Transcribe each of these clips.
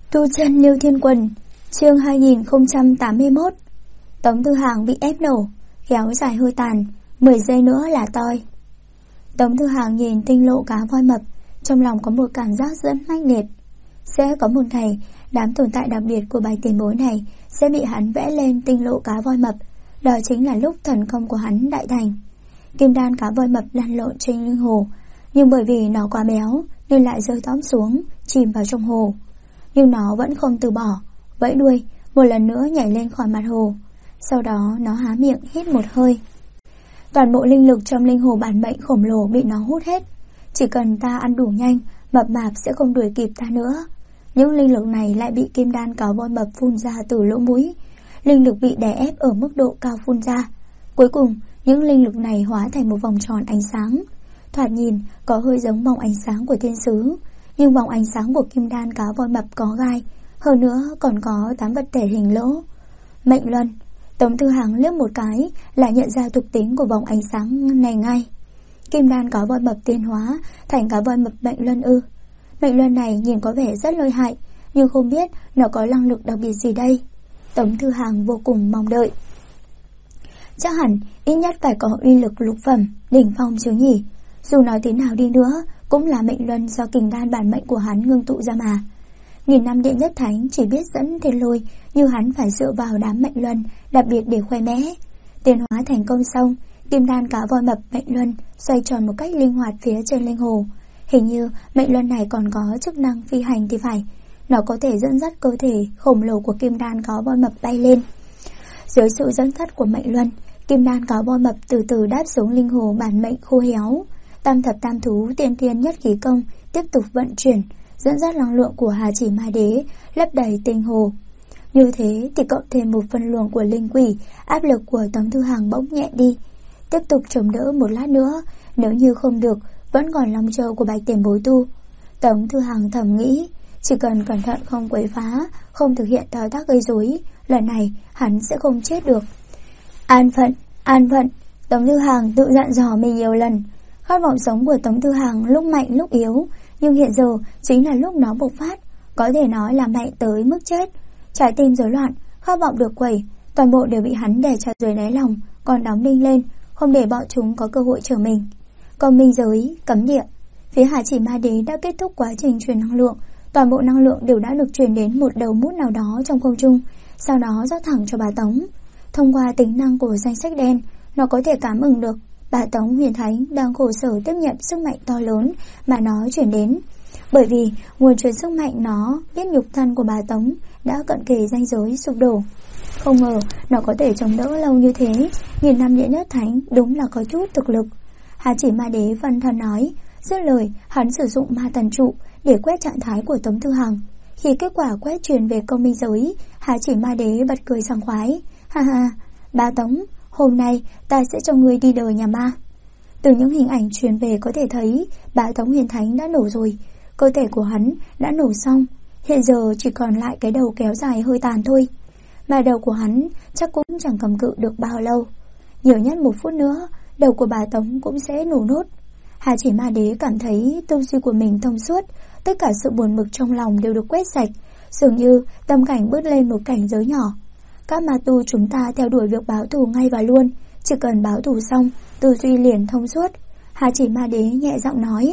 Tu chân Liêu Thiên Quần, chương 2081. Tống Tư Hàng bị ép nổ, kéo dài hơi tàn, 10 giây nữa là toi. Tống Tư Hàng nhìn tinh lộ cá voi mập, trong lòng có một cảm giác rất mãnh liệt. Sẽ có một ngày, đám tồn tại đặc biệt của bài tiền bối này sẽ bị hắn vẽ lên tinh lộ cá voi mập. Đó chính là lúc thần công của hắn đại thành. Kim đan cá voi mập lăn lộn trên linh hồ, nhưng bởi vì nó quá béo nên lại rơi tõm xuống, chìm vào trong hồ. Nhưng nó vẫn không từ bỏ, vẫy đuôi một lần nữa nhảy lên khỏi mặt hồ. Sau đó nó há miệng hít một hơi. Toàn bộ linh lực trong linh hồ bản mệnh khổng lồ bị nó hút hết. Chỉ cần ta ăn đủ nhanh, mập mạp sẽ không đuổi kịp ta nữa. Những linh lực này lại bị kim đan cá voi mập phun ra từ lỗ mũi. Linh lực bị đè ép ở mức độ cao phun ra. Cuối cùng, những linh lực này hóa thành một vòng tròn ánh sáng. Thoạt nhìn có hơi giống vòng ánh sáng của thiên sứ, nhưng vòng ánh sáng của kim đan cá voi mập có gai, hơn nữa còn có 8 vật thể hình lỗ. Mệnh luân. Tống Tư Hàng liếc một cái lại nhận ra thuộc tính của vòng ánh sáng này ngay. Kim đan cá voi mập tiến hóa thành cá voi mập mệnh luân ư? Mệnh luân này nhìn có vẻ rất lợi hại, nhưng không biết nó có năng lực đặc biệt gì đây. Tống Tư Hàng vô cùng mong đợi. Chắc hẳn ít nhất phải có uy lực lục phẩm đỉnh phong chứ nhỉ. Dù nói thế nào đi nữa cũng là mệnh luân do kình đan bản mệnh của hắn ngưng tụ ra mà. Nghìn năm đệ nhất thánh chỉ biết dẫn thiên lôi, như hắn phải dựa vào đám mệnh luân đặc biệt để khoe mẽ. Tiến hóa thành công xong, kim đan cá voi mập mệnh luân xoay tròn một cách linh hoạt phía trên linh hồ. Hình như mệnh luân này còn có chức năng phi hành thì phải. Nó có thể dẫn dắt cơ thể khổng lồ của kim đan cá voi mập bay lên. Dưới sự dẫn dắt của mệnh luân, kim đan cá voi mập từ từ đáp xuống linh hồ bản mệnh khô héo. Tam thập tam thú tiên thiên nhất khí công tiếp tục vận chuyển, dẫn dắt năng lượng của Hà Chỉ Ma Đế lấp đầy tinh hồ. Như thế thì cộng thêm một phân luồng của linh quỷ, áp lực của Tống Tư Hàng bỗng nhẹ đi. Tiếp tục chống đỡ một lát nữa, nếu như không được, vẫn còn long châu của bạch tiền bối tu. Tống Tư Hàng thầm nghĩ, chỉ cần cẩn thận không quấy phá, không thực hiện thao tác gây rối, lần này hắn sẽ không chết được. An phận, an phận. Tống Tư Hàng tự dặn dò mình nhiều lần. Khát vọng sống của Tống Tư Hàng lúc mạnh lúc yếu, nhưng hiện giờ chính là lúc nó bộc phát, có thể nói là mạnh tới mức chết. Trái tim rối loạn, khát vọng được quẩy, toàn bộ đều bị hắn đè chặt dưới đáy lòng, còn đóng đinh lên, không để bọn chúng có cơ hội trở mình. Còn minh giới, cấm địa, phía Hà Chỉ Ma Đế đã kết thúc quá trình truyền năng lượng, toàn bộ năng lượng đều đã được truyền đến một đầu mút nào đó trong không trung, sau đó rót thẳng cho bà Tống. Thông qua tính năng của danh sách đen, nó có thể cảm ứng được bà Tống Huyền Thánh đang khổ sở tiếp nhận sức mạnh to lớn mà nó chuyển đến. Bởi vì nguồn truyền sức mạnh nó biết nhục thân của bà Tống đã cận kề ranh giới sụp đổ. Không ngờ nó có thể chống đỡ lâu như thế. Nghìn năm đệ nhất thánh đúng là có chút thực lực. Hà Chỉ Ma Đế phân thân nói. Dứt lời, hắn sử dụng ma thần trụ để quét trạng thái của Tống Tư Hàng. Khi kết quả quét truyền về công minh giới, Hà Chỉ Ma Đế bật cười sảng khoái. Ha ha, bà Tống, hôm nay ta sẽ cho ngươi đi đời nhà ma. Từ những hình ảnh truyền về có thể thấy bà Tống Huyền Thánh đã nổ rồi. Cơ thể của hắn đã nổ xong, hiện giờ chỉ còn lại cái đầu kéo dài hơi tàn thôi. Mà đầu của hắn chắc cũng chẳng cầm cự được bao lâu. Nhiều nhất 1 phút nữa, đầu của bà Tống cũng sẽ nổ nốt. Hà Chỉ Ma Đế cảm thấy tư duy của mình thông suốt, tất cả sự buồn bực trong lòng đều được quét sạch, dường như tâm cảnh bước lên một cảnh giới nhỏ. Các ma tu chúng ta theo đuổi việc báo thù ngay và luôn, chỉ cần báo thù xong, tư duy liền thông suốt. Hà Chỉ Ma Đế nhẹ giọng nói.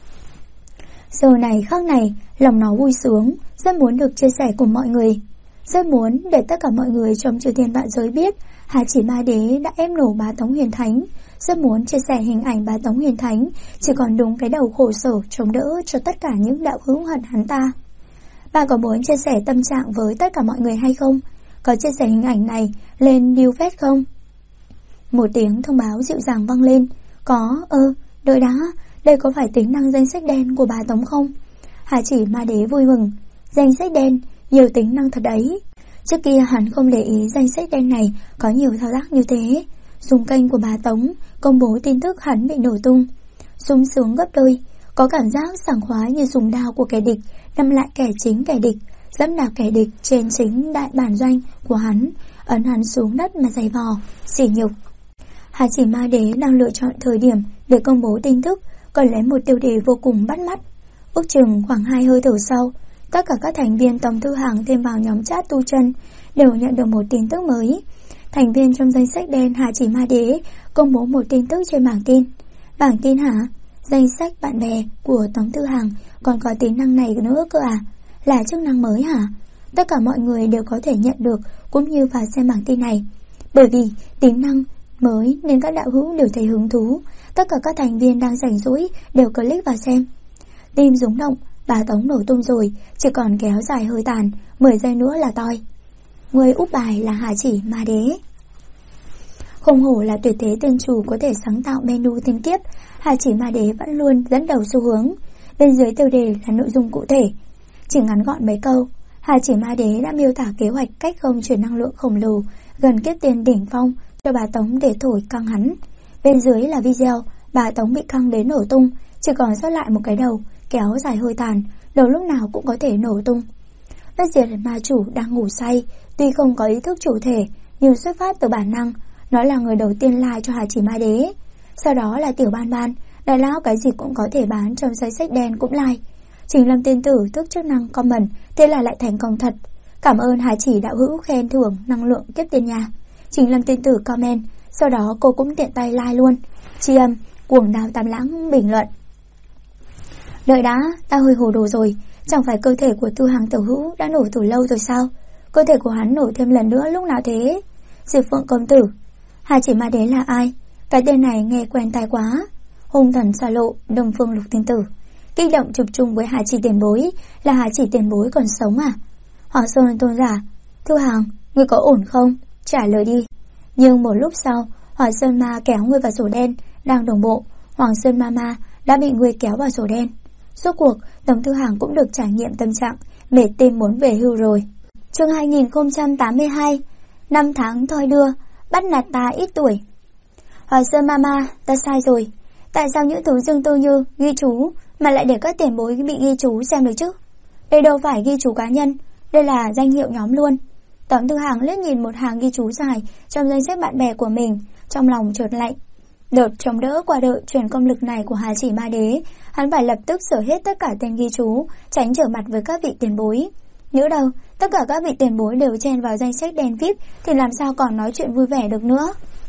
Giờ này khắc này, lòng nó vui sướng, rất muốn được chia sẻ cùng mọi người. Rất muốn để tất cả mọi người trong chư thiên vạn giới biết Hà Chỉ Ma Đế đã ép nổ bà Tống Huyền Thánh. Rất muốn chia sẻ hình ảnh bà Tống Huyền Thánh chỉ còn đúng cái đầu khổ sở chống đỡ cho tất cả những đạo hữu hận hắn ta. Bạn có muốn chia sẻ tâm trạng với tất cả mọi người hay không? Có chia sẻ hình ảnh này lên DealFest không? Một tiếng thông báo dịu dàng vang lên. Có, đợi đã, đây có phải tính năng danh sách đen của bà Tống không? Hà Chỉ Ma Đế vui mừng. Danh sách đen, nhiều tính năng thật đấy. Trước kia hắn không để ý danh sách đen này có nhiều thao tác như thế. Dùng kênh của bà Tống công bố tin tức hắn bị nổ tung, sung sướng gấp đôi. Có cảm giác sảng khoái như dùng đao của kẻ địch đâm lại kẻ chính kẻ địch, dẫm đạp kẻ địch trên chính đại bản doanh của hắn, ấn hắn xuống đất mà giày vò, sỉ nhục. Hà Chỉ Ma Đế đang lựa chọn thời điểm để công bố tin tức, còn lấy một tiêu đề vô cùng bắt mắt. Ước chừng khoảng 2 hơi thở sau, Tất cả các thành viên Tống Thư Hàng thêm vào nhóm chat tu chân đều nhận được một tin tức mới. Thành viên trong danh sách đen Hà Chỉ Ma Đế công bố một tin tức trên bảng tin. Bảng tin hả? Danh sách bạn bè của Tống Thư Hàng còn có tính năng này nữa cơ à? Là chức năng mới hả? Tất cả mọi người đều có thể nhận được cũng như vào xem bảng tin này. Bởi vì tính năng mới nên các đạo hữu đều thấy hứng thú. Tất cả các thành viên đang rảnh rỗi đều click vào xem. Tim rung động, bà Tống nổ tung rồi, chỉ còn kéo dài hơi tàn, 10 giây nữa là toi. Người úp bài là Hà Chỉ Ma Đế. Không hổ là tuyệt thế tiên chủ có thể sáng tạo menu tiên kiếp, Hà Chỉ Ma Đế vẫn luôn dẫn đầu xu hướng. Bên dưới tiêu đề là nội dung cụ thể. Chỉ ngắn gọn mấy câu, Hà Chỉ Ma Đế đã miêu tả kế hoạch cách không chuyển năng lượng khổng lồ gần kiếp tiền đỉnh phong cho bà Tống để thổi căng hắn. Bên dưới là video bà Tống bị căng đến nổ tung, chỉ còn sót lại một cái đầu, kéo dài hơi tàn, đầu lúc nào cũng có thể nổ tung. Bất diệt ma chủ đang ngủ say, tuy không có ý thức chủ thể, nhưng xuất phát từ bản năng, nó là người đầu tiên like cho Hà Chỉ Ma Đế. Sau đó là Tiểu Ban Ban, đại lão cái gì cũng có thể bán trong danh sách đen cũng like. Trình Lâm tiên tử thức chức năng comment, thế là lại thành công thật. Cảm ơn Hà Chỉ đạo hữu khen thưởng năng lượng kiếp tiền nhà. Trình Lâm tiên tử comment, sau đó cô cũng tiện tay like luôn. Tri âm, cuồng đào tam lãng bình luận. Đợi đã, ta hơi hồ đồ rồi. Chẳng phải cơ thể của Thư Hàng tiểu hữu đã nổ từ lâu rồi sao? Cơ thể của hắn nổ thêm lần nữa lúc nào thế? Diệp Phượng công tử. Hà Chỉ Ma Đế là ai? Cái tên này nghe quen tai quá. Hung thần xa lộ, Đông Phương Lục tiên tử. Kích động chụp chung với Hà Chỉ tiền bối. Là Hà Chỉ tiền bối còn sống à? Hoàng Sơn tôn giả. Thư Hàng, ngươi có ổn không? Trả lời đi. Nhưng một lúc sau, Hoàng Sơn ma kéo ngươi vào sổ đen. Đang đồng bộ, Hoàng Sơn ma đã bị ngươi kéo vào sổ đen. Suốt cuộc, Tống Thư Hàng cũng được trải nghiệm tâm trạng mệt tim muốn về hưu rồi. Chương 2082. 5 tháng thoi đưa, bắt nạt ta ít tuổi. Hoàng Sơn Mama, ta sai rồi. Tại sao những thứ riêng tư như ghi chú mà lại để các tiền bối bị ghi chú xem được chứ? Đây đâu phải ghi chú cá nhân, đây là danh hiệu nhóm luôn. Tống Thư Hàng liếc nhìn một hàng ghi chú dài trong danh sách bạn bè của mình, trong lòng chợt lạnh. Đợt chống đỡ qua đợi chuyển công lực này của Hà Chỉ Ma Đế, hắn phải lập tức sửa hết tất cả tên ghi chú, tránh trở mặt với các vị tiền bối. Nhỡ đâu, tất cả các vị tiền bối đều chen vào danh sách đen VIP thì làm sao còn nói chuyện vui vẻ được nữa.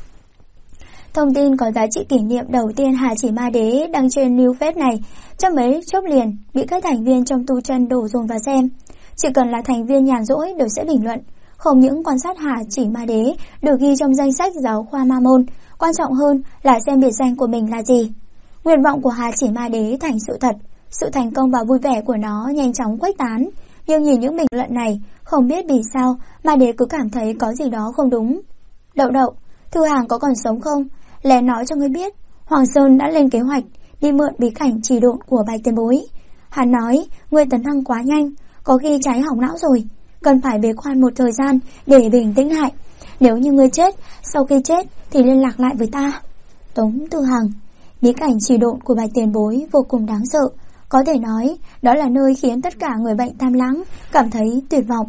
Thông tin có giá trị kỷ niệm đầu tiên Hà Chỉ Ma Đế đăng trên New Fed này trong mấy chốc liền bị các thành viên trong tu chân đổ dồn vào xem. Chỉ cần là thành viên nhàn rỗi đều sẽ bình luận. Không những quan sát Hà Chỉ Ma Đế được ghi trong danh sách giáo khoa ma môn, quan trọng hơn là xem biệt danh của mình là gì. Nguyện vọng của Hà Chỉ Ma Đế thành sự thật, sự thành công và vui vẻ của nó nhanh chóng khuếch tán. Nhưng nhìn những bình luận này, không biết vì sao Ma Đế cứ cảm thấy có gì đó không đúng. Đậu đậu, Thư Hàng có còn sống không? Lẽ nói cho ngươi biết, Hoàng Sơn đã lên kế hoạch đi mượn bí cảnh trì độn của Bạch tiền bối. Hắn nói, ngươi tấn thăng quá nhanh, có khi cháy hỏng não rồi, cần phải bế quan một thời gian để bình tĩnh lại. Nếu như ngươi chết, sau khi chết thì liên lạc lại với ta. Tống Thư Hàng. Bí cảnh trì độn của Bạch tiền bối vô cùng đáng sợ. Có thể nói, đó là nơi khiến tất cả người bệnh tam lãng cảm thấy tuyệt vọng.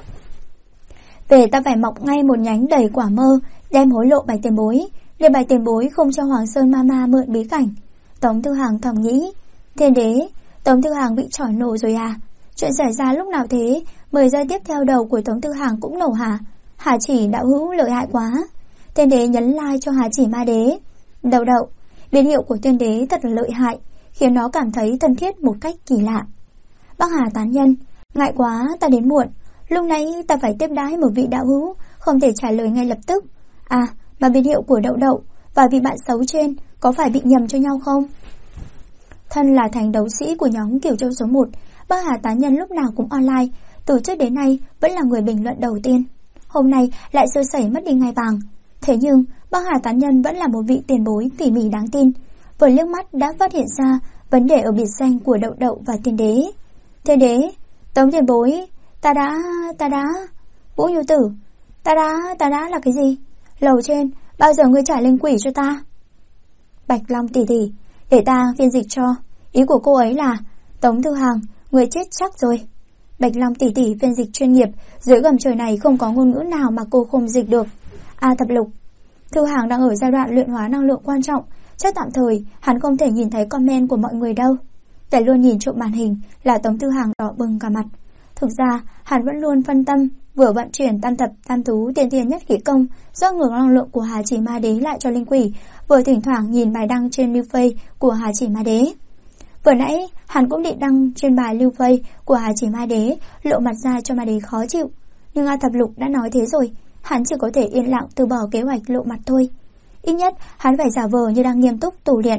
Về ta phải mọc ngay một nhánh đầy quả mơ, đem hối lộ Bạch tiền bối, để Bạch tiền bối không cho Hoàng Sơn Mama mượn bí cảnh. Tống Thư Hàng thầm nghĩ. Thiên đế, Tống Thư Hàng bị chỏi nổ rồi à? Chuyện xảy ra lúc nào thế? 10 giây tiếp theo đầu của Tống Thư Hàng cũng nổ hả? Hà Chỉ đạo hữu lợi hại quá. Thiên đế nhấn like cho Hà Chỉ Ma Đế. Đậu đậu, biến hiệu của thiên đế thật là lợi hại, khiến nó cảm thấy thân thiết một cách kỳ lạ. Bắc Hà tán nhân, ngại quá ta đến muộn, lúc nãy ta phải tiếp đãi một vị đạo hữu, không thể trả lời ngay lập tức. À, mà biến hiệu của đậu đậu và vị bạn xấu trên có phải bị nhầm cho nhau không? Thân là thành đấu sĩ của nhóm Kiều Châu số 1, Bắc Hà tán nhân lúc nào cũng online, từ trước đến nay vẫn là người bình luận đầu tiên. Hôm nay lại sơ sẩy mất đi ngai vàng. Thế nhưng Bắc Hà tán nhân vẫn là một vị tiền bối tỉ mỉ đáng tin, vừa liếc mắt đã phát hiện ra vấn đề ở biệt danh của đậu đậu và thiên đế. Thiên đế, Tống tiền bối, ta đã Vũ Nhu tử, ta đã là cái gì? Lầu trên, bao giờ ngươi trả linh quỷ cho ta? Bạch Long tỷ tỷ, để ta phiên dịch cho. Ý của cô ấy là, Tống Thư Hàng, ngươi chết chắc rồi. Bạch Long tỷ tỷ phiên dịch chuyên nghiệp, dưới gầm trời này không có ngôn ngữ nào mà cô không dịch được. A Thập Lục, Thư Hàng đang ở giai đoạn luyện hóa năng lượng quan trọng, chắc tạm thời hắn không thể nhìn thấy comment của mọi người đâu. Kẻ luôn nhìn trộm màn hình là Tống Thư Hàng đỏ bừng cả mặt. Thực ra hắn vẫn luôn phân tâm vừa vận chuyển tam thập tam thú tiên thiên nhất khí công do ngược năng lượng của Hà Chỉ Ma Đế lại cho linh quỷ, vừa thỉnh thoảng nhìn bài đăng trên lưu phây của Hà Chỉ Ma Đế. Vừa nãy hắn cũng định đăng trên bài lưu phây của Hà Chỉ Ma Đế, lộ mặt ra cho Ma Đế khó chịu, nhưng A Thập Lục đã nói thế rồi, hắn chỉ có thể yên lặng từ bỏ kế hoạch lộ mặt thôi. Ít nhất hắn phải giả vờ như đang nghiêm túc tù luyện.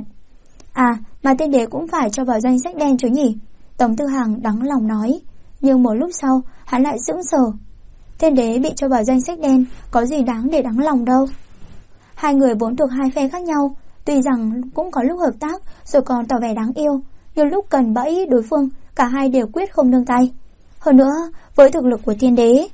À, mà tiên đế cũng phải cho vào danh sách đen chứ nhỉ? Tống Thư Hàng đắng lòng nói. Nhưng một lúc sau hắn lại sững sờ. Tiên đế bị cho vào danh sách đen có gì đáng để đắng lòng đâu. Hai người vốn thuộc hai phe khác nhau, tuy rằng cũng có lúc hợp tác rồi còn tỏ vẻ đáng yêu, nhưng lúc cần bẫy đối phương cả hai đều quyết không nương tay. Hơn nữa, với thực lực của tiên đế,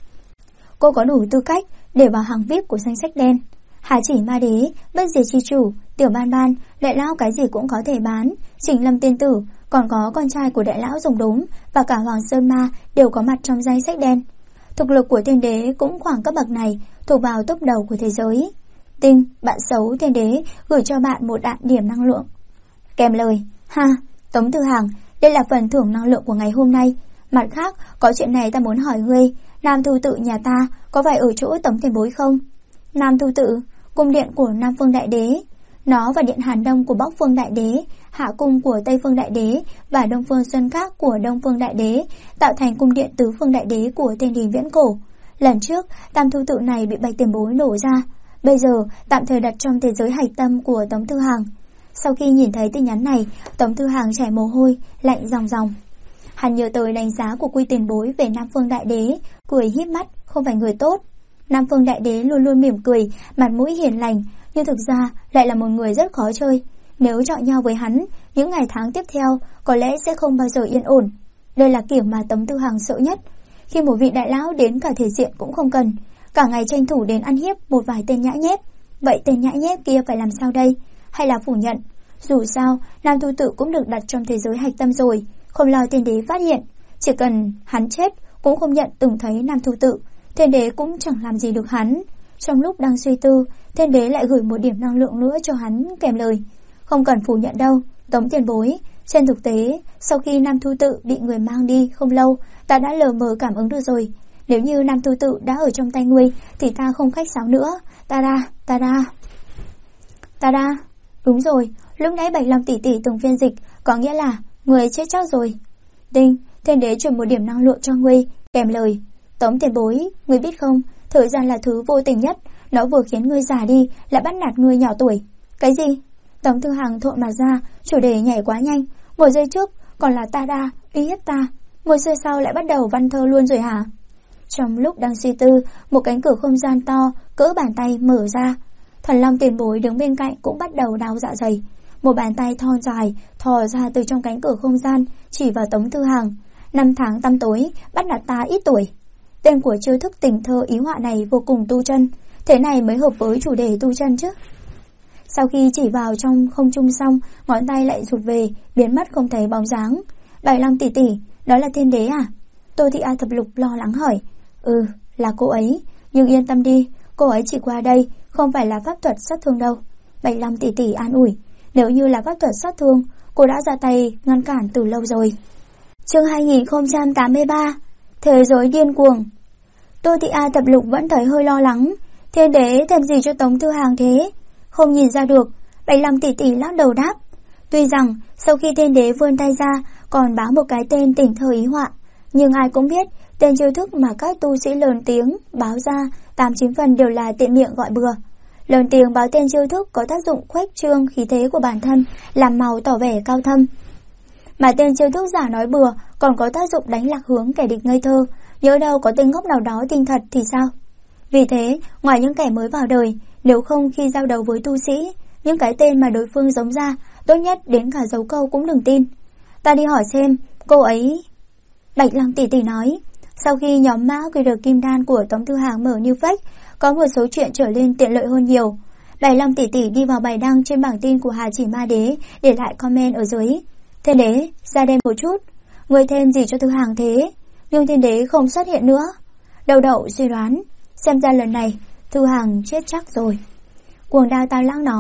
cô có đủ tư cách để vào hàng VIP của danh sách đen. Hà Chỉ Ma Đế, Bất Diệt Chi Chủ, Tiểu Ban Ban, Đại Lão cái gì cũng có thể bán, Trình Lâm Tiên Tử, còn có con trai của Đại Lão Dùng Đốm và cả Hoàng Sơn Ma đều có mặt trong danh sách đen. Thực lực của tiên đế cũng khoảng cấp bậc này, thuộc vào top đầu của thế giới. Tinh, bạn xấu tiên đế gửi cho bạn một đạn điểm năng lượng. Kèm lời, ha, Tống Thư Hàng, đây là phần thưởng năng lượng của ngày hôm nay. Mặt khác, có chuyện này ta muốn hỏi ngươi, Nam Thu Tự nhà ta có phải ở chỗ Tống Tiền Bối không? Nam Thu Tự, cung điện của Nam Phương Đại Đế. Nó và điện Hàn Đông của Bắc Phương Đại Đế, Hạ Cung của Tây Phương Đại Đế và Đông Phương Xuân Các của Đông Phương Đại Đế tạo thành cung điện Tứ Phương Đại Đế của Tiên Đình Viễn Cổ. Lần trước, Tam Thu Tự này bị Bạch Tiền Bối nổ ra, bây giờ tạm thời đặt trong thế giới hạch tâm của Tống Thư Hàng. Sau khi nhìn thấy tin nhắn này, Tống Thư Hàng chảy mồ hôi, lạnh ròng ròng. Hắn nhớ tới đánh giá của Quy Tiền Bối về Nam Phương Đại Đế, cười híp mắt, không phải người tốt. Nam Phương Đại Đế luôn luôn mỉm cười, mặt mũi hiền lành, nhưng thực ra lại là một người rất khó chơi. Nếu chọn nhau với hắn, những ngày tháng tiếp theo có lẽ sẽ không bao giờ yên ổn. Đây là kiểu mà Tống Thư Hàng sợ nhất. Khi một vị đại lão đến cả thể diện cũng không cần, cả ngày tranh thủ đến ăn hiếp một vài tên nhãi nhép. Vậy tên nhãi nhép kia phải làm sao đây? Hay là phủ nhận? Dù sao, Nam Thu Tự cũng được đặt trong thế giới hạch tâm rồi, không lo tiên đế phát hiện. Chỉ cần hắn chết cũng không nhận từng thấy Nam Thu Tự, tiên đế cũng chẳng làm gì được hắn. Trong lúc đang suy tư, tiên đế lại gửi một điểm năng lượng nữa cho hắn kèm lời. Không cần phủ nhận đâu, Tống Tiền Bối. Trên thực tế, sau khi Nam Thu Tự bị người mang đi không lâu, ta đã lờ mờ cảm ứng được rồi. Nếu như Nam Thu Tự đã ở trong tay ngươi thì ta không khách sáo nữa. Tada. Đúng rồi, lúc nãy Bạch Long tỷ tỷ từng phiên dịch, có nghĩa là người chết chắc rồi. Đinh, tiên đế chuyển một điểm năng lượng cho ngươi kèm lời. Tống Tiền Bối, ngươi biết không, thời gian là thứ vô tình nhất, nó vừa khiến ngươi già đi, lại bắt nạt ngươi nhỏ tuổi. Cái gì? Tống Thư Hàng thộn mặt ra, chủ đề nhảy quá nhanh. Một giây trước còn là tada, uy hiếp ta, một giây sau lại bắt đầu văn thơ luôn rồi hả? Trong lúc đang suy tư, một cánh cửa không gian to cỡ bàn tay mở ra. Thần Long Tiền Bối đứng bên cạnh cũng bắt đầu đau dạ dày. Một bàn tay thon dài thò ra từ trong cánh cửa không gian, chỉ vào Tống Thư Hàng. 5 tháng tăm tối, bắt nạt ta ít tuổi. Tên của chiêu thức tình thơ ý họa này vô cùng tu chân, thế này mới hợp với chủ đề tu chân chứ. Sau khi chỉ vào trong không trung xong, ngón tay lại rụt về, biến mất không thấy bóng dáng. Bạch Long tỷ tỷ, đó là tiên đế à? Tô Thị A Thập Lục lo lắng hỏi. Ừ, là cô ấy, nhưng yên tâm đi, cô ấy chỉ qua đây, không phải là pháp thuật sát thương đâu. Bạch Long tỷ tỷ an ủi, nếu như là pháp thuật sát thương, cô đã ra tay ngăn cản từ lâu rồi. Chương 2083, Thế giới điên cuồng. Tô Thị A Thập Lục vẫn thấy hơi lo lắng. Thiên đế thèm gì cho Tống Thư Hàng thế? Không nhìn ra được. Bạch Long tỷ tỷ lắc đầu đáp. Tuy rằng sau khi thiên đế vươn tay ra còn báo một cái tên tình thơ ý họa, nhưng ai cũng biết tên chiêu thức mà các tu sĩ lớn tiếng báo ra 8-9 phần đều là tiện miệng gọi bừa. Lớn tiếng báo tên chiêu thức có tác dụng khuếch trương khí thế của bản thân, làm màu tỏ vẻ cao thâm. Mà tên chiêu thức giả nói bừa còn có tác dụng đánh lạc hướng kẻ địch ngây thơ, nhớ đâu có tên ngốc nào đó tin thật thì sao? Vì thế, ngoài những kẻ mới vào đời, nếu không khi giao đấu với tu sĩ, những cái tên mà đối phương giống ra, tốt nhất đến cả dấu câu cũng đừng tin. Ta đi hỏi xem, cô ấy... Bạch Long tỷ tỷ nói, sau khi nhóm mã QR kim đan của Tống Thư Hàng mở như fake, có một số chuyện trở lên tiện lợi hơn nhiều. Bạch Long tỷ tỷ đi vào bài đăng trên bảng tin của Hà Chỉ Ma Đế, để lại comment ở dưới. Thiên đế, ra đây một chút, người thêm gì cho Thư Hàng thế? Nhưng thiên đế không xuất hiện nữa. Đầu đậu suy đoán, xem ra lần này Thư Hàng chết chắc rồi. Cuồng Đao Tao Lãng nói,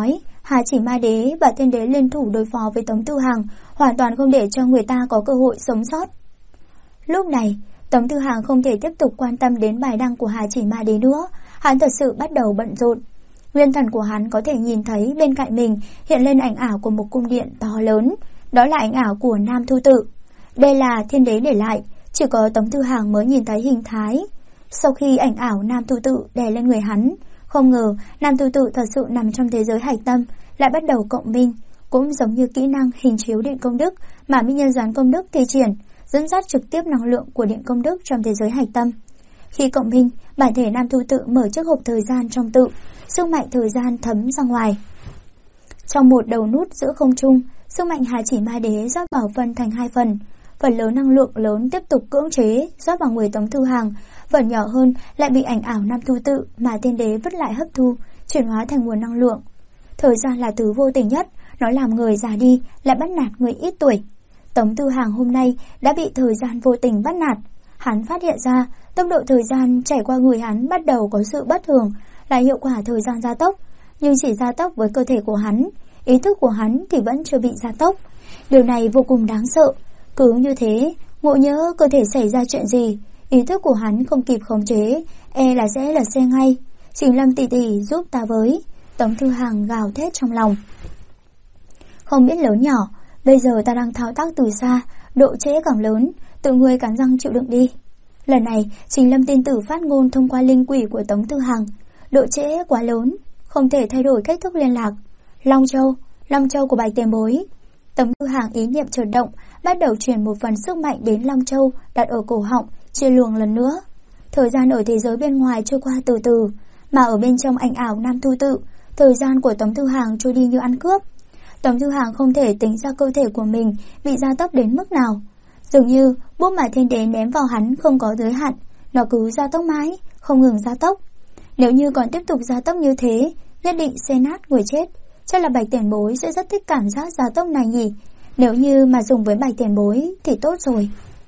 Hà Chỉ Ma Đế và Thiên Đế liên thủ đối phó với Tống Tư Hằng, hoàn toàn không để cho người ta có cơ hội sống sót. Lúc này, Tống Tư Hằng không thể tiếp tục quan tâm đến bài đăng của Hà Chỉ Ma Đế nữa, hắn thật sự bắt đầu bận rộn. Nguyên thần của hắn có thể nhìn thấy bên cạnh mình hiện lên ảnh ảo của một cung điện to lớn, đó là ảnh ảo của Nam Thu Tự. Đây là Thiên Đế để lại, chỉ có Tống Tư Hằng mới nhìn thấy hình thái. Sau khi ảnh ảo Nam Thu Tự đè lên người hắn, không ngờ Nam Thu Tự thật sự nằm trong thế giới hạch tâm, lại bắt đầu cộng minh, cũng giống như kỹ năng hình chiếu điện công đức mà Minh Nhân Gián công đức thi triển, dẫn dắt trực tiếp năng lượng của điện công đức trong thế giới hạch tâm. Khi cộng minh, bản thể Nam Thu Tự mở chiếc hộp thời gian trong tự, sức mạnh thời gian thấm ra ngoài. Trong một đầu nút giữa không trung, sức mạnh Hà Chỉ Ma Đế rót vào phân thành hai phần. Phần lớn năng lượng lớn tiếp tục cưỡng chế rót vào người Tống Tư Hằng, phần nhỏ hơn lại bị ảnh ảo Nam Thu Tự mà Thiên Đế vứt lại hấp thu, chuyển hóa thành nguồn năng lượng. Thời gian là thứ vô tình nhất, nó làm người già đi lại bắt nạt người ít tuổi. Tống Tư Hằng hôm nay đã bị thời gian vô tình bắt nạt. Hắn phát hiện ra tốc độ thời gian chảy qua người hắn bắt đầu có sự bất thường, là hiệu quả thời gian gia tốc, nhưng chỉ gia tốc với cơ thể của hắn, ý thức của hắn thì vẫn chưa bị gia tốc. Điều này vô cùng đáng sợ. Cứ như thế, ngộ nhỡ cơ thể xảy ra chuyện gì, ý thức của hắn không kịp khống chế, là sẽ lật xe ngay. Trình Lâm tỷ tỷ giúp ta với. Tống Tư Hằng gào thét trong lòng. Không biết lớn nhỏ, bây giờ ta đang thao tác từ xa, độ trễ càng lớn, tự ngươi cắn răng chịu đựng đi. Lần này, Trình Lâm tiên tử phát ngôn thông qua linh quỷ của Tống Tư Hằng. Độ trễ quá lớn, không thể thay đổi cách thức liên lạc. Long Châu của Bạch Tiền Bối. Tống Tư Hằng ý niệm chợt động, bắt đầu chuyển một phần sức mạnh đến Long Châu đặt ở cổ họng, chia luồng lần nữa. Thời gian ở thế giới bên ngoài trôi qua từ từ, mà ở bên trong ảnh ảo Nam Thu Tự, thời gian của Tống Tư Hằng trôi đi như ăn cướp. Tống Tư Hằng không thể tính ra cơ thể của mình bị gia tốc đến mức nào. Dường như bút mà Thiên Đế ném vào hắn không có giới hạn, nó cứ gia tốc mãi, không ngừng gia tốc. Nếu như còn tiếp tục gia tốc như thế, nhất định sẽ nát người chết. Chắc là Bạch Tiền Bối sẽ rất thích cảm giác gia tốc này nhỉ. Nếu như mà dùng với Bạch Tiền Bối thì tốt rồi.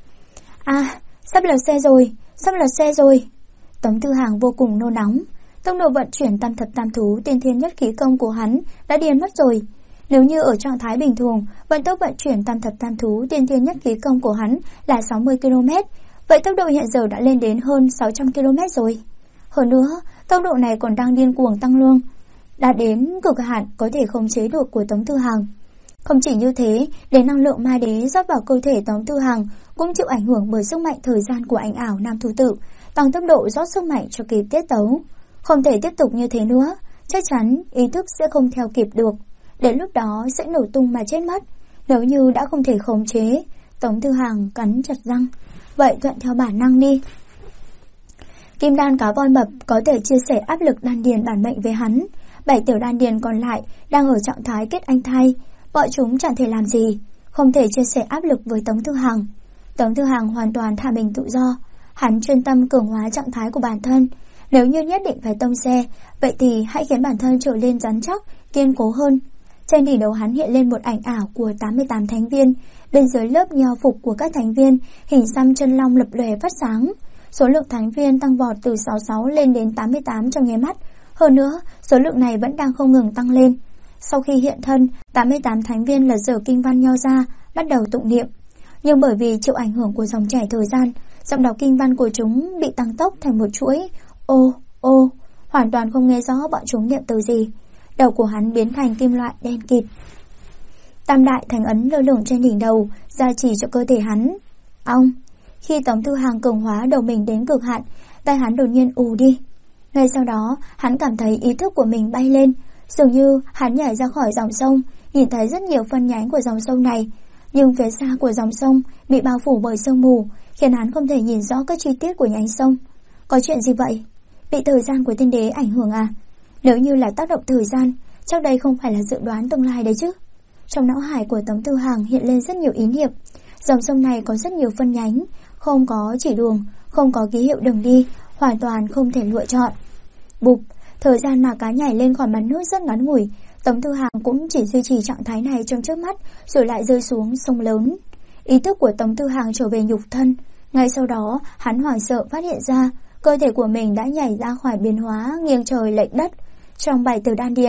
Sắp lật xe rồi. Tống Tư Hằng vô cùng nôn nóng. Tốc độ vận chuyển tam thập tam thú tiên thiên nhất khí công của hắn đã điên mất rồi. Nếu như ở trạng thái bình thường, vận tốc vận chuyển tam thập tam thú tiên thiên nhất khí công của hắn là 60 km, vậy tốc độ hiện giờ đã lên đến hơn 600 km rồi. Hơn nữa, tốc độ này còn đang điên cuồng tăng lương, đạt đến cực hạn có thể khống chế được của Tống Tư Hằng. Không chỉ như thế, để năng lượng ma đế rót vào cơ thể Tống Tư Hằng cũng chịu ảnh hưởng bởi sức mạnh thời gian của ảnh ảo Nam Thu Tự, tăng tốc độ rót sức mạnh cho kịp tiết tấu. Không thể tiếp tục như thế nữa, chắc chắn ý thức sẽ không theo kịp được. Đến lúc đó sẽ nổ tung mà chết mất. Nếu như đã không thể khống chế, Tống Tư Hằng cắn chặt răng. Vậy thuận theo bản năng đi. Kim đan cá voi mập có thể chia sẻ áp lực đan điền bản mệnh với hắn. 7 tiểu đan điền còn lại đang ở trạng thái kết anh thai, bọn chúng chẳng thể làm gì, không thể chia sẻ áp lực với Tống Tư Hằng. Tống Tư Hằng hoàn toàn thả mình tự do, hắn chuyên tâm cường hóa trạng thái của bản thân. Nếu như nhất định phải tông xe, vậy thì hãy khiến bản thân trở lên rắn chắc, kiên cố hơn. Trên đỉnh đầu hắn hiện lên một ảnh ảo của 88 thánh viên, bên dưới lớp nho phục của các thánh viên, hình xăm chân long lập lòe phát sáng. Số lượng thánh viên tăng vọt từ 66 lên đến 88 trong nháy mắt. Hơn nữa, số lượng này vẫn đang không ngừng tăng lên. Sau khi hiện thân, 88 thánh viên lật dở kinh văn nho ra, bắt đầu tụng niệm. Nhưng bởi vì chịu ảnh hưởng của dòng chảy thời gian, giọng đọc kinh văn của chúng bị tăng tốc thành một chuỗi ô, hoàn toàn không nghe rõ bọn chúng niệm từ gì. Đầu của hắn biến thành kim loại đen kịt. Tam đại thánh ấn lơ lửng trên đỉnh đầu, gia trì cho cơ thể hắn. Khi Tống Tư Hằng cường hóa đầu mình đến cực hạn, tay hắn đột nhiên ù đi. Ngay sau đó, hắn cảm thấy ý thức của mình bay lên, dường như hắn nhảy ra khỏi dòng sông, nhìn thấy rất nhiều phân nhánh của dòng sông này, nhưng phía xa của dòng sông bị bao phủ bởi sương mù, khiến hắn không thể nhìn rõ các chi tiết của nhánh sông. Có chuyện gì vậy? Bị thời gian của Thiên Đế ảnh hưởng à? Nếu như là tác động thời gian, chắc đây không phải là dự đoán tương lai đấy chứ. Trong não hải của Tống Tư Hằng hiện lên rất nhiều ý niệm. Dòng sông này có rất nhiều phân nhánh, không có chỉ đường, không có ký hiệu đường đi, hoàn toàn không thể lựa chọn. Bụp, thời gian mà cá nhảy lên khỏi mặt nước rất ngắn ngủi. Tống Tư Hằng cũng chỉ duy trì trạng thái này trong chớp mắt, rồi lại rơi xuống sông lớn. Ý thức của Tống Tư Hằng trở về nhục thân. Ngay sau đó, hắn hoảng sợ phát hiện ra cơ thể của mình đã nhảy ra khỏi biến hóa nghiêng trời lệch đất. Trong 7 tiểu đan điền,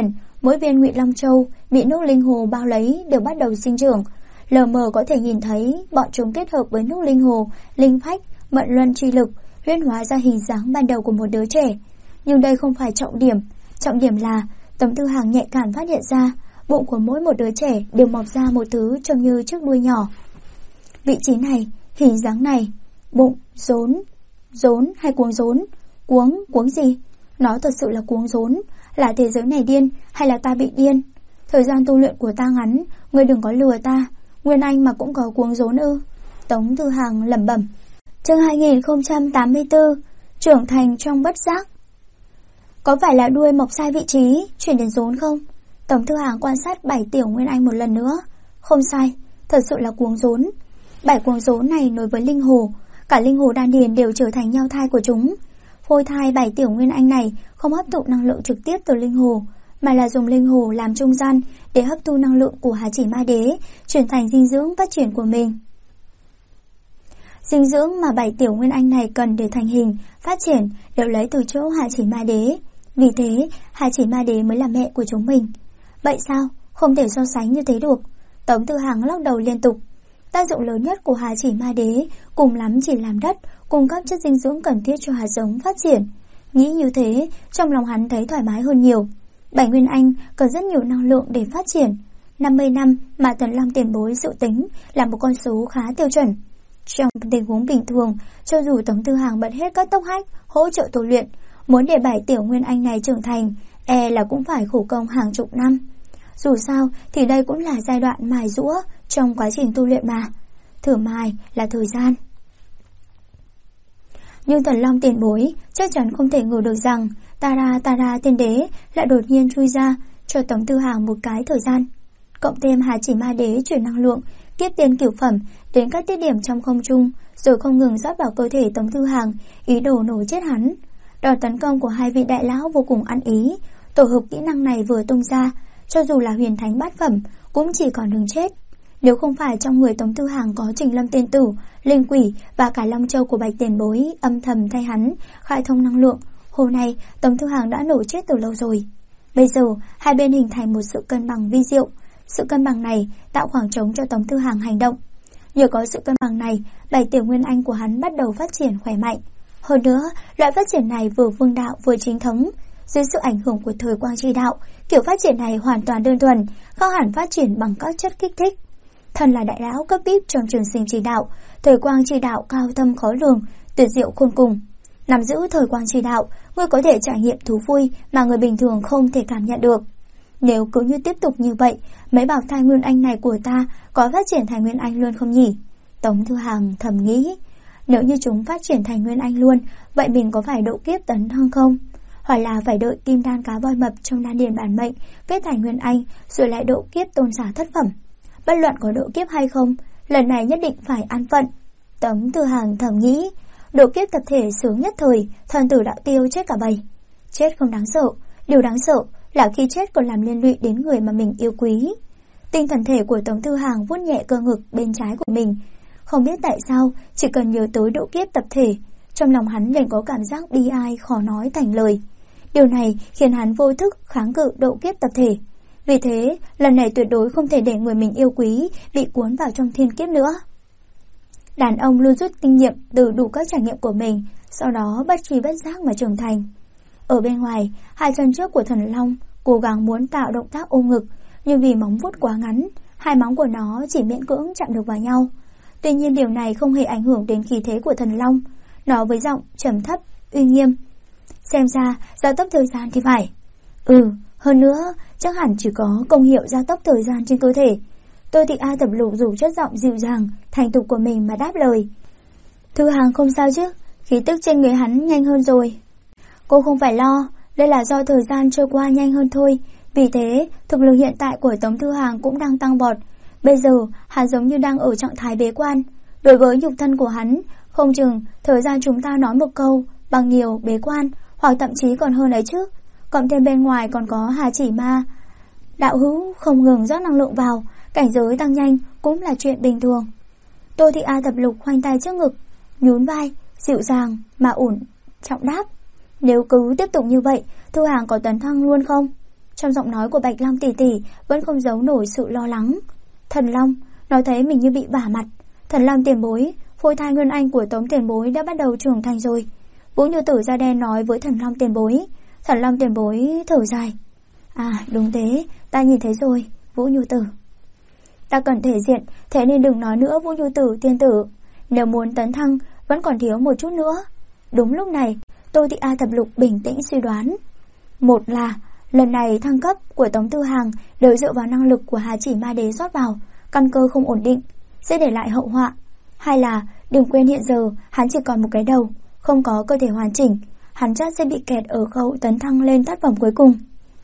mỗi viên Ngụy Long Châu bị nước linh hồ bao lấy đều bắt đầu sinh trưởng. Lờ mờ có thể nhìn thấy bọn chúng kết hợp với nước linh hồ, linh phách, mận luân chi lực, huyễn hóa ra hình dáng ban đầu của một đứa trẻ. Nhưng đây không phải trọng điểm là Tống Tư Hằng nhạy cảm phát hiện ra bụng của mỗi một đứa trẻ đều mọc ra một thứ trông như chiếc đuôi nhỏ. Vị trí này, hình dáng này, bụng, rốn hay cuống rốn? Cuống gì? Nó thật sự là cuống rốn. Là thế giới này điên hay là ta bị điên? Thời gian tu luyện của ta ngắn, ngươi đừng có lừa ta. Nguyên Anh mà cũng có cuống rốn ư? Tống Tư Hằng lẩm bẩm. Chương 2084, trưởng thành trong bất giác. Có phải là đuôi mọc sai vị trí, chuyển đến rốn không? Tống Tư Hằng quan sát 7 tiểu Nguyên Anh một lần nữa. Không sai, thật sự là cuống rốn. 7 cuống rốn này nối với linh hồ, cả linh hồ đan điền đều trở thành nhau thai của chúng. Phôi thai 7 tiểu Nguyên Anh này không hấp thụ năng lượng trực tiếp từ linh hồ, mà là dùng linh hồ làm trung gian để hấp thu năng lượng của Hà Chỉ Ma Đế, chuyển thành dinh dưỡng phát triển của mình. Dinh dưỡng mà 7 tiểu Nguyên Anh này cần để thành hình, phát triển đều lấy từ chỗ Hà Chỉ Ma Đế. Vì thế, Hà Chỉ Ma Đế mới là mẹ của chúng mình. Vậy sao? Không thể so sánh như thế được. Tống Tư Hằng lắc đầu liên tục. Tác dụng lớn nhất của Hà Chỉ Ma Đế cùng lắm chỉ làm đất, cung cấp chất dinh dưỡng cần thiết cho hạt giống phát triển. Nghĩ như thế, trong lòng hắn thấy thoải mái hơn nhiều. 7 Nguyên Anh cần rất nhiều năng lượng để phát triển. 50 năm mà Tần Long tiền bối dự tính là một con số khá tiêu chuẩn. Trong tình huống bình thường, cho dù Tống Tư Hằng bật hết các tốc hách hỗ trợ tu luyện, muốn để 7 tiểu Nguyên Anh này trưởng thành, là cũng phải khổ công hàng chục năm. Dù sao thì đây cũng là giai đoạn mài giũa trong quá trình tu luyện mà. Thử mài là thời gian. Nhưng Tần Long tiền bối chắc chắn không thể ngờ được rằng Tara tiên đế lại đột nhiên chui ra, cho Tống Tư Hằng một cái thời gian. Cộng thêm Hà Chỉ Ma Đế chuyển năng lượng kiếp tiên cửu phẩm đến các tiết điểm trong không trung, rồi không ngừng rót vào cơ thể Tống Tư Hằng, ý đồ nổ chết hắn. Đòn tấn công của hai vị đại lão vô cùng ăn ý. Tổ hợp kỹ năng này vừa tung ra, cho dù là huyền thánh bát phẩm cũng chỉ còn đường chết. Nếu không phải trong người Tống Tư Hằng có Trình Lâm tiên tử, linh quỷ và cả Long Châu của Bạch tiền bối âm thầm thay hắn khai thông năng lượng, hôm nay Tống Tư Hằng đã nổ chết từ lâu rồi. Bây giờ hai bên hình thành một sự cân bằng vi diệu. Sự cân bằng này tạo khoảng trống cho Tống Tư Hằng hành động. Nhờ có sự cân bằng này, 7 tiểu Nguyên Anh của hắn bắt đầu phát triển khỏe mạnh. Hơn nữa, loại phát triển này vừa vương đạo vừa chính thống. Dưới sự ảnh hưởng của thời quang chi đạo, kiểu phát triển này hoàn toàn đơn thuần, khác hẳn phát triển bằng các chất kích thích. Thần là đại lão cấp bíp trong trường sinh chi đạo, thời quang chi đạo cao thâm khó lường, tuyệt diệu khôn cùng. Nắm giữ thời quang chi đạo, ngươi có thể trải nghiệm thú vui mà người bình thường không thể cảm nhận được. Nếu cứ như tiếp tục như vậy, mấy bảo thai Nguyên Anh này của ta có phát triển thành Nguyên Anh luôn không nhỉ? Tống Tư Hằng thầm nghĩ. Nếu như chúng phát triển thành Nguyên Anh luôn, vậy mình có phải độ kiếp tấn thăng không? Hoặc là phải đợi kim đan cá voi mập trong đan điền bản mệnh kết thành Nguyên Anh rồi lại độ kiếp tôn giả thất phẩm. Bất luận có độ kiếp hay không, lần này nhất định phải an phận. Tống Tư Hằng thầm nghĩ. Độ kiếp tập thể sướng nhất thời, thần tử đạo tiêu chết cả bầy. Chết không đáng sợ, điều đáng sợ là khi chết còn làm liên lụy đến người mà mình yêu quý. Tinh thần thể của Tống Tư Hằng vuốt nhẹ cơ ngực bên trái của mình. Không biết tại sao, chỉ cần nhớ tới độ kiếp tập thể, trong lòng hắn liền có cảm giác bi ai khó nói thành lời. Điều này khiến hắn vô thức kháng cự độ kiếp tập thể. Vì thế, lần này tuyệt đối không thể để người mình yêu quý bị cuốn vào trong thiên kiếp nữa. Đàn ông luôn rút kinh nghiệm từ đủ các trải nghiệm của mình, sau đó bất tri bất giác mà trưởng thành. Ở bên ngoài, hai chân trước của thần long cố gắng muốn tạo động tác ôm ngực, nhưng vì móng vuốt quá ngắn, hai móng của nó chỉ miễn cưỡng chạm được vào nhau. Tuy nhiên điều này không hề ảnh hưởng đến khí thế của thần long. Nó với giọng trầm thấp, uy nghiêm. Xem ra gia tốc thời gian thì phải. Hơn nữa chắc hẳn chỉ có công hiệu gia tốc thời gian trên cơ thể. Tôi Thị A Thập Lục dùng chất giọng dịu dàng, thành thục của mình mà đáp lời. Thư Hằng không sao chứ, khí tức trên người hắn nhanh hơn rồi. Cô không phải lo, đây là do thời gian trôi qua nhanh hơn thôi. Vì thế, thực lực hiện tại của Tống Thư Hằng cũng đang tăng vọt. Bây giờ, hắn giống như đang ở trạng thái bế quan. Đối với nhục thân của hắn, không chừng thời gian chúng ta nói một câu bằng nhiều bế quan, hoặc thậm chí còn hơn ấy chứ. Cộng thêm bên ngoài còn có Hà Chỉ Ma đạo hữu không ngừng rót năng lượng vào, cảnh giới tăng nhanh cũng là chuyện bình thường. Tô Thị A Thập Lục khoanh tay trước ngực, nhún vai, dịu dàng mà ổn trọng đáp. Nếu cứ tiếp tục như vậy, Thư Hằng có tấn thăng luôn không? Trong giọng nói của Bạch Long tỷ tỷ vẫn không giấu nổi sự lo lắng. Thần Long, nói thấy mình như bị bả mặt. Thần Long tiền bối, phôi thai nguyên anh của Tống tiền bối đã bắt đầu trưởng thành rồi. Vũ Như Tử da đen nói với Thần Long tiền bối. Thần Long tiền bối thở dài. À đúng thế, ta nhìn thấy rồi, Vũ Như Tử. Ta cần thể diện, thế nên đừng nói nữa Vũ Như Tử tiên tử. Nếu muốn tấn thăng, vẫn còn thiếu một chút nữa. Đúng lúc này, Tô Thị A Thập Lục bình tĩnh suy đoán. Một là, lần này thăng cấp của Tống Tư Hàng đều dựa vào năng lực của Hà Chỉ Ma Đế rót vào, căn cơ không ổn định, sẽ để lại hậu họa. Hai là, đừng quên hiện giờ hắn chỉ còn một cái đầu, không có cơ thể hoàn chỉnh, hắn chắc sẽ bị kẹt ở khâu tấn thăng lên tác phẩm cuối cùng.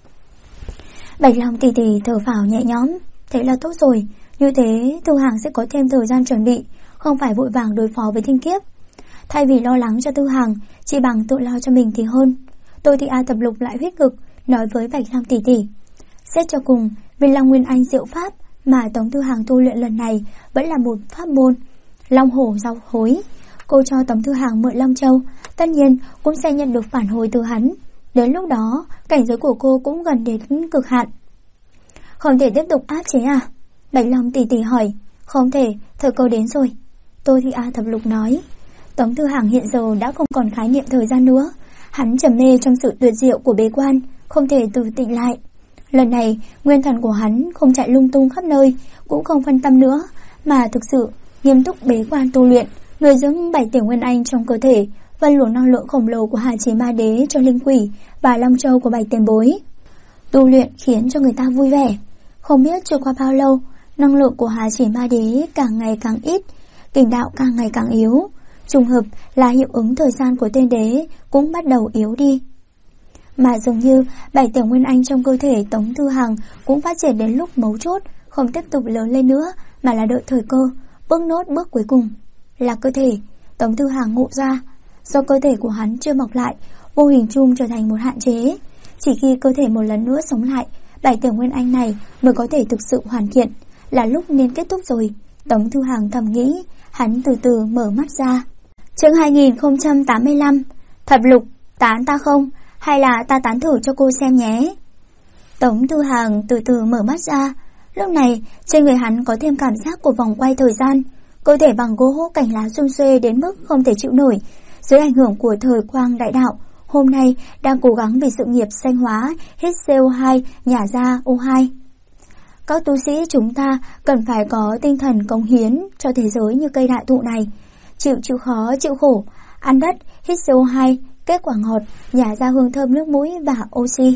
Bạch Long tỷ tỷ thở phào nhẹ nhõm. Thế là tốt rồi, như thế Tư Hàng sẽ có thêm thời gian chuẩn bị, không phải vội vàng đối phó với thiên kiếp. Thay vì lo lắng cho Tư Hàng, chỉ bằng tự lo cho mình thì hơn. Tôi thì A Thập Lục lại huyết cực, nói với Bạch Long tỷ tỷ. Xét cho cùng, viên Long Nguyên Anh diệu pháp mà Tống Tư Hàng tu luyện lần này vẫn là một pháp môn Long Hổ Rau Hối. Cô cho Tống Tư Hàng mượn Long Châu, tất nhiên cũng sẽ nhận được phản hồi từ hắn. Đến lúc đó, cảnh giới của cô cũng gần đến cực hạn. Không thể tiếp tục áp chế à? Bạch Long tỷ tỷ hỏi. Không thể, thời cơ đến rồi. Tôi thì A Thập Lục nói. Tống Tư Hàng hiện giờ đã không còn khái niệm thời gian nữa. Hắn trầm mê trong sự tuyệt diệu của bế quan, không thể từ tịnh lại. Lần này, nguyên thần của hắn không chạy lung tung khắp nơi, cũng không phân tâm nữa, mà thực sự nghiêm túc bế quan tu luyện, nuôi dưỡng 7 tiểu nguyên anh trong cơ thể, phân luồng năng lượng khổng lồ của Hà Chỉ Ma Đế cho linh quỷ và Long Châu của Bạch tiền bối. Tu luyện khiến cho người ta vui vẻ. Không biết trôi qua bao lâu, năng lượng của Hà Chỉ Ma Đế càng ngày càng ít, kình đạo càng ngày càng yếu. Trùng hợp là hiệu ứng thời gian của tên đế cũng bắt đầu yếu đi. Mà dường như 7 tiểu nguyên anh trong cơ thể Tống Tư Hàng cũng phát triển đến lúc mấu chốt, không tiếp tục lớn lên nữa mà là đợi thời cơ, bước nốt bước cuối cùng là cơ thể. Tống Tư Hàng ngộ ra, do cơ thể của hắn chưa mọc lại, vô hình chung trở thành một hạn chế. Chỉ khi cơ thể một lần nữa sống lại, 7 tiểu nguyên anh này mới có thể thực sự hoàn thiện, là lúc nên kết thúc rồi. Tống Tư Hàng thầm nghĩ. Hắn từ từ mở mắt ra. Chương 2085. Thập Lục, tán ta không? Hay là ta tán thử cho cô xem nhé? Tống Tư Hàng từ từ mở mắt ra. Lúc này trên người hắn có thêm cảm giác của vòng quay thời gian. Cơ thể bằng gỗ hốc cành lá sum xuê đến mức không thể chịu nổi. Dưới ảnh hưởng của thời quang đại đạo, hôm nay đang cố gắng vì sự nghiệp sanh hóa, hít CO2, nhả ra O2. Các tu sĩ chúng ta cần phải có tinh thần cống hiến cho thế giới như cây đại thụ này. Chịu khó, chịu khổ, ăn đất, hít CO2, kết quả ngọt, nhả ra hương thơm nước mũi và oxy.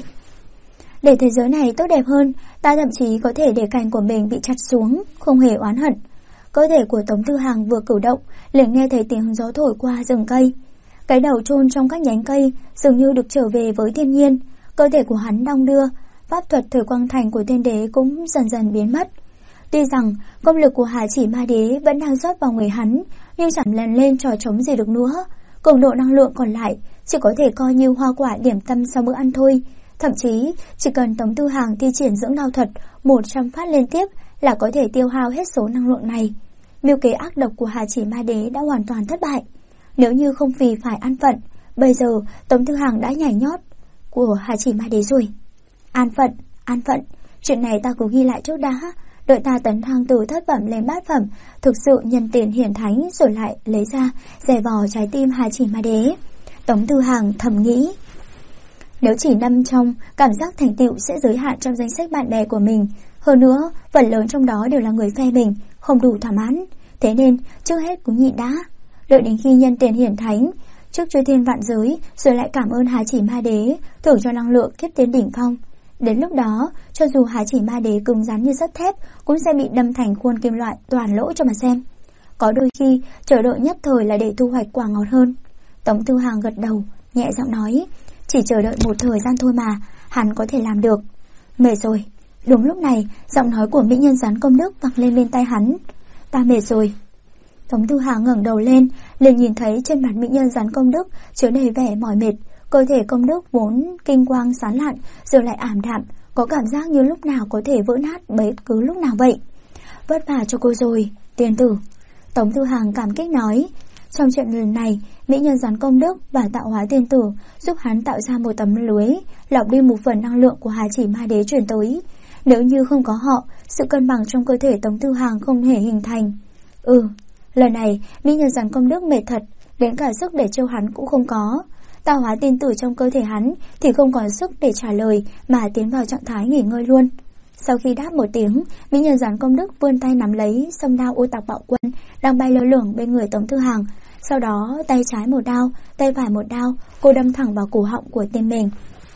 Để thế giới này tốt đẹp hơn, ta thậm chí có thể để cành của mình bị chặt xuống, không hề oán hận. Cơ thể của Tống Tư Hàng vừa cử động, liền nghe thấy tiếng gió thổi qua rừng cây. Cái đầu chôn trong các nhánh cây dường như được trở về với thiên nhiên. Cơ thể của hắn đong đưa, pháp thuật thời quang thành của tiên đế cũng dần dần biến mất. Tuy rằng công lực của Hà Chỉ Ma Đế vẫn đang rót vào người hắn, nhưng chẳng lần lên trò trống gì được nữa. Cường độ năng lượng còn lại chỉ có thể coi như hoa quả điểm tâm sau bữa ăn thôi. Thậm chí chỉ cần Tống Tư Hàng thi triển dưỡng đao thuật 100 phát liên tiếp là có thể tiêu hao hết số năng lượng này. Mưu kế ác độc của Hà Chỉ Ma Đế đã hoàn toàn thất bại. Nếu như không vì phải an phận, bây giờ Tống Tư Hàng đã nhảy nhót của Hà Chỉ Ma Đế rồi. An phận, chuyện này ta cứ ghi lại trước đã. Đợi ta tấn thăng từ thất phẩm lên bát phẩm, thực sự nhân tiền hiển thánh, rồi lại lấy ra dè vò trái tim Hà Chỉ Ma Đế. Tống Tư Hàng thầm nghĩ, nếu chỉ nằm trong cảm giác thành tựu sẽ giới hạn trong danh sách bạn bè của mình. Hơn nữa, phần lớn trong đó đều là người phe mình, không đủ thỏa mãn. Thế nên, trước hết cũng nhịn đã. Đợi đến khi nhân tiền hiển thánh, trước chư thiên vạn giới, rồi lại cảm ơn Hà Chỉ Ma Đế, thưởng cho năng lượng kiếp tiến đỉnh phong. Đến lúc đó, cho dù Hà Chỉ Ma Đế cứng rắn như sắt thép, cũng sẽ bị đâm thành khuôn kim loại toàn lỗ cho mà xem. Có đôi khi, chờ đợi nhất thời là để thu hoạch quả ngọt hơn. Tống Tư Hàng gật đầu, nhẹ giọng nói, chỉ chờ đợi một thời gian thôi mà, hắn có thể làm được. Mệt rồi. Đúng lúc này, giọng nói của mỹ nhân rắn Công Đức vang lên bên tai hắn. Ta mệt rồi. Tống Tư Hàng ngẩng đầu lên, liền nhìn thấy trên mặt mỹ nhân rắn Công Đức chứa đầy vẻ mỏi mệt. Cơ thể Công Đức vốn kinh quang sáng lạn, giờ lại ảm đạm, có cảm giác như lúc nào có thể vỡ nát bất cứ lúc nào vậy. Vất vả cho cô rồi, tiên tử. Tống Tư Hàng cảm kích nói. Trong chuyện lần này, mỹ nhân rắn công đức và tạo hóa tiên tử giúp hắn tạo ra một tấm lưới, lọc đi một phần năng lượng của Hà Chỉ Ma Đế truyền tới. Nếu như không có họ, sự cân bằng trong cơ thể Tống Tư Hàng không hề hình thành. Lần này mỹ nhân rắn công đức mệt thật, đến cả sức để trêu hắn cũng không có. Tạo hóa tiên tử trong cơ thể hắn thì không còn sức để trả lời mà tiến vào trạng thái nghỉ ngơi luôn. Sau khi đáp một tiếng, mỹ nhân rắn công đức vươn tay nắm lấy song đao ô tặc bạo quân đang bay lơ lửng bên người Tống Tư Hàng. Sau đó tay trái một đao, tay phải một đao, cô đâm thẳng vào cổ họng của tên mình.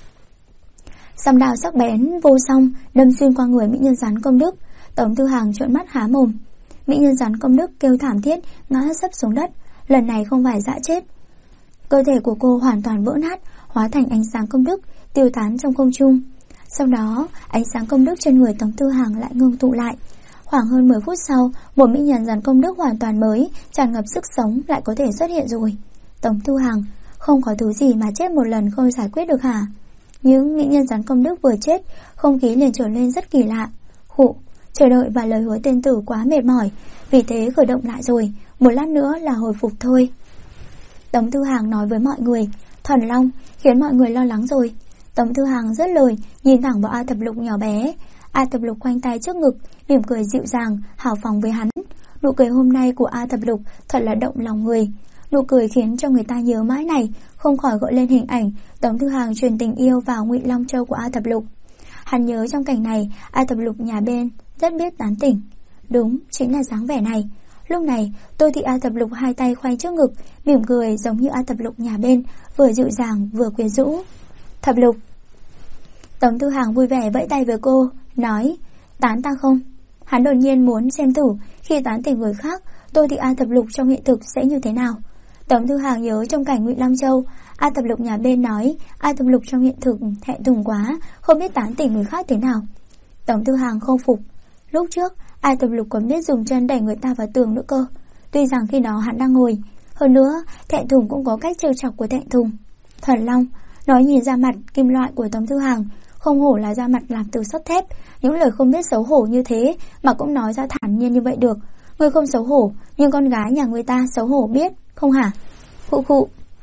Song đao sắc bén vô song đâm xuyên qua người mỹ nhân rắn công đức. Tống Tư Hàng trợn mắt há mồm. Mỹ nhân rắn công đức kêu thảm thiết, ngã sấp xuống đất. Lần này không phải dã chết. Cơ thể của cô hoàn toàn vỡ nát, hóa thành ánh sáng công đức, tiêu tán trong không trung. Sau đó, ánh sáng công đức trên người Tống Tư Hàng lại ngưng tụ lại. Khoảng hơn 10 phút sau, một mỹ nhân rắn công đức hoàn toàn mới, tràn ngập sức sống lại có thể xuất hiện rồi. Tống Tư Hàng, không có thứ gì mà chết một lần không giải quyết được hả? Những mỹ nhân rắn công đức vừa chết, không khí liền trở nên rất kỳ lạ. Chờ đợi và lời hứa tên tử quá mệt mỏi, vì thế khởi động lại rồi, một lát nữa là hồi phục thôi. Tống Tư Hàng nói với mọi người, Thần Long, khiến mọi người lo lắng rồi. Tống Tư Hàng rất lời, nhìn thẳng vào A Thập Lục nhỏ bé. A Thập Lục khoanh tay trước ngực, mỉm cười dịu dàng, hào phóng với hắn. Nụ cười hôm nay của A Thập Lục thật là động lòng người. Nụ cười khiến cho người ta nhớ mãi này, không khỏi gợi lên hình ảnh Tống Tư Hàng truyền tình yêu vào Ngụy Long Châu của A Thập Lục. Hắn nhớ trong cảnh này, A Thập Lục nhà bên rất biết tán tỉnh. Đúng, chính là dáng vẻ này. Lúc này, Tô Thị A Thập Lục hai tay khoanh trước ngực, mỉm cười giống như A Thập Lục nhà bên, vừa dịu dàng vừa quyến rũ. Thập Lục. Tống Tư Hàng vui vẻ vẫy tay với cô, nói, tán ta không? Hắn đột nhiên muốn xem thử khi tán tỉnh người khác, Tô Thị A Thập Lục trong hiện thực sẽ như thế nào. Tống Tư Hàng nhớ trong cảnh Ngụy Long Châu, A Thập Lục nhà bên nói A Thập Lục trong hiện thực thẹn thùng quá, không biết tán tỉnh người khác thế nào. Tống Tư Hàng không phục. Lúc trước A Thập Lục còn biết dùng chân đẩy người ta vào tường nữa cơ. Tuy rằng khi đó hắn đang ngồi. Hơn nữa thẹn thùng cũng có cách trêu chọc của thẹn thùng. Thần Long nói nhìn da mặt kim loại của Tống Tư Hàng, không hổ là da mặt làm từ sắt thép. Những lời không biết xấu hổ như thế mà cũng nói ra thản nhiên như vậy được. Người không xấu hổ, nhưng con gái nhà người ta xấu hổ biết, không hả? Khụ.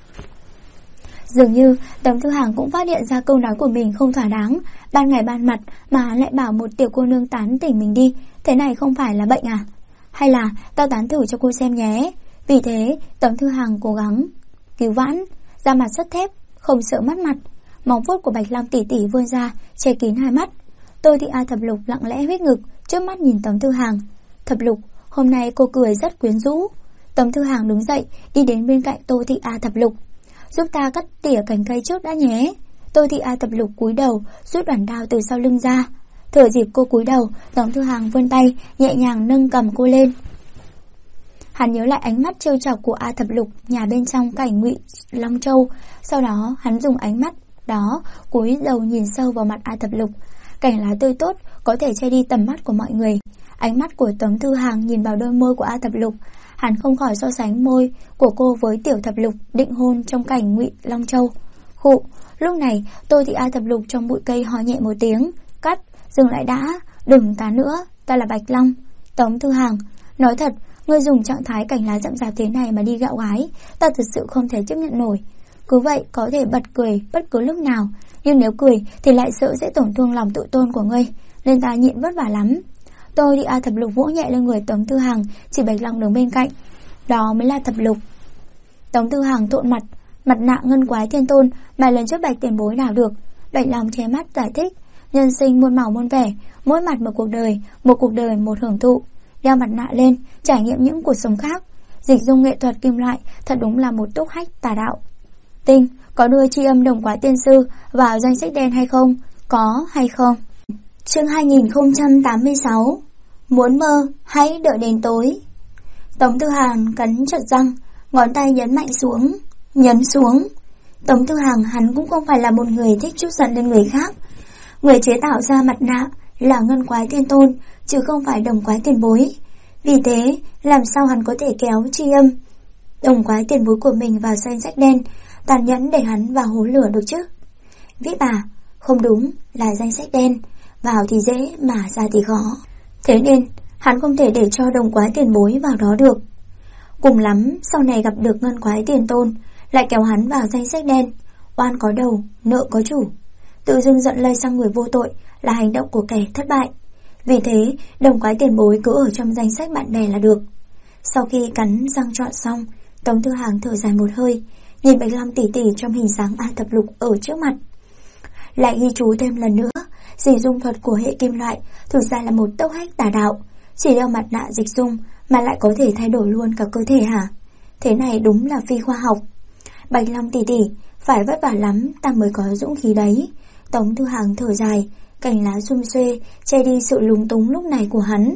Dường như Tống Tư Hàng cũng phát hiện ra câu nói của mình không thỏa đáng. Ban ngày ban mặt mà lại bảo một tiểu cô nương tán tỉnh mình đi, thế này không phải là bệnh à? Hay là tao tán thử cho cô xem nhé. Vì thế Tống Tư Hàng cố gắng cứu vãn, da mặt sắt thép, không sợ mất mặt. Móng vuốt của Bạch Lam tỷ tỷ vươn ra, che kín hai mắt. Tôi Thị A Thập Lục lặng lẽ huyết ngực, trước mắt nhìn Tống Tư Hàng. Thập Lục, hôm nay cô cười rất quyến rũ. Tống Tư Hàng đứng dậy, đi đến bên cạnh Tô Thị A Thập Lục. Giúp ta cắt tỉa cành cây trước đã nhé. Tô Thị A Thập Lục cúi đầu, rút đoạn đao từ sau lưng ra. Thừa dịp cô cúi đầu, Tống Tư Hàng vươn tay, nhẹ nhàng nâng cầm cô lên. Hắn nhớ lại ánh mắt trêu chọc của A Thập Lục nhà bên trong cảnh Ngụy Long Châu. Sau đó hắn dùng ánh mắt đó cúi đầu nhìn sâu vào mặt A Thập Lục. Cảnh lá tươi tốt có thể che đi tầm mắt của mọi người. Ánh mắt của Tống Tư Hàng nhìn vào đôi môi của A Thập Lục. Hắn không khỏi so sánh môi của cô với Tiểu Thập Lục định hôn trong cảnh Ngụy Long Châu. Khụ. Lúc này Tô Thị A Thập Lục trong bụi cây ho nhẹ một tiếng. Cắt, dừng lại đã, đừng tán nữa, ta là Bạch Long. Tống Tư Hàng, nói thật, ngươi dùng trạng thái cảnh lá rậm rạp thế này mà đi gạo gái, ta thật sự không thể chấp nhận nổi. Cứ vậy có thể bật cười bất cứ lúc nào, nhưng nếu cười thì lại sợ sẽ tổn thương lòng tự tôn của ngươi, nên ta nhịn vất vả lắm. Tôi đi A Thập Lục vỗ nhẹ lên người Tống Tư Hàng, chỉ Bạch Long đứng bên cạnh. Đó mới là Thập Lục. Tống Tư Hàng trộn mặt nạ ngân quái thiên tôn mà lần trước Bạch tiền bối nào được. Bạch Long che mắt giải thích, nhân sinh muôn màu muôn vẻ, mỗi mặt một cuộc đời một hưởng thụ. Đeo mặt nạ lên, trải nghiệm những cuộc sống khác. Dịch dung nghệ thuật kim loại thật đúng là một túc hách tà đạo. Tinh, có đưa tri âm đồng quái tiên sư vào danh sách đen hay không? Có hay không? Chương 2086. Muốn mơ, hãy đợi đến tối. Tống Tư Hàng cắn chặt răng, ngón tay nhấn xuống. Tống Tư Hàng hắn cũng không phải là một người thích trút giận lên người khác. Người chế tạo ra mặt nạ là ngân quái tiên tôn, chứ không phải đồng quái tiền bối. Vì thế, làm sao hắn có thể kéo tri âm đồng quái tiền bối của mình vào danh sách đen, tàn nhẫn để hắn vào hố lửa được chứ? Vĩ bà, không đúng, là danh sách đen, vào thì dễ mà ra thì khó. Thế nên, hắn không thể để cho đồng quái tiền bối vào đó được. Cùng lắm sau này gặp được ngân quái tiền tôn, lại kéo hắn vào danh sách đen. Oan có đầu, nợ có chủ. Tự dưng giận lây sang người vô tội là hành động của kẻ thất bại. Vì thế đồng quái tiền bối cứ ở trong danh sách bạn bè là được. Sau khi cắn răng chọn xong, Tống Thư Hàng thở dài một hơi, nhìn Bạch Long tỷ tỷ trong hình dáng A Thập Lục ở trước mặt. Lại ghi chú thêm lần nữa, dịch dung thuật của hệ kim loại thực ra là một tốc hách tà đạo. Chỉ đeo mặt nạ dịch dung mà lại có thể thay đổi luôn cả cơ thể hả? Thế này đúng là phi khoa học. Bạch Long tỷ tỷ, phải vất vả lắm ta mới có dũng khí đấy. Tống Thư Hàng thở dài, cành lá sum xuê che đi sự lúng túng lúc này của hắn.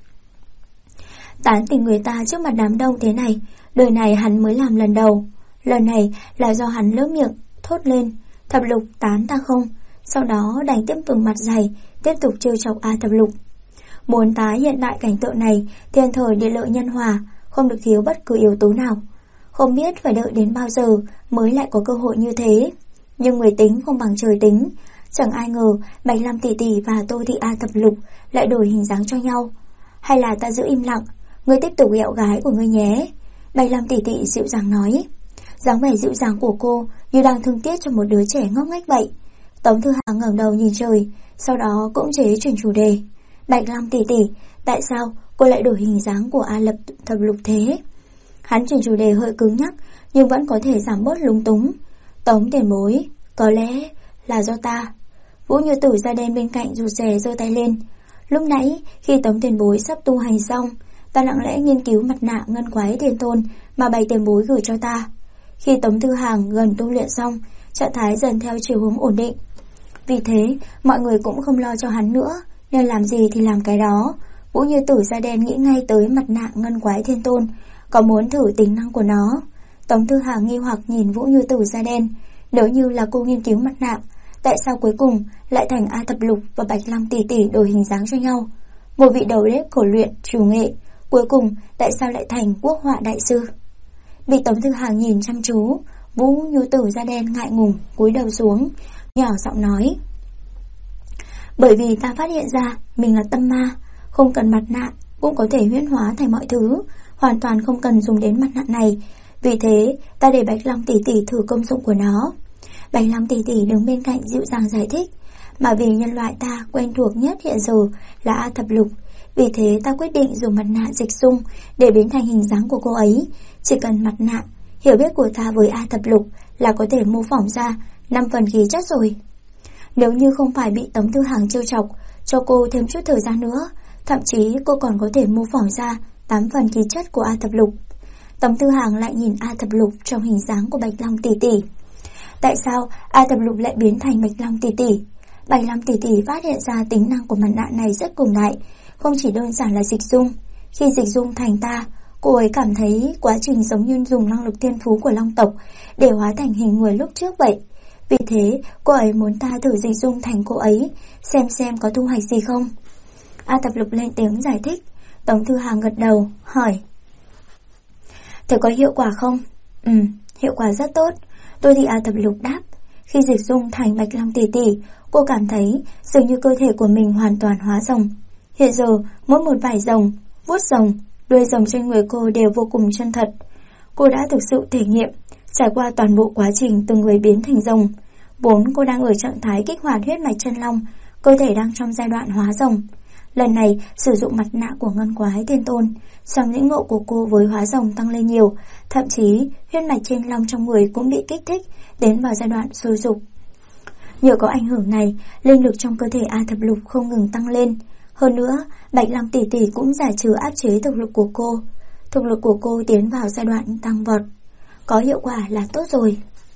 Tán tỉnh người ta trước mặt đám đông thế này, đời này hắn mới làm lần đầu. Lần này là do hắn lỡ miệng thốt lên, Thập Lục tán ta không. Sau đó đành tiếp tục mặt dày, tiếp tục trêu chọc A Thập Lục. Muốn tái hiện đại cảnh tượng này, thiên thời địa lợi nhân hòa, không được thiếu bất cứ yếu tố nào. Không biết phải đợi đến bao giờ mới lại có cơ hội như thế. Nhưng người tính không bằng trời tính. Chẳng ai ngờ Bạch Lam tỷ tỷ và Tô Thị A Thập Lục lại đổi hình dáng cho nhau. Hay là ta giữ im lặng, ngươi tiếp tục ghẹo gái của ngươi nhé. Bạch Lam tỷ tỷ dịu dàng nói. Dáng vẻ dịu dàng của cô như đang thương tiếc cho một đứa trẻ ngốc nghếch vậy. Tống Thư Hàng ngẩng đầu nhìn trời, sau đó cũng chế chuyển chủ đề. Bạch Lam tỷ tỷ, tại sao cô lại đổi hình dáng của A Thập Lục thế? Hắn chuyển chủ đề hơi cứng nhắc, nhưng vẫn có thể giảm bớt lúng túng. Tống tiền bối, có lẽ là do ta. Vũ Như Tử da đen bên cạnh rụt rè giơ tay lên. Lúc nãy khi Tống tiền bối sắp tu hành xong, ta lặng lẽ nghiên cứu mặt nạ ngân quái tiền tôn mà bày tiền bối gửi cho ta. Khi Tống Thư Hàng gần tu luyện xong, trạng thái dần theo chiều hướng ổn định. Vì thế mọi người cũng không lo cho hắn nữa, nên làm gì thì làm cái đó. Vũ Như Tử da đen nghĩ ngay tới mặt nạ ngân quái thiên tôn, có muốn thử tính năng của nó. Tống Thư Hàng nghi hoặc nhìn Vũ Như Tử da đen. Nếu như là cô nghiên cứu mặt nạ, tại sao cuối cùng lại thành A Thập Lục và Bạch Lam tỷ tỷ đổi hình dáng cho nhau? Một vị đầu bếp khổ luyện chủ nghệ, cuối cùng tại sao lại thành quốc họa đại sư? Bị Tống Thư Hàng nhìn chăm chú, Vũ Như Tử da đen ngại ngùng cúi đầu xuống, nhỏ giọng nói. Bởi vì ta phát hiện ra mình là tâm ma, không cần mặt nạ cũng có thể huyễn hóa thành mọi thứ, hoàn toàn không cần dùng đến mặt nạ này. Vì thế ta để Bạch Long tỷ tỷ thử công dụng của nó. Bạch Long tỷ tỷ đứng bên cạnh dịu dàng giải thích. Mà vì nhân loại ta quen thuộc nhất hiện giờ là A Thập Lục, vì thế ta quyết định dùng mặt nạ dịch dung để biến thành hình dáng của cô ấy. Chỉ cần mặt nạ, hiểu biết của ta với A Thập Lục là có thể mô phỏng ra 5 phần khí chất rồi. Nếu như không phải bị Tống Thư Hàng trêu chọc, cho cô thêm chút thời gian nữa, thậm chí cô còn có thể mô phỏng ra 8 phần khí chất của A Thập Lục. Tống Thư Hàng lại nhìn A Thập Lục trong hình dáng của Bạch Long tỷ tỷ. Tại sao A Thập Lục lại biến thành Bạch Long tỷ tỷ? Bạch Long tỷ tỷ phát hiện ra tính năng của mặt nạ này rất cường đại, không chỉ đơn giản là dịch dung. Khi dịch dung thành ta, cô ấy cảm thấy quá trình giống như dùng năng lực thiên phú của Long tộc để hóa thành hình người lúc trước vậy. Vì thế cô ấy muốn ta thử dịch dung thành cô ấy, xem có thu hoạch gì không. A Thập Lục lên tiếng giải thích. Tống Thư Hàng gật đầu, hỏi. Thế có hiệu quả không? Hiệu quả rất tốt. Tôi thì A Thập Lục đáp. Khi dịch dung thành Bạch Long tỷ tỷ, cô cảm thấy dường như cơ thể của mình hoàn toàn hóa rồng. Hiện giờ mỗi một vảy rồng, vuốt rồng, đuôi rồng trên người cô đều vô cùng chân thật. Cô đã thực sự thể nghiệm, trải qua toàn bộ quá trình từng người biến thành rồng. Vốn cô đang ở trạng thái kích hoạt huyết mạch chân long, cơ thể đang trong giai đoạn hóa rồng. Lần này sử dụng mặt nạ của ngân quái thiên tôn, trong lĩnh ngộ của cô với hóa rồng tăng lên nhiều, thậm chí huyết mạch trên long trong người cũng bị kích thích đến vào giai đoạn sôi sục. Nhờ có ảnh hưởng này, linh lực trong cơ thể A Thập Lục không ngừng tăng lên. Hơn nữa, Bạch Long tỷ tỷ cũng giải trừ áp chế thực lực của cô. Thực lực của cô tiến vào giai đoạn tăng vọt. Có hiệu quả là tốt rồi.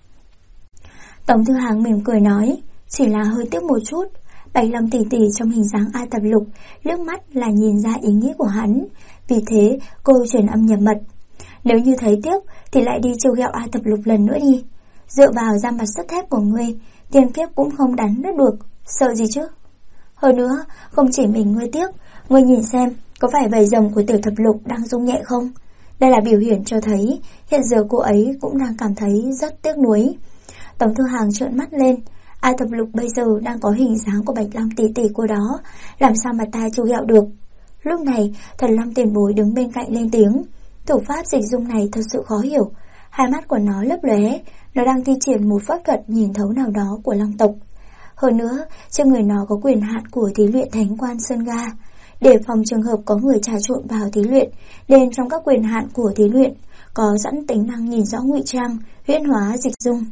Tống Thư Hàng mỉm cười nói, chỉ là hơi tiếc một chút. Bạch Long tỷ tỷ trong hình dáng A Thập Lục, liếc mắt là nhìn ra ý nghĩ của hắn. Vì thế cô truyền âm nhập mật. Nếu như thấy tiếc thì lại đi trêu ghẹo A Thập Lục lần nữa đi. Dựa vào da mặt sắt thép của ngươi, tiền kiếp cũng không đánh được, sợ gì chứ. Hơn nữa, không chỉ mình ngươi tiếc, ngươi nhìn xem, có phải vảy rồng của Tiểu Thập Lục đang rung nhẹ không? Đây là biểu hiện cho thấy hiện giờ cô ấy cũng đang cảm thấy rất tiếc nuối. Tống Thư Hàng trợn mắt lên. A Thập Lục bây giờ đang có hình dáng của Bạch Long tỷ tỷ cô đó, làm sao mà ta trêu ghẹo được. Lúc này Thần Long tiền bối đứng bên cạnh lên tiếng. Thủ pháp dịch dung này thật sự khó hiểu. Hai mắt của nó lấp lóe, nó đang thi triển một pháp thuật nhìn thấu nào đó của long tộc. Hơn nữa, trên người nó có quyền hạn của thí luyện thánh quan Sơn Ga. Để phòng trường hợp có người trà trộn vào thí luyện, nên trong các quyền hạn của thí luyện có sẵn tính năng nhìn rõ ngụy trang, huyễn hóa, dịch dung.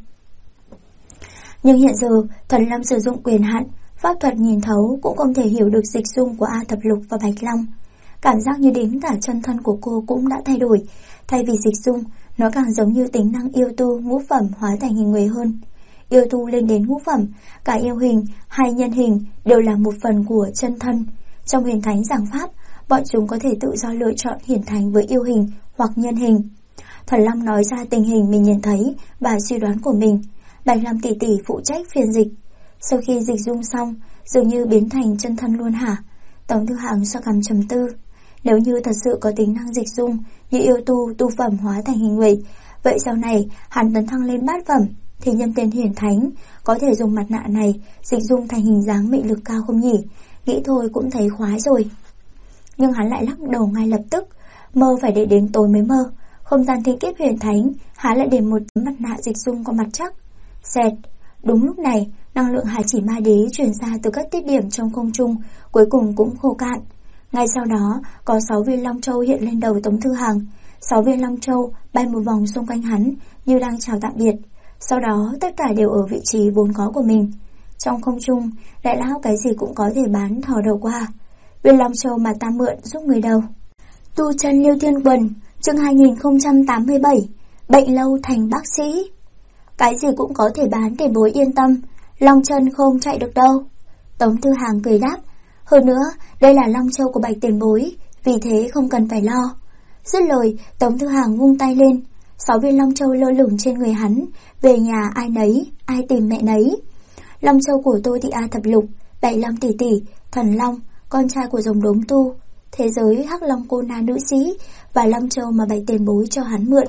Nhưng hiện giờ, Thần Lâm sử dụng quyền hạn, pháp thuật nhìn thấu cũng không thể hiểu được dịch dung của A Thập Lục và Bạch Long. Cảm giác như đến cả chân thân của cô cũng đã thay đổi. Thay vì dịch dung, nó càng giống như tính năng yêu tu ngũ phẩm hóa thành hình người hơn. Yêu tu lên đến ngũ phẩm, cả yêu hình hay nhân hình đều là một phần của chân thân. Trong huyền thánh giảng pháp, bọn chúng có thể tự do lựa chọn hiển thành với yêu hình hoặc nhân hình. Thần Long nói ra tình hình mình nhìn thấy và suy đoán của mình. Bạch Long tỷ tỷ phụ trách phiên dịch. Sau khi dịch dung xong, dường như biến thành chân thân luôn hả? Tống Thư Hàng xoa cằm trầm tư. Nếu như thật sự có tính năng dịch dung như yêu tu phẩm hóa thành hình người, vậy sau này hắn tấn thăng lên bát phẩm thì nhân tên hiển thánh có thể dùng mặt nạ này dịch dung thành hình dáng mị lực cao không nhỉ? Nghĩ thôi cũng thấy khoái rồi. Nhưng hắn lại lắc đầu ngay lập tức. Mơ phải để đến tối mới mơ. Không gian thiên kiếp huyền thánh, hắn lại để một tấm mặt nạ dịch dung có mặt chắc. Xẹt. Đúng lúc này, năng lượng hải chỉ ma đế truyền ra từ các tiết điểm trong không trung, cuối cùng cũng khô cạn. Ngay sau đó, có 6 viên long châu hiện lên đầu Tống Thư Hàng. 6 viên long châu bay một vòng xung quanh hắn như đang chào tạm biệt. Sau đó, tất cả đều ở vị trí vốn có của mình. Trong không trung, đại lão cái gì cũng có thể bán thò đầu qua. Viên long châu mà ta mượn giúp người đâu. Tu chân Liêu Thiên Quần, chương 2087, bệnh lâu thành bác sĩ. Cái gì cũng có thể bán, tiền bối yên tâm, long chân không chạy được đâu. Tống Thư Hàng cười đáp. Hơn nữa, đây là long châu của Bạch tiền bối, vì thế không cần phải lo. Dứt lời, Tống Thư Hàng vung tay lên. 6 viên long châu lơ lửng trên người hắn, về nhà ai nấy, ai tìm mẹ nấy. Long châu của tôi thì A Thập Lục, Bạch Long tỷ tỷ, Thần Long, con trai của rồng đốm tu, thế giới Hắc Long cô na nữ sĩ, và long châu mà Bạch tiền bối cho hắn mượn.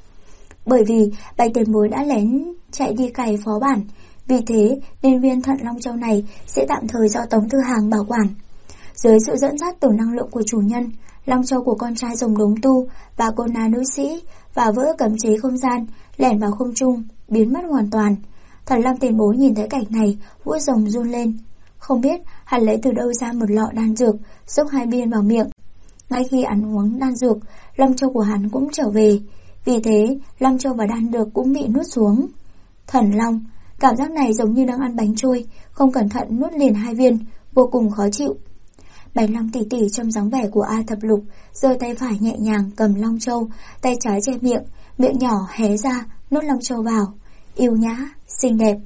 Bởi vì Bạch tiền bối đã lén chạy đi cày phó bản, vì thế nên viên thận long châu này sẽ tạm thời do Tống Thư Hàng bảo quản. Dưới sự dẫn dắt từ năng lượng của chủ nhân, long châu của con trai rồng đốm tu và cô na nữ sĩ và vỡ cấm chế không gian, lẻn vào không trung, biến mất hoàn toàn. Thần Long tiền bối nhìn thấy cảnh này, vuốt rồng run lên. Không biết hắn lấy từ đâu ra một lọ đan dược, xúc 2 viên vào miệng. Ngay khi ăn uống đan dược, long châu của hắn cũng trở về. Vì thế, long châu và đan dược cũng bị nuốt xuống. Thần Long, cảm giác này giống như đang ăn bánh trôi, không cẩn thận nuốt liền 2 viên, vô cùng khó chịu. Bạch Long tỷ tỷ trong dáng vẻ của A Thập Lục, giơ tay phải nhẹ nhàng cầm long châu, tay trái che miệng, miệng nhỏ hé ra, nuốt long châu vào. Yêu nhã, xinh đẹp.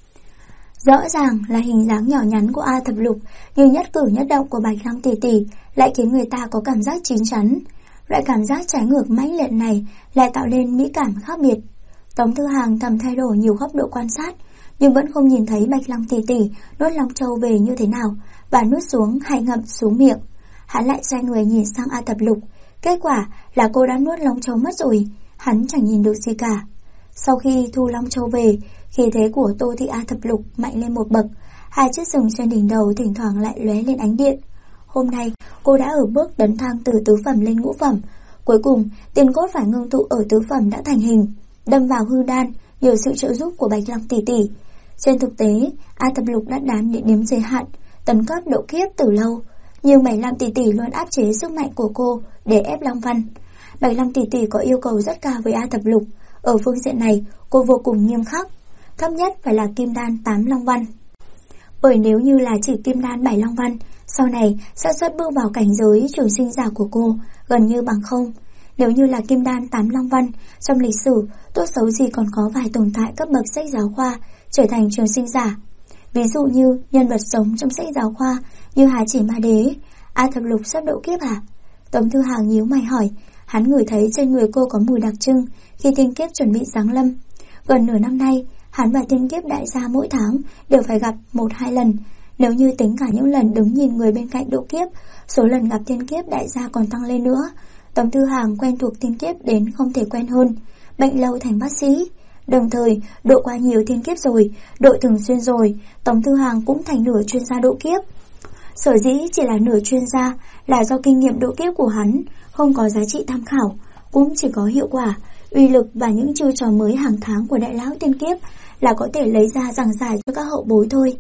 Rõ ràng là hình dáng nhỏ nhắn của A Thập Lục, nhưng nhất cử nhất động của Bạch Long tỷ tỷ lại khiến người ta có cảm giác chín chắn. Loại cảm giác trái ngược mãnh liệt này lại tạo nên mỹ cảm khác biệt. Tống Thư Hàng thầm thay đổi nhiều góc độ quan sát, nhưng vẫn không nhìn thấy Bạch Long tỷ tỷ nuốt long châu về như thế nào và nuốt xuống hay ngậm xuống miệng. Hắn lại xoay người nhìn sang A Thập Lục, kết quả là cô đã nuốt long châu mất rồi. Hắn chẳng nhìn được gì cả. Sau khi thu long châu về, khí thế của Tô Thị A Thập Lục mạnh lên một bậc, 2 chiếc sừng trên đỉnh đầu thỉnh thoảng lại lóe lên ánh điện. Hôm nay, cô đã ở bước tấn thang từ tứ phẩm lên ngũ phẩm. Cuối cùng, tiền cốt phải ngưng tụ ở tứ phẩm đã thành hình, đâm vào hư đan nhờ sự trợ giúp của Bạch Long tỷ tỷ. Trên thực tế, A Thập Lục đã đếm đến giới hạn, tấn cấp độ kiếp từ lâu, nhưng Bạch Long tỷ tỷ luôn áp chế sức mạnh của cô để ép Long Văn. Bạch Long tỷ tỷ có yêu cầu rất cao với A Thập Lục. Ở phương diện này, cô vô cùng nghiêm khắc. Thấp nhất phải là kim đan 8 Long Văn. Bởi nếu như là chỉ kim đan 7 Long Văn, sau này xác suất bước vào cảnh giới trường sinh giả của cô gần như bằng không. Nếu như là kim đan 8 Long Văn, trong lịch sử tốt xấu gì còn có vài tồn tại cấp bậc sách giáo khoa trở thành trường sinh giả. Ví dụ như nhân vật sống trong sách giáo khoa như Hà Chỉ Ma Đế. A Thập Lục sắp độ kiếp à? Tống Thư Hàng nhíu mày hỏi. Hắn ngửi thấy trên người cô có mùi đặc trưng khi thiên kiếp chuẩn bị giáng lâm. Gần nửa năm nay, hắn và thiên kiếp đại gia mỗi tháng đều phải gặp 1-2 lần. Nếu như tính cả những lần đứng nhìn người bên cạnh độ kiếp, số lần gặp thiên kiếp đại gia còn tăng lên nữa. Tống Thư Hàng quen thuộc thiên kiếp đến không thể quen hơn. Bệnh lâu thành bác sĩ. Đồng thời, độ qua nhiều thiên kiếp rồi, độ thường xuyên rồi, Tống Thư Hàng cũng thành nửa chuyên gia độ kiếp. Sở dĩ chỉ là nửa chuyên gia là do kinh nghiệm độ kiếp của hắn không có giá trị tham khảo. cũng chỉ có hiệu quả, uy lực và những chiêu trò mới hàng tháng của đại lão tiên kiếp là có thể lấy ra giảng giải cho các hậu bối thôi.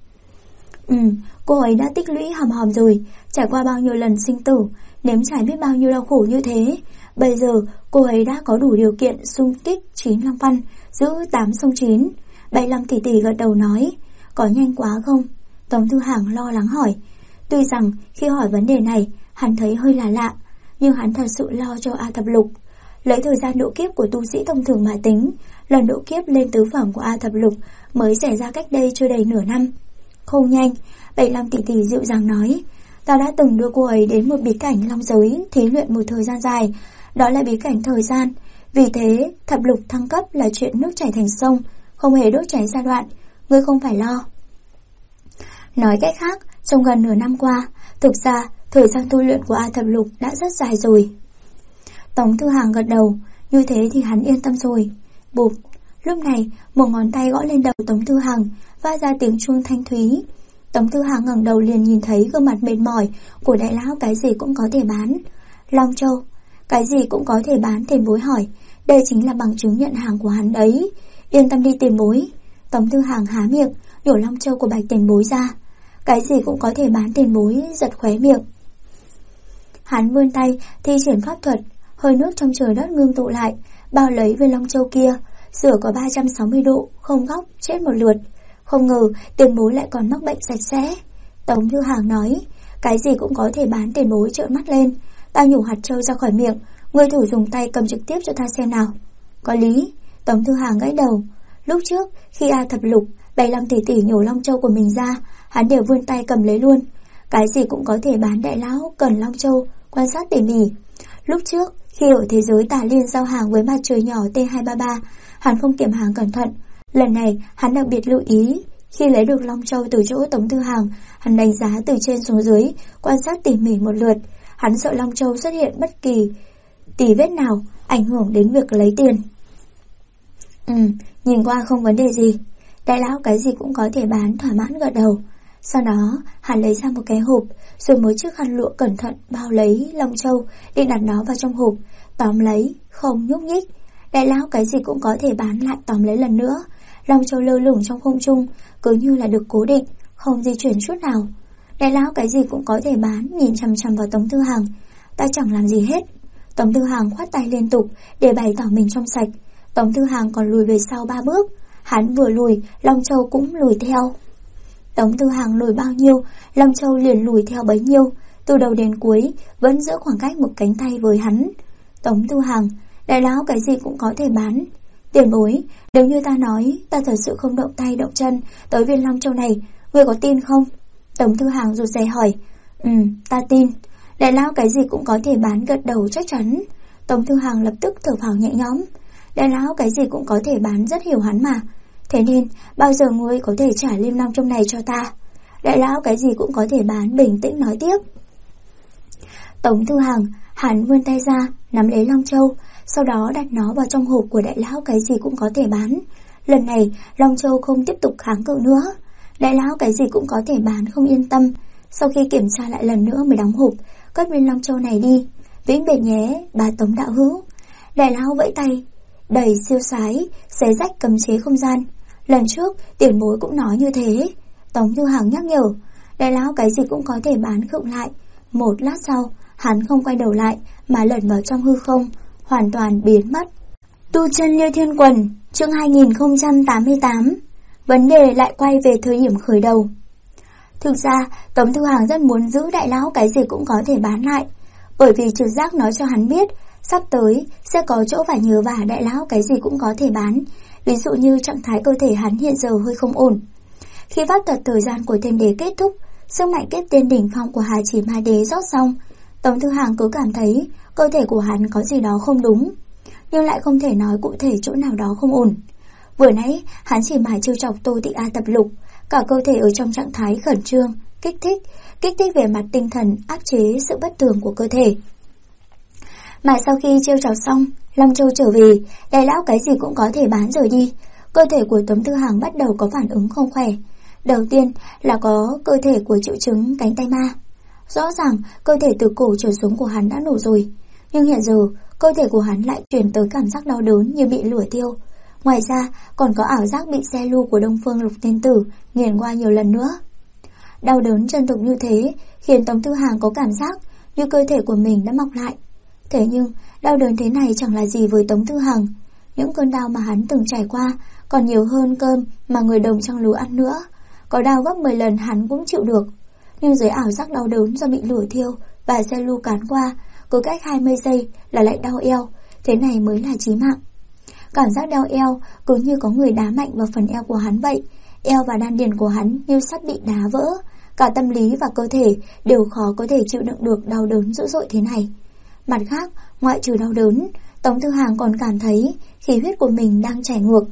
Cô ấy đã tích lũy hòm rồi, trải qua bao nhiêu lần sinh tử, nếm trải biết bao nhiêu đau khổ như thế. Bây giờ cô ấy đã có đủ điều kiện xung kích 9 long văn, giữ 8 sông 9. 75 tỷ tỷ gật đầu nói, có nhanh quá không? Tống Thư Hàng lo lắng hỏi. Tuy rằng khi hỏi vấn đề này hắn thấy hơi là lạ, nhưng hắn thật sự lo cho A Thập Lục. Lấy thời gian độ kiếp của tu sĩ thông thường mà tính, lần độ kiếp lên tứ phẩm của A Thập Lục mới xảy ra cách đây chưa đầy nửa năm. Không nhanh, 75 tỷ tỷ dịu dàng nói, ta đã từng đưa cô ấy đến một bí cảnh long giới thí luyện một thời gian dài, đó là bí cảnh thời gian. Vì thế Thập Lục thăng cấp là chuyện nước chảy thành sông, không hề đốt cháy giai đoạn, ngươi không phải lo. Nói cách khác, trong gần nửa năm qua, thực ra thời gian tu luyện của A Thập Lục đã rất dài rồi. Tống Thư Hàng gật đầu, như thế thì hắn yên tâm rồi. Bụp, lúc này một ngón tay gõ lên đầu Tống Thư Hàng, phát ra tiếng chuông thanh thúy. Tống Thư Hàng ngẩng đầu liền nhìn thấy gương mặt mệt mỏi của đại lão cái gì cũng có thể bán. Long Châu, cái gì cũng có thể bán. Tiền bối hỏi, đây chính là bằng chứng nhận hàng của hắn đấy. Yên tâm đi tiền bối. Tống Thư Hàng há miệng, nhổ Long Châu của Bạch tiền bối ra. Cái gì cũng có thể bán. Tiền bối giật khóe miệng. Hắn vươn tay thi triển pháp thuật, hơi nước trong trời đất ngưng tụ lại, bao lấy viên Long Châu kia, sửa có 360 độ, không góc, chết một lượt. Không ngờ tiền bối lại còn mắc bệnh sạch sẽ. Tống Thư Hàng nói, cái gì cũng có thể bán. Tiền bối trợn mắt lên, ta nhổ hạt châu ra khỏi miệng, ngươi thử dùng tay cầm trực tiếp cho ta xem nào. Có lý. Tống Thư Hàng gãy đầu. Lúc trước khi A Thập Lục 75 tỷ tỷ nhổ Long Châu của mình ra, hắn đều vươn tay cầm lấy luôn. Cái gì cũng có thể bán. Đại lão cần Long Châu quan sát tỉ mỉ. Lúc trước khi ở thế giới Tà Liên giao hàng với mặt trời nhỏ T233, hắn không kiểm hàng cẩn thận. Lần này hắn đặc biệt lưu ý, khi lấy được Long Châu từ chỗ Tống Thư Hàng, hắn đánh giá từ trên xuống dưới, quan sát tỉ mỉ một lượt. Hắn sợ Long Châu xuất hiện bất kỳ tỉ vết nào ảnh hưởng đến việc lấy tiền. Nhìn qua không vấn đề gì. Đại lão cái gì cũng có thể bán, thỏa mãn gật đầu. Sau đó hắn lấy ra một cái hộp, rồi một chiếc khăn lụa cẩn thận bao lấy Long Châu, định đặt nó vào trong hộp, tóm lấy, không nhúc nhích. Đại lão cái gì cũng có thể bán lại tóm lấy lần nữa. Long Châu lơ lửng trong không trung, cứ như là được cố định, không di chuyển chút nào. Đại lão cái gì cũng có thể bán, nhìn chằm chằm vào Tống Thư Hàng. Ta chẳng làm gì hết. Tống Thư Hàng khoát tay liên tục để bày tỏ mình trong sạch. Tống Thư Hàng còn lùi về sau 3 bước. Hắn vừa lùi, Long Châu cũng lùi theo. Tống Thư Hàng lùi bao nhiêu, Long Châu liền lùi theo bấy nhiêu. Từ đầu đến cuối vẫn giữ khoảng cách một cánh tay với hắn. Tống Thư Hàng, đại lão cái gì cũng có thể bán. Tiền bối, nếu như ta nói ta thật sự không động tay động chân tới viên Long Châu này, ngươi có tin không? Tống Thư Hàng rụt rè hỏi. Ta tin. Đại lão cái gì cũng có thể bán gật đầu chắc chắn. Tống Thư Hàng lập tức thở phào nhẹ nhõm. Đại lão cái gì cũng có thể bán rất hiểu hắn mà. Thế nên bao giờ ngươi có thể trả viên Long Châu này cho ta? Đại lão cái gì cũng có thể bán bình tĩnh nói tiếp. Tống Thư Hàng, hắn vươn tay ra nắm lấy Long Châu, sau đó đặt nó vào trong hộp của đại lão cái gì cũng có thể bán. Lần này Long Châu không tiếp tục kháng cự nữa. Đại lão cái gì cũng có thể bán không yên tâm, sau khi kiểm tra lại lần nữa mới đóng hộp, cất viên Long Châu này đi. Vĩnh biệt nhé, bà Tống đạo hữu. Đại lão vẫy tay, đầy siêu sái, xé rách cấm chế không gian. Lần trước tiền bối cũng nói như thế. Tống Thư Hàng nhắc nhở. Đại lão cái gì cũng có thể bán khựng lại. Một lát sau, hắn không quay đầu lại mà lẩn vào trong hư không, hoàn toàn biến mất. Tu chân Liêu Thiên Quần, chương 2088. Vấn đề lại quay về thời điểm khởi đầu. Thực ra, Tống Thư Hàng rất muốn giữ đại lão cái gì cũng có thể bán lại, bởi vì trực giác nói cho hắn biết sắp tới sẽ có chỗ phải nhờ vả đại lão cái gì cũng có thể bán. Ví dụ như trạng thái cơ thể hắn hiện giờ hơi không ổn. Khi pháp thuật thời gian của Thiên Đế kết thúc, sức mạnh kết tiên đỉnh phong của Hà Chỉ Ma Đế rót xong, Tống Thư Hàng cứ cảm thấy cơ thể của hắn có gì đó không đúng, nhưng lại không thể nói cụ thể chỗ nào đó không ổn. Vừa nãy hắn chỉ mải trêu chọc Tô Tị A Tập Lục, cả cơ thể ở trong trạng thái khẩn trương, kích thích về mặt tinh thần, áp chế sự bất thường của cơ thể. Mà sau khi trêu chọc xong, Long Châu trở về, đại lão cái gì cũng có thể bán rời đi. Cơ thể của Tống Thư Hàng bắt đầu có phản ứng không khỏe. Đầu tiên là có cơ thể của triệu chứng cánh tay ma. Rõ ràng cơ thể từ cổ trở xuống của hắn đã nổ rồi, nhưng hiện giờ cơ thể của hắn lại chuyển tới cảm giác đau đớn như bị lửa thiêu. Ngoài ra còn có ảo giác bị xe lu của Đông Phương Lục Tiên Tử nghiền qua nhiều lần nữa. Đau đớn chân thực như thế khiến Tống Thư Hàng có cảm giác như cơ thể của mình đã mọc lại. Thế nhưng đau đớn thế này chẳng là gì với Tống Thư Hàng. Những cơn đau mà hắn từng trải qua còn nhiều hơn cơm mà người đồng trang lứa ăn nữa. Có đau gấp 10 lần hắn cũng chịu được. Nhưng dưới ảo giác đau đớn do bị lửa thiêu và xe lu cán qua, cứ cách 20 giây là lại đau eo. Thế này mới là chí mạng. Cảm giác đau eo cứ như có người đá mạnh vào phần eo của hắn vậy. Eo và đan điền của hắn như sắp bị đá vỡ. Cả tâm lý và cơ thể đều khó có thể chịu đựng được đau đớn dữ dội thế này. Mặt khác, ngoại trừ đau đớn, Tống Thư Hàng còn cảm thấy khí huyết của mình đang chảy ngược.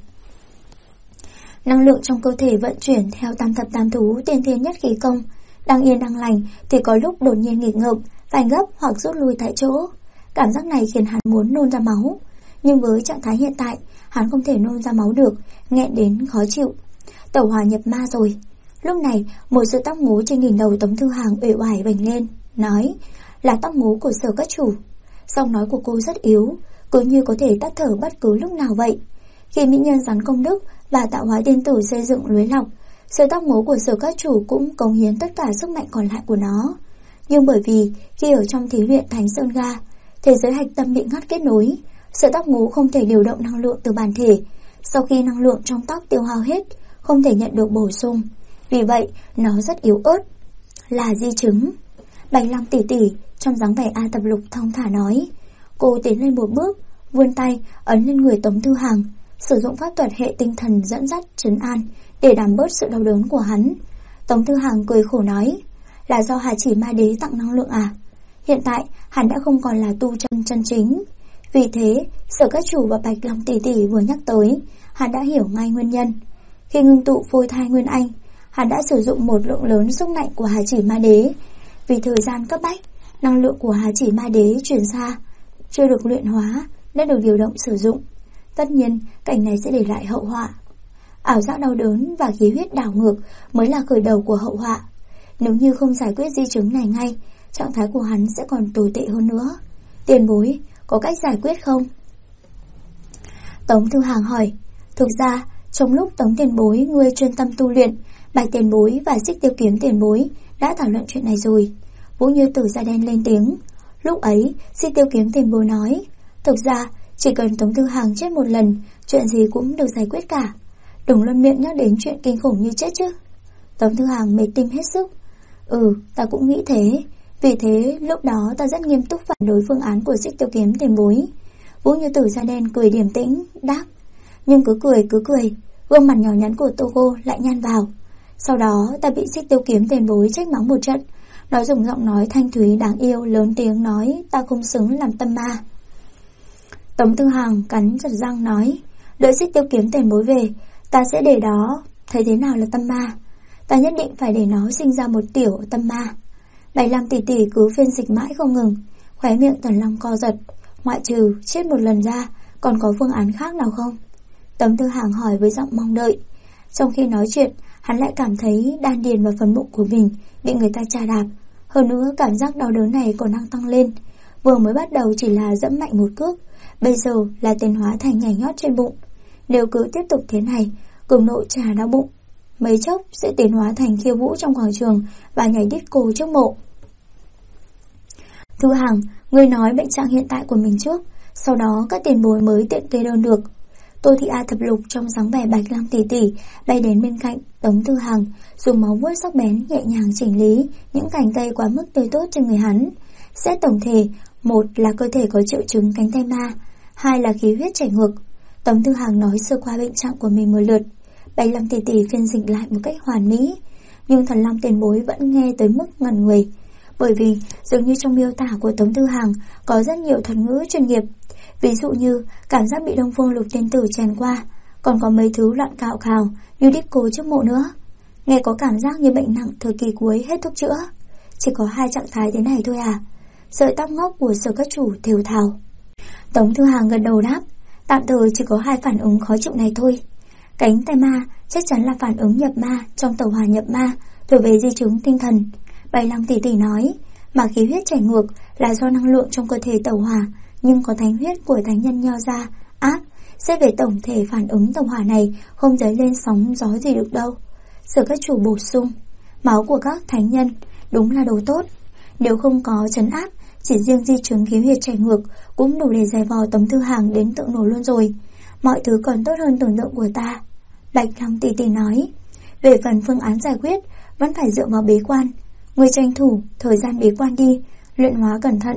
Năng lượng trong cơ thể vận chuyển theo tam thập tam thú tiên thiên nhất khí công. Đang yên đang lành thì có lúc đột nhiên nghịch ngợm, phanh gấp hoặc rút lui tại chỗ. Cảm giác này khiến hắn muốn nôn ra máu. Nhưng với trạng thái hiện tại, hắn không thể nôn ra máu được, nghẹn đến khó chịu. Tẩu hỏa nhập ma rồi. Lúc này, một sợi tóc ngố trên đỉnh đầu Tống Thư Hàng uể oải vành lên, nói là tóc ngố của Sở Các Chủ. Giọng nói của cô rất yếu, cứ như có thể tắt thở bất cứ lúc nào vậy. Khi mỹ nhân rắn công đức và tạo hóa tiên tử xây dựng lưới lọc, sợi tóc ngố của Sở Các Chủ cũng cống hiến tất cả sức mạnh còn lại của nó. Nhưng bởi vì khi ở trong thí luyện Thánh Sơn Ga, thế giới hạch tâm bị ngắt kết nối, sợi tóc ngố không thể điều động năng lượng từ bản thể. Sau khi năng lượng trong tóc tiêu hao hết, không thể nhận được bổ sung. Vì vậy, nó rất yếu ớt. Là di chứng. Bạch Long tỷ tỷ trong dáng vẻ A Tập Lục thong thả nói. Cô tiến lên một bước, vươn tay ấn lên người Tống Thư Hàng, sử dụng pháp thuật hệ tinh thần dẫn dắt trấn an để giảm bớt sự đau đớn của hắn. Tống Thư Hàng cười khổ nói, là do Hà Chỉ Ma Đế tặng năng lượng à? Hiện tại hắn đã không còn là tu chân chính. Vì thế, Sở Các Chủ và Bạch Long tỷ tỷ vừa nhắc tới, hắn đã hiểu ngay nguyên nhân. Khi ngưng tụ phôi thai Nguyên Anh, hắn đã sử dụng một lượng lớn sức mạnh của Hà Chỉ Ma Đế. Vì thời gian cấp bách, năng lượng của Hà Chỉ Ma Đế chuyển xa, chưa được luyện hóa, đã được điều động sử dụng. Tất nhiên, cảnh này sẽ để lại hậu họa. Ảo giác đau đớn và khí huyết đảo ngược mới là khởi đầu của hậu họa. Nếu như không giải quyết di chứng này ngay, trạng thái của hắn sẽ còn tồi tệ hơn nữa. Tiền bối, có cách giải quyết không? Tống Thư Hàng hỏi. Thực ra, trong lúc Tống tiền bối ngươi chuyên tâm tu luyện, Bạch tiền bối và Xích Tiêu Kiếm tiền bối đã thảo luận chuyện này rồi. Vũ Như Tử da đen lên tiếng. Lúc ấy, Xích Tiêu Kiếm tiền bối nói, thực ra chỉ cần Tống Thư Hàng chết một lần, chuyện gì cũng được giải quyết cả. Đừng luôn miệng nhắc đến chuyện kinh khủng như chết chứ. Tống Thư Hàng mệt tim hết sức. Ta cũng nghĩ thế. Vì thế lúc đó ta rất nghiêm túc phản đối phương án của Xích Tiêu Kiếm tiền bối. Vũ Như Tử da đen cười điềm tĩnh, đáp. Nhưng cứ cười, gương mặt nhỏ nhắn của Togo lại nhăn vào. Sau đó ta bị Xích Tiêu Kiếm tiền bối trách mắng một trận. Nó dùng giọng nói thanh thúy đáng yêu lớn tiếng nói ta không xứng làm tâm ma. Tống Thư Hàng cắn chặt răng nói, đợi Xích Tiêu Kiếm tiền bối về, ta sẽ để đó thấy thế nào là tâm ma. Ta nhất định phải để nó sinh ra một tiểu tâm ma. Bạch Lam tỷ tỷ cứ phiên dịch mãi không ngừng, khóe miệng Tần Long co giật. Ngoại trừ chết một lần ra, còn có phương án khác nào không? Tống Thư Hàng hỏi với giọng mong đợi. Trong khi nói chuyện, hắn lại cảm thấy đan điền và phần bụng của mình bị người ta chà đạp. Hơn nữa cảm giác đau đớn này còn đang tăng lên. Vừa mới bắt đầu chỉ là dẫm mạnh một cước, bây giờ là tiến hóa thành nhảy nhót trên bụng. Nếu cứ tiếp tục thế này, cường độ chà đau bụng, mấy chốc sẽ tiến hóa thành khiêu vũ trong quảng trường và nhảy disco trước mộ. Thư Hàng, ngươi nói bệnh trạng hiện tại của mình trước, sau đó các tiền bối mới tiện kê đơn được. Tô Thị A Thập Lục trong dáng vẻ Bạch Lam tỷ tỷ bay đến bên cạnh Tống Thư Hàng, dùng máu vuốt sắc bén nhẹ nhàng chỉnh lý những cành cây quá mức tươi tốt trên người hắn. Xét tổng thể, một là cơ thể có triệu chứng cánh tay ma, hai là khí huyết chảy ngược. Tống Thư Hàng nói sơ qua bệnh trạng của mình một lượt. Bạch Lam tỷ tỷ phiên dịch lại một cách hoàn mỹ, nhưng Thần Long tiền bối vẫn nghe tới mức ngẩn người, bởi vì dường như trong miêu tả của Tống Thư Hàng có rất nhiều thuật ngữ chuyên nghiệp. Ví dụ như cảm giác bị Đông Phương Lục Tiên Tử chèn qua, còn có mấy thứ loạn cạo khào như disco trước mộ nữa. Nghe có cảm giác như bệnh nặng thời kỳ cuối hết thuốc chữa. Chỉ có hai trạng thái thế này thôi à? Sợi tóc ngốc của Sở Các Chủ thều thào. Tống Thư Hàng gật đầu đáp, tạm thời chỉ có hai phản ứng khó chịu này thôi. Cánh tay ma chắc chắn là phản ứng nhập ma trong tẩu hỏa nhập ma, thuộc về di chứng tinh thần. Bạch Long tỷ tỷ nói, mà khí huyết chảy ngược là do năng lượng trong cơ thể tẩu hỏa nhưng có thánh huyết của thánh nhân nho ra áp, xét về tổng thể phản ứng tổng hỏa này không dấy lên sóng gió gì được đâu. Sở các chủ bổ sung, máu của các thánh nhân đúng là đồ tốt. Nếu không có trấn áp, chỉ riêng di chứng khí huyết chảy ngược cũng đủ để giày vò Tống Thư Hàng đến tượng nổ luôn rồi. Mọi thứ còn tốt hơn tưởng tượng của ta. Bạch Long tỉ tỉ nói. Về phần phương án giải quyết, vẫn phải dựa vào bế quan. Người tranh thủ thời gian bế quan đi, luyện hóa cẩn thận.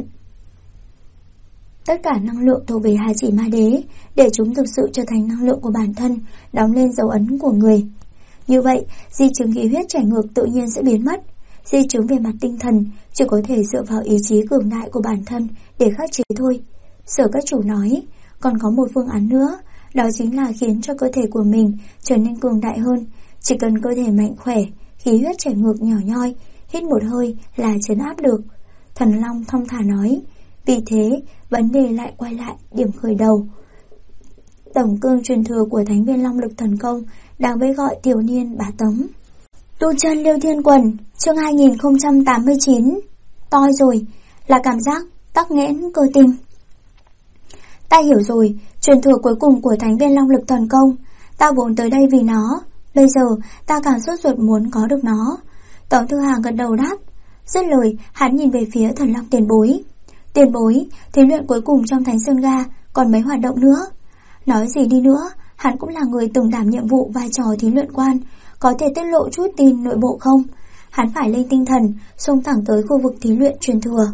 Tất cả năng lượng thuộc về hai chỉ ma đế, để chúng thực sự trở thành năng lượng của bản thân, đóng lên dấu ấn của người. Như vậy, di chứng khí huyết chảy ngược tự nhiên sẽ biến mất. Di chứng về mặt tinh thần chỉ có thể dựa vào ý chí cường đại của bản thân để khắc chế thôi. Sở các chủ nói, còn có một phương án nữa, đó chính là khiến cho cơ thể của mình trở nên cường đại hơn. Chỉ cần cơ thể mạnh khỏe, khí huyết chảy ngược nhỏ nhoi, hít một hơi là trấn áp được. Thần Long thong thả nói. Vì thế, vấn đề lại quay lại điểm khởi đầu. Tổng cương truyền thừa của Thánh viên Long lực thần công đang với gọi tiểu niên bá Tống. Tu chân Liêu Thiên Quần, chương 2089. Toi rồi, là cảm giác tắc nghẽn cơ tim. Ta hiểu rồi, truyền thừa cuối cùng của Thánh viên Long lực thần công. Ta vốn tới đây vì nó, bây giờ ta càng sốt ruột muốn có được nó. Tống Thư Hàng gật đầu đáp. Dứt lời, hắn nhìn về phía Thần Long tiền bối. Tiền bối, thí luyện cuối cùng trong Thánh Sơn Ga còn mấy hoạt động nữa. Nói gì đi nữa, hắn cũng là người từng đảm nhiệm vụ vai trò thí luyện quan, có thể tiết lộ chút tin nội bộ không? Hắn phải lên tinh thần, xông thẳng tới khu vực thí luyện truyền thừa.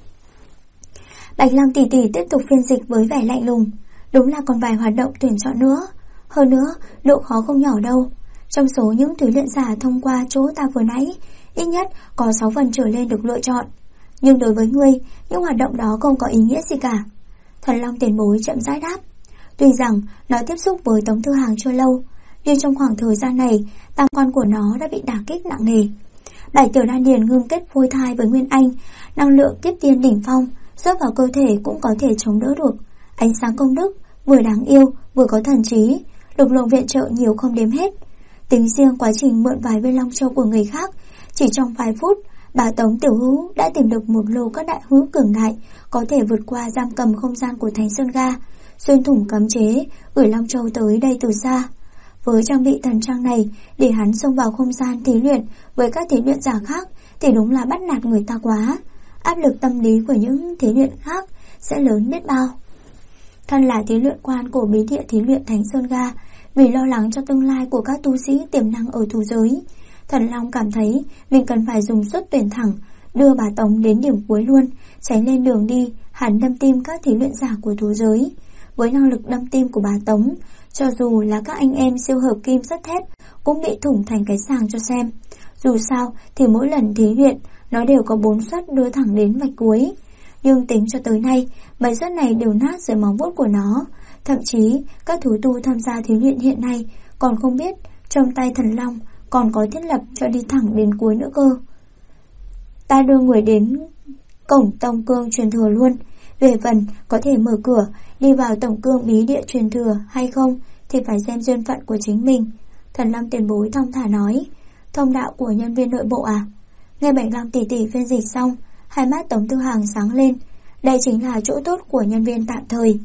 Bạch Long tỷ tỷ tiếp tục phiên dịch với vẻ lạnh lùng. Đúng là còn vài hoạt động tuyển chọn nữa. Hơn nữa, độ khó không nhỏ đâu. Trong số những thí luyện giả thông qua chỗ ta vừa nãy, ít nhất có 6 phần trở lên được lựa chọn. Nhưng đối với ngươi, những hoạt động đó không có ý nghĩa gì cả. Thần Long tiền bối chậm rãi đáp. Tuy rằng nó tiếp xúc với Tống Thư Hàng chưa lâu, nhưng trong khoảng thời gian này, tam quan của nó đã bị đả kích nặng nề. Đại tiểu đan điền ngưng kết phôi thai với Nguyên Anh, năng lượng kiếp tiên đỉnh phong rót vào cơ thể cũng có thể chống đỡ được. Ánh sáng công đức, vừa đáng yêu, vừa có thần trí, lực lượng viện trợ nhiều không đếm hết. Tính riêng quá trình mượn vài viên long châu của người khác, chỉ trong vài phút, bà Tống Tiểu Hữu đã tìm được một lô các đại hữu cường đại, có thể vượt qua giam cầm không gian của Thánh Sơn Ga, xuyên thủng cấm chế, gửi long châu tới đây từ xa. Với trang bị thần trang này, để hắn xông vào không gian thí luyện với các thí luyện giả khác thì đúng là bắt nạt người ta quá. Áp lực tâm lý của những thí luyện khác sẽ lớn biết bao. Thân là thí luyện quan của bí địa thí luyện Thánh Sơn Ga, vì lo lắng cho tương lai của các tu sĩ tiềm năng ở thú giới, Thần Long cảm thấy mình cần phải dùng suất tuyển thẳng, đưa bà Tống đến điểm cuối luôn, tránh lên đường đi hắn đâm tim các thí luyện giả của thú giới. Với năng lực đâm tim của bà Tống, cho dù là các anh em siêu hợp kim sắt thép cũng bị thủng thành cái sàng cho xem. Dù sao thì mỗi lần thí luyện nó đều có 4 suất đưa thẳng đến vạch cuối. Nhưng tính cho tới nay, mấy suất này đều nát dưới móng vuốt của nó. Thậm chí các thú tu tham gia thí luyện hiện nay còn không biết trong tay Thần Long còn có thiết lập cho đi thẳng đến cuối nữa cơ. Ta đưa người đến cổng tổng cương truyền thừa luôn. Về phần có thể mở cửa đi vào tổng cương bí địa truyền thừa hay không thì phải xem duyên phận của chính mình. Thần Long tiền bối thong thả nói. Thông đạo của nhân viên nội bộ à? Nghe Bạch Long tỷ tỷ phiên dịch xong, hai mắt Tống Thư Hàng sáng lên. Đây chính là chỗ tốt của nhân viên tạm thời.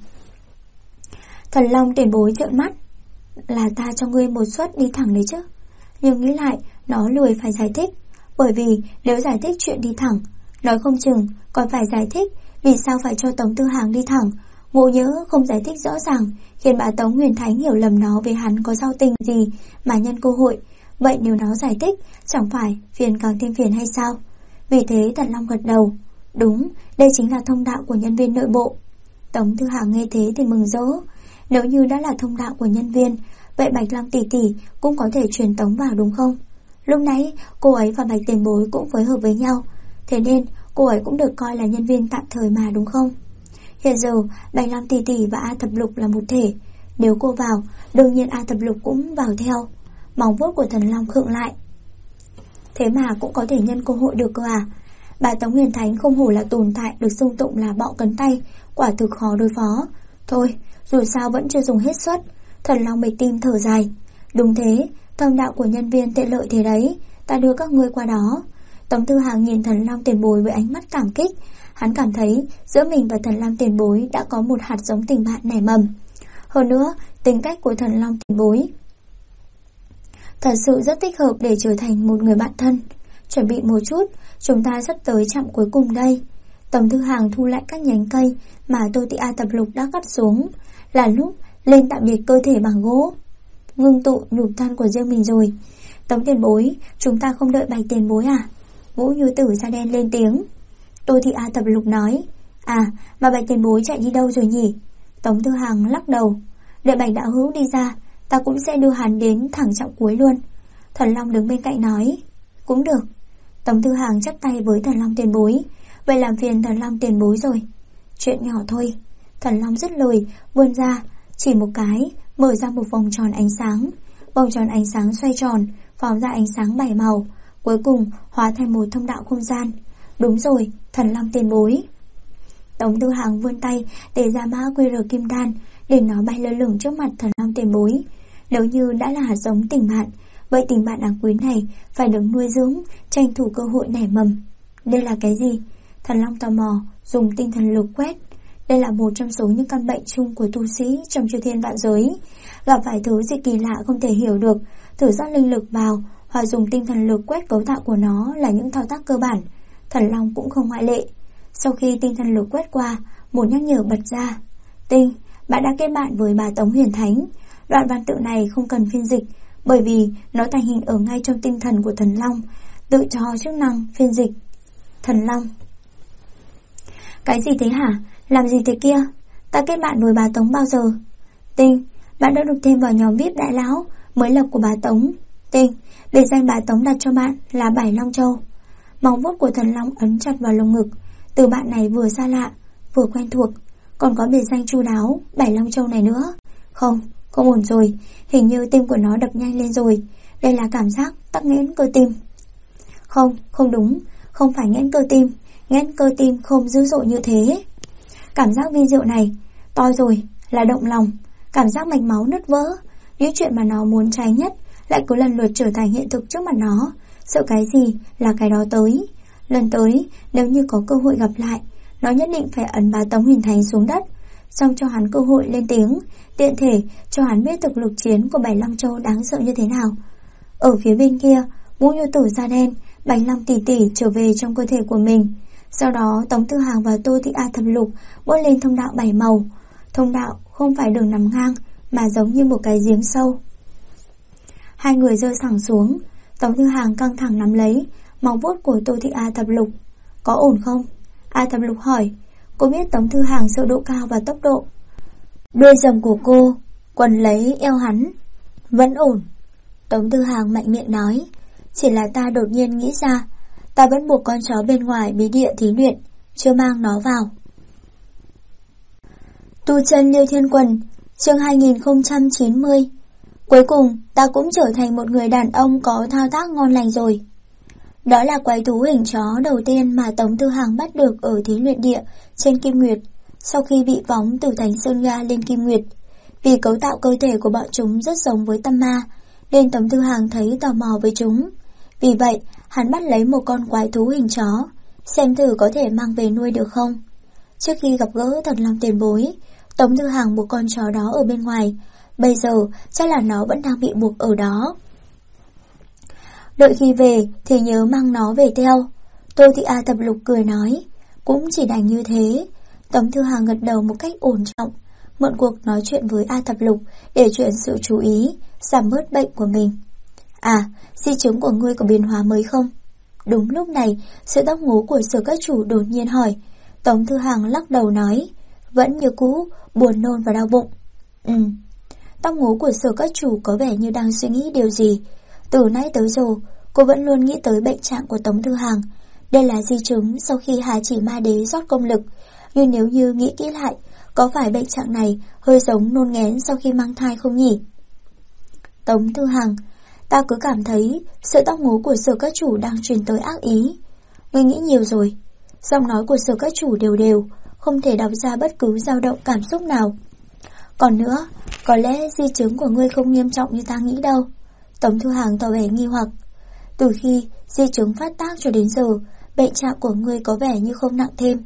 Thần Long tiền bối trợn mắt. Là ta cho ngươi một suất đi thẳng đấy chứ. Nhưng nghĩ lại, nó lười phải giải thích. Bởi vì nếu giải thích chuyện đi thẳng, nói không chừng còn phải giải thích vì sao phải cho Tống Thư Hàng đi thẳng. Ngộ nhỡ không giải thích rõ ràng, khiến bà Tống Huyền Thánh hiểu lầm nó với hắn có giao tình gì mà nhân cơ hội. Vậy nếu nó giải thích, chẳng phải phiền càng thêm phiền hay sao? Vì thế Thần Long gật đầu. Đúng, đây chính là thông đạo của nhân viên nội bộ. Tống Thư Hàng nghe thế thì mừng rỡ. Nếu như đã là thông đạo của nhân viên, vậy Bạch Long tỷ tỷ cũng có thể truyền tống vào đúng không? Lúc nãy cô ấy và Bạch tiền bối cũng phối hợp với nhau, thế nên cô ấy cũng được coi là nhân viên tạm thời mà đúng không? Hiện giờ Bạch Long tỷ tỷ và A Thập Lục là một thể, nếu cô vào, đương nhiên A Thập Lục cũng vào theo. Móng vuốt của Thần Long khựng lại. Thế mà cũng có thể nhân cơ hội được cơ à? Bà Tống Huyền Thánh không hổ là tồn tại được xưng tụng là bọ cấn tay, quả thực khó đối phó. Thôi, dù sao vẫn chưa dùng hết suất. Thần Long bịch tim thở dài. Đúng thế, thông đạo của nhân viên tiện lợi thế đấy, ta đưa các ngươi qua đó. Tống Thư Hàng nhìn Thần Long tiền bối với ánh mắt cảm kích. Hắn cảm thấy giữa mình và Thần Long tiền bối đã có một hạt giống tình bạn nảy mầm. Hơn nữa, tính cách của Thần Long tiền bối thật sự rất thích hợp để trở thành một người bạn thân. Chuẩn bị một chút, chúng ta sắp tới trạm cuối cùng đây. Tống Thư Hàng thu lại các nhánh cây mà Tô Thị A Thập Lục đã cắt xuống, là lúc lên tạm biệt cơ thể bằng gỗ, ngưng tụ nhục thân của riêng mình rồi. Tống tiền bối, chúng ta không đợi Bạch tiền bối à? Vũ Như Tử da đen lên tiếng. Tô Thị A Thập Lục nói, à, mà Bạch tiền bối chạy đi đâu rồi nhỉ? Tống Thư Hàng lắc đầu, đợi Bạch đạo hữu đi ra, ta cũng sẽ đưa hắn đến thẳng trạm cuối luôn. Thần Long đứng bên cạnh nói, cũng được. Tống Thư Hàng chắp tay với Thần Long tiền bối, vậy làm phiền Thần Long tiền bối rồi. Chuyện nhỏ thôi. Thần Long dứt lời, vươn ra, chỉ một cái, mở ra một vòng tròn ánh sáng. Vòng tròn ánh sáng xoay tròn, phóng ra ánh sáng 7 màu, cuối cùng hóa thành một thông đạo không gian. Đúng rồi, Thần Long tiền bối. Tống Thư Hàng vươn tay để ra mã QR kim đan, để nó bay lơ lửng trước mặt Thần Long tiền bối. Nếu như đã là hạt giống tình bạn, vậy tình bạn đáng quý này phải được nuôi dưỡng, tranh thủ cơ hội nảy mầm. Đây là cái gì? Thần Long tò mò, dùng tinh thần lực quét. Đây là một trong số những căn bệnh chung của tu sĩ trong chư thiên vạn giới. Gặp phải thứ gì kỳ lạ không thể hiểu được, thử rót linh lực vào hoặc dùng tinh thần lực quét cấu tạo của nó là những thao tác cơ bản. Thần Long cũng không ngoại lệ. Sau khi tinh thần lực quét qua, một nhắc nhở bật ra. Tinh, bạn đã kết bạn với bà Tống Huyền Thánh. Đoạn văn tự này không cần phiên dịch, bởi vì nó thành hình ở ngay trong tinh thần của Thần Long, tự cho chức năng phiên dịch. Thần Long. Cái gì thế hả? Làm gì thế kia? Ta kết bạn với bà Tống bao giờ? Tinh, bạn đã được thêm vào nhóm VIP đại lão mới lập của bà Tống. Tinh, biệt danh bà Tống đặt cho bạn là Bảy Long Châu. Móng vuốt của Thần Long ấn chặt vào lồng ngực. Từ bạn này vừa xa lạ, vừa quen thuộc. Còn có biệt danh chu đáo Bảy Long Châu này nữa. Không ổn rồi. Hình như tim của nó đập nhanh lên rồi. Đây là cảm giác tắc nghẽn cơ tim. Không đúng. Không phải nghẽn cơ tim. Nghẽn cơ tim không dữ dội như thế. Cảm giác vi diệu này to rồi, là động lòng. Cảm giác mạch máu nứt vỡ. Những chuyện mà nó muốn tránh nhất lại cứ lần lượt trở thành hiện thực trước mặt nó. Sợ cái gì là cái đó tới. Lần tới, nếu như có cơ hội gặp lại, nó nhất định phải ấn bà Tống Huyền Thánh xuống đất, xong cho hắn cơ hội lên tiếng, tiện thể cho hắn biết thực lực chiến của Bảy Long Châu đáng sợ như thế nào. Ở phía bên kia, Vũ Như Tử da đen, Bạch Long tỷ tỷ trở về trong cơ thể của mình. Sau đó Tống Thư Hàng và Tô Thị A Thập Lục bước lên thông đạo 7 màu. Thông đạo không phải đường nằm ngang, mà giống như một cái giếng sâu. Hai người rơi thẳng xuống. Tống Thư Hàng căng thẳng nắm lấy móng vuốt của Tô Thị A Thập Lục. Có ổn không? A Thập Lục hỏi. Cô biết Tống Thư Hàng sợ độ cao và tốc độ. Đuôi rồng của cô quấn lấy eo hắn. Vẫn ổn. Tống Thư Hàng mạnh miệng nói. Chỉ là ta đột nhiên nghĩ ra, ta vẫn buộc con chó bên ngoài bí địa thí luyện, chưa mang nó vào. Tu chân Liêu Thiên Quần, chương 2090. Cuối cùng, ta cũng trở thành một người đàn ông có thao tác ngon lành rồi. Đó là quái thú hình chó đầu tiên mà Tống Thư Hàng bắt được ở thí luyện địa trên Kim Nguyệt, sau khi bị phóng từ Thánh Sơn Ga lên Kim Nguyệt. Vì cấu tạo cơ thể của bọn chúng rất giống với tâm ma, nên Tống Thư Hàng thấy tò mò với chúng. Vì vậy, hắn bắt lấy một con quái thú hình chó, xem thử có thể mang về nuôi được không. Trước khi gặp gỡ Thần Long tiền bối, Tống Thư Hàng buộc con chó đó ở bên ngoài. Bây giờ chắc là nó vẫn đang bị buộc ở đó. Đợi khi về thì nhớ mang nó về theo. Tô Thị A Thập Lục cười nói. Cũng chỉ đành như thế. Tống Thư Hàng gật đầu một cách ổn trọng, mượn cuộc nói chuyện với A Thập Lục để chuyển sự chú ý, giảm bớt bệnh của mình. À, di chứng của ngươi có biến hóa mới không? Đúng lúc này, sợi tóc ngố của Sở Các Chủ đột nhiên hỏi. Tống Thư Hàng lắc đầu nói. Vẫn như cũ, buồn nôn và đau bụng. Tóc ngố của Sở Các Chủ có vẻ như đang suy nghĩ điều gì. Từ nãy tới giờ, cô vẫn luôn nghĩ tới bệnh trạng của Tống Thư Hàng. Đây là di chứng sau khi Hà Chỉ Ma Đế rót công lực. Nhưng nếu như nghĩ kỹ lại, có phải bệnh trạng này hơi giống nôn nghén sau khi mang thai không nhỉ? Tống Thư Hàng, ta cứ cảm thấy sợi tóc ngố của Sở Các Chủ đang truyền tới ác ý. Ngươi nghĩ nhiều rồi. Giọng nói của Sở Các Chủ đều đều, không thể đọc ra bất cứ dao động cảm xúc nào. Còn nữa, có lẽ di chứng của ngươi không nghiêm trọng như ta nghĩ đâu. Tống Thư Hàng tỏ vẻ nghi hoặc. Từ khi di chứng phát tác cho đến giờ, bệnh trạng của ngươi có vẻ như không nặng thêm.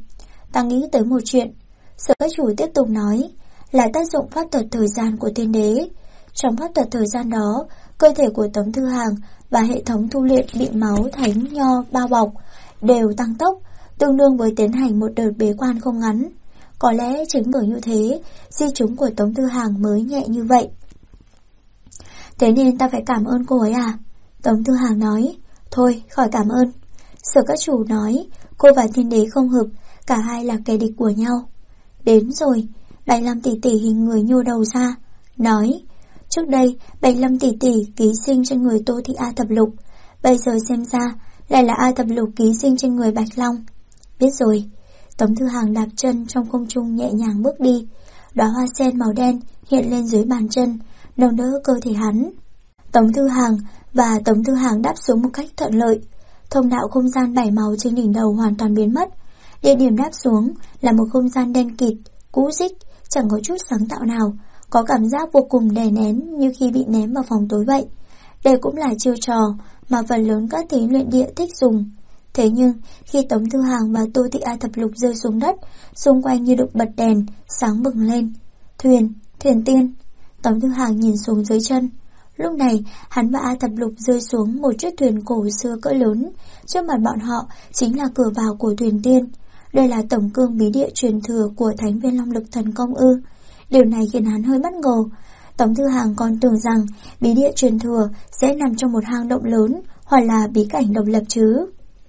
ta nghĩ tới một chuyện. Sở các chủ tiếp tục nói, là tác dụng pháp thuật thời gian của tiên đế. Trong pháp thuật thời gian đó, cơ thể của Tống Thư Hàng và hệ thống tu luyện bị máu thánh nho bao bọc đều tăng tốc, tương đương với tiến hành một đợt bế quan không ngắn. Có lẽ chính bởi như thế, di chứng của Tống Thư Hàng mới nhẹ như vậy. Thế nên ta phải cảm ơn cô ấy à? Tống Thư Hàng nói, thôi khỏi cảm ơn. Sở các chủ nói, cô và thiên đế không hợp, cả hai là kẻ địch của nhau. Đến rồi, Bạch Lâm tỷ tỷ hình người nhô đầu ra, nói, trước đây Bạch Lâm tỷ tỷ ký sinh trên người Tô Thị A Thập Lục, bây giờ xem ra lại là A Thập Lục ký sinh trên người Bạch Long. Biết rồi. Tống Thư Hàng đạp chân trong không trung nhẹ nhàng bước đi, đóa hoa sen màu đen hiện lên dưới bàn chân, nâng đỡ cơ thể hắn. Tống Thư Hàng đáp xuống một cách thuận lợi. Thông đạo không gian bảy màu trên đỉnh đầu hoàn toàn biến mất. Địa điểm đáp xuống là một không gian đen kịt, cũ rích, chẳng có chút sáng tạo nào, có cảm giác vô cùng đè nén như khi bị ném vào phòng tối vậy. Đây cũng là chiêu trò mà phần lớn các thí luyện địa thích dùng. Thế nhưng khi Tống Thư Hàng và Tô Thị A Thập Lục rơi xuống đất, xung quanh như được bật đèn, sáng bừng lên. Thuyền tiên. Tống Thư Hàng nhìn xuống dưới chân. Lúc này hắn và A Thập Lục rơi xuống một chiếc thuyền cổ xưa cỡ lớn. Trước mặt bọn họ chính là cửa vào của thuyền tiên. Đây là tổng cương bí địa truyền thừa của Thánh Viên Long Lực Thần Công ư? Điều này khiến hắn hơi bất ngờ. Tống Thư Hàng còn tưởng rằng bí địa truyền thừa sẽ nằm trong một hang động lớn, hoặc là bí cảnh độc lập chứ.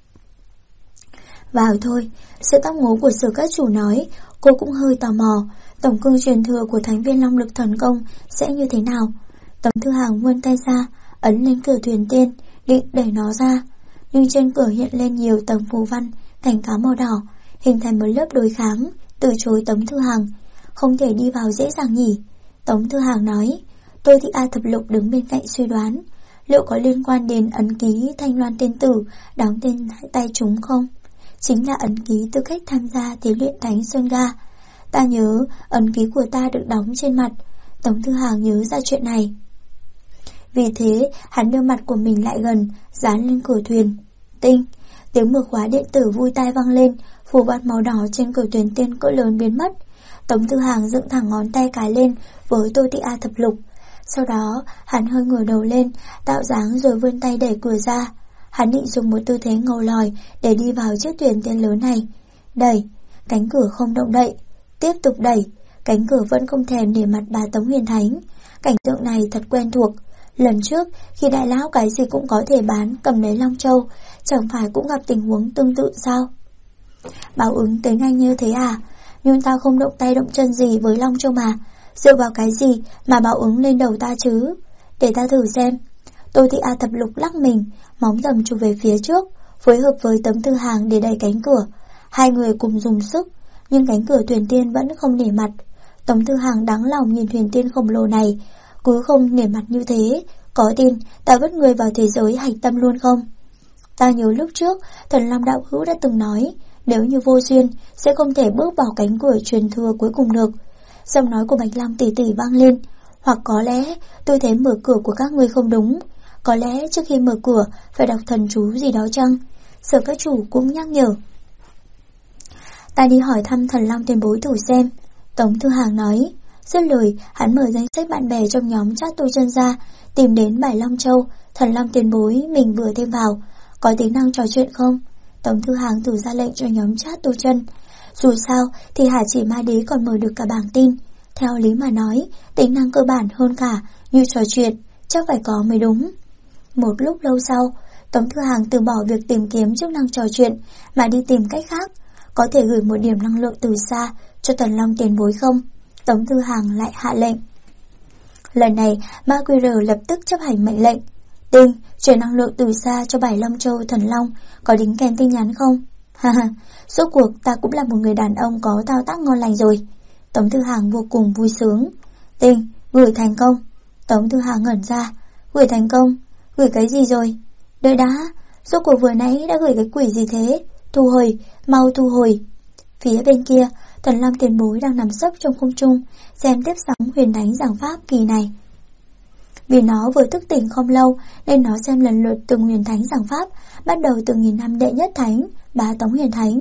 Vào thôi. Sự tóc ngố của Sở các chủ nói. Cô cũng hơi tò mò, tổng cương truyền thừa của Thánh Viên Long Lực Thần Công sẽ như thế nào. Tống Thư Hàng vươn tay ra, ấn lên cửa thuyền tiên, định đẩy nó ra, nhưng trên cửa hiện lên nhiều tầng phù văn, cảnh cáo màu đỏ, hình thành một lớp đối kháng, từ chối Tống Thư Hàng. Không thể đi vào dễ dàng nhỉ? Tống Thư Hàng nói. Tô Thị A Thập Lục đứng bên cạnh suy đoán, liệu có liên quan đến ấn ký Thanh Loan Tiên Tử đóng tên tay chúng không? Chính là ấn ký tư cách tham gia thí luyện Thánh Sơn Ga. Ta nhớ ấn ký của ta được đóng trên mặt. Tống Thư Hàng nhớ ra chuyện này. Vì thế hắn đưa mặt của mình lại gần, dán lên cửa thuyền. Tinh. Tiếng mở khóa điện tử vui tai vang lên, phù văn màu đỏ trên cửa thuyền tiên cỡ lớn biến mất. Tống Thư Hàng dựng thẳng ngón tay cái lên với Tô Thị A Thập Lục. Sau đó hắn hơi ngửa đầu lên, tạo dáng rồi vươn tay đẩy cửa ra. Hắn định dùng một tư thế ngầu lòi để đi vào chiếc thuyền tiên lớn này. Đẩy, cánh cửa không động đậy. Tiếp tục đẩy, cánh cửa vẫn không thèm để mặt bà Tống Huyền Thánh. Cảnh tượng này thật quen thuộc. Lần trước khi đại lão cái gì cũng có thể bán cầm lấy Long Châu, chẳng phải cũng gặp tình huống tương tự sao? Báo ứng tới nhanh như thế à? Nhưng tao không động tay động chân gì với Long Châu mà. Dựa vào cái gì mà báo ứng lên đầu ta chứ? Để ta thử xem. Tô Thị A Thập Lục lắc mình, móng tầm chụp về phía trước, phối hợp với Tống Thư Hàng để đẩy cánh cửa. Hai người cùng dùng sức, nhưng cánh cửa thuyền tiên vẫn không nể mặt. Tống Thư Hàng đáng lòng nhìn thuyền tiên khổng lồ này, cứ không nể mặt như thế. Có tin ta vứt người vào thế giới hạch tâm luôn không? Ta nhớ lúc trước Thần Long đạo hữu đã từng nói, nếu như vô duyên sẽ không thể bước vào cánh cửa truyền thừa cuối cùng được. Giọng nói của Bạch Long tỷ tỷ vang lên. Hoặc có lẽ tôi thấy mở cửa của các ngươi không đúng. Có lẽ trước khi mở cửa phải đọc thần chú gì đó chăng? Sở các chủ cũng nhắc nhở. Ta đi hỏi thăm Thần Long tiền bối thử xem. Tống Thư Hàng nói. Dứt lời, hắn mở danh sách bạn bè trong nhóm chat tu chân ra, tìm đến Bảy Long Châu, Thần Long tiền bối mình vừa thêm vào. Có tính năng trò chuyện không? Tống Thư Hàng thử ra lệnh cho nhóm chat tu chân. Dù sao thì Hà Chỉ Ma Đế còn mở được cả bảng tin. Theo lý mà nói, tính năng cơ bản hơn cả như trò chuyện, chắc phải có mới đúng. Một lúc lâu sau, Tống Thư Hàng từ bỏ việc tìm kiếm chức năng trò chuyện mà đi tìm cách khác. Có thể gửi một điểm năng lượng từ xa cho Thần Long tiền bối không? Tống Thư Hàng lại hạ lệnh. Lần này Ma QR lập tức chấp hành mệnh lệnh. Tinh, chuyển năng lượng từ xa cho Bảy Long Châu Thần Long, có đính kèm tin nhắn không? Haha, rốt cuộc ta cũng là một người đàn ông có thao tác ngon lành rồi. Tống Thư Hàng vô cùng vui sướng. Tinh, gửi thành công. Tống Thư Hàng ngẩn ra. Gửi thành công? Gửi cái gì rồi? Đợi đã, rốt cuộc vừa nãy đã gửi cái quỷ gì thế? Thu hồi, mau thu hồi. Phía bên kia, Thần Long tiền bối đang nằm sấp trong không trung, xem tiếp sóng huyền thánh giảng pháp kỳ này. Vì nó vừa thức tỉnh không lâu nên nó xem lần lượt từng huyền thánh giảng pháp, bắt đầu từ nghìn năm đệ nhất thánh, bá Tống Huyền Thánh.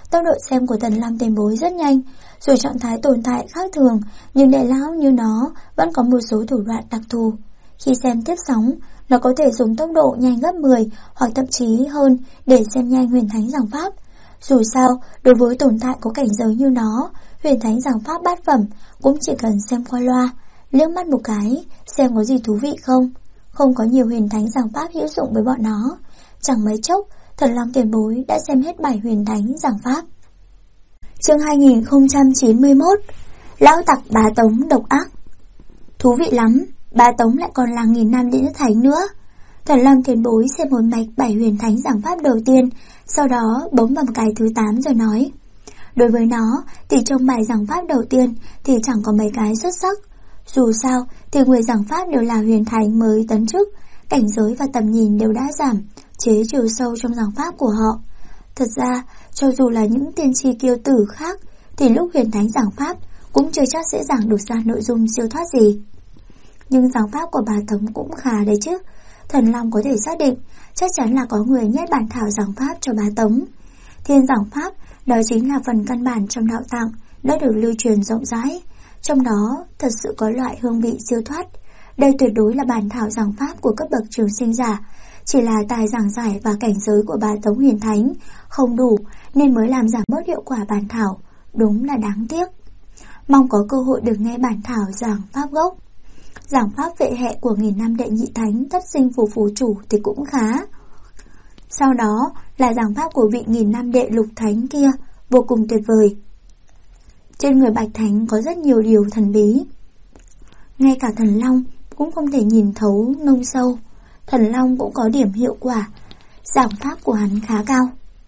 Tốc độ xem của Thần Long Tiền Bối rất nhanh, dù trạng thái tồn tại khác thường, nhưng đại lão như nó vẫn có một số thủ đoạn đặc thù. Khi xem tiếp sóng, nó có thể dùng tốc độ nhanh gấp 10 hoặc thậm chí hơn để xem nhanh huyền thánh giảng pháp. Dù sao, đối với tồn tại có cảnh giới như nó, huyền thánh giảng pháp bát phẩm cũng chỉ cần xem qua loa, liếc mắt một cái, xem có gì thú vị không. Không có nhiều huyền thánh giảng pháp hữu dụng với bọn nó. Chẳng mấy chốc, Thần Long Tiền Bối đã xem hết 7 huyền thánh giảng pháp. Chương 2091. Lão tặc Bá Tống độc ác. Thú vị lắm, Bá Tống lại còn là 1000 năm đệ nhất thánh nữa. Thần Long Tiền Bối xem một mạch 7 huyền thánh giảng pháp đầu tiên, sau đó bấm vào cái thứ 8 rồi nói: đối với nó thì trong bài giảng pháp đầu tiên thì chẳng có mấy cái xuất sắc. Dù sao thì người giảng pháp đều là huyền thánh mới tấn chức, cảnh giới và tầm nhìn đều đã giảm, chế chiều sâu trong giảng pháp của họ. Thật ra, cho dù là những tiên tri kiêu tử khác thì lúc huyền thánh giảng pháp cũng chưa chắc sẽ giảng được ra nội dung siêu thoát gì. Nhưng giảng pháp của Bá Tống cũng khá đấy chứ. Thần Long có thể xác định chắc chắn là có người nhét bản thảo giảng pháp cho Bá Tống. Thiên giảng pháp đó chính là phần căn bản trong đạo tạng đã được lưu truyền rộng rãi, trong đó thật sự có loại hương vị siêu thoát. Đây tuyệt đối là bản thảo giảng pháp của cấp bậc trường sinh giả, chỉ là tài giảng giải và cảnh giới của Bá Tống huyền thánh không đủ nên mới làm giảm bớt hiệu quả bản thảo, đúng là đáng tiếc. Mong có cơ hội được nghe bản thảo giảng pháp gốc. Giảng pháp vệ hệ của 1000 năm đệ nhị thánh Thất Sinh Phù Phù Chủ thì cũng khá. Sau đó là giảng pháp của vị 1000 năm đệ lục thánh kia, vô cùng tuyệt vời. Trên người Bạch Thánh có rất nhiều điều thần bí, ngay cả Thần Long cũng không thể nhìn thấu nông sâu. Thần Long cũng có điểm hiệu quả, giảng pháp của hắn khá cao.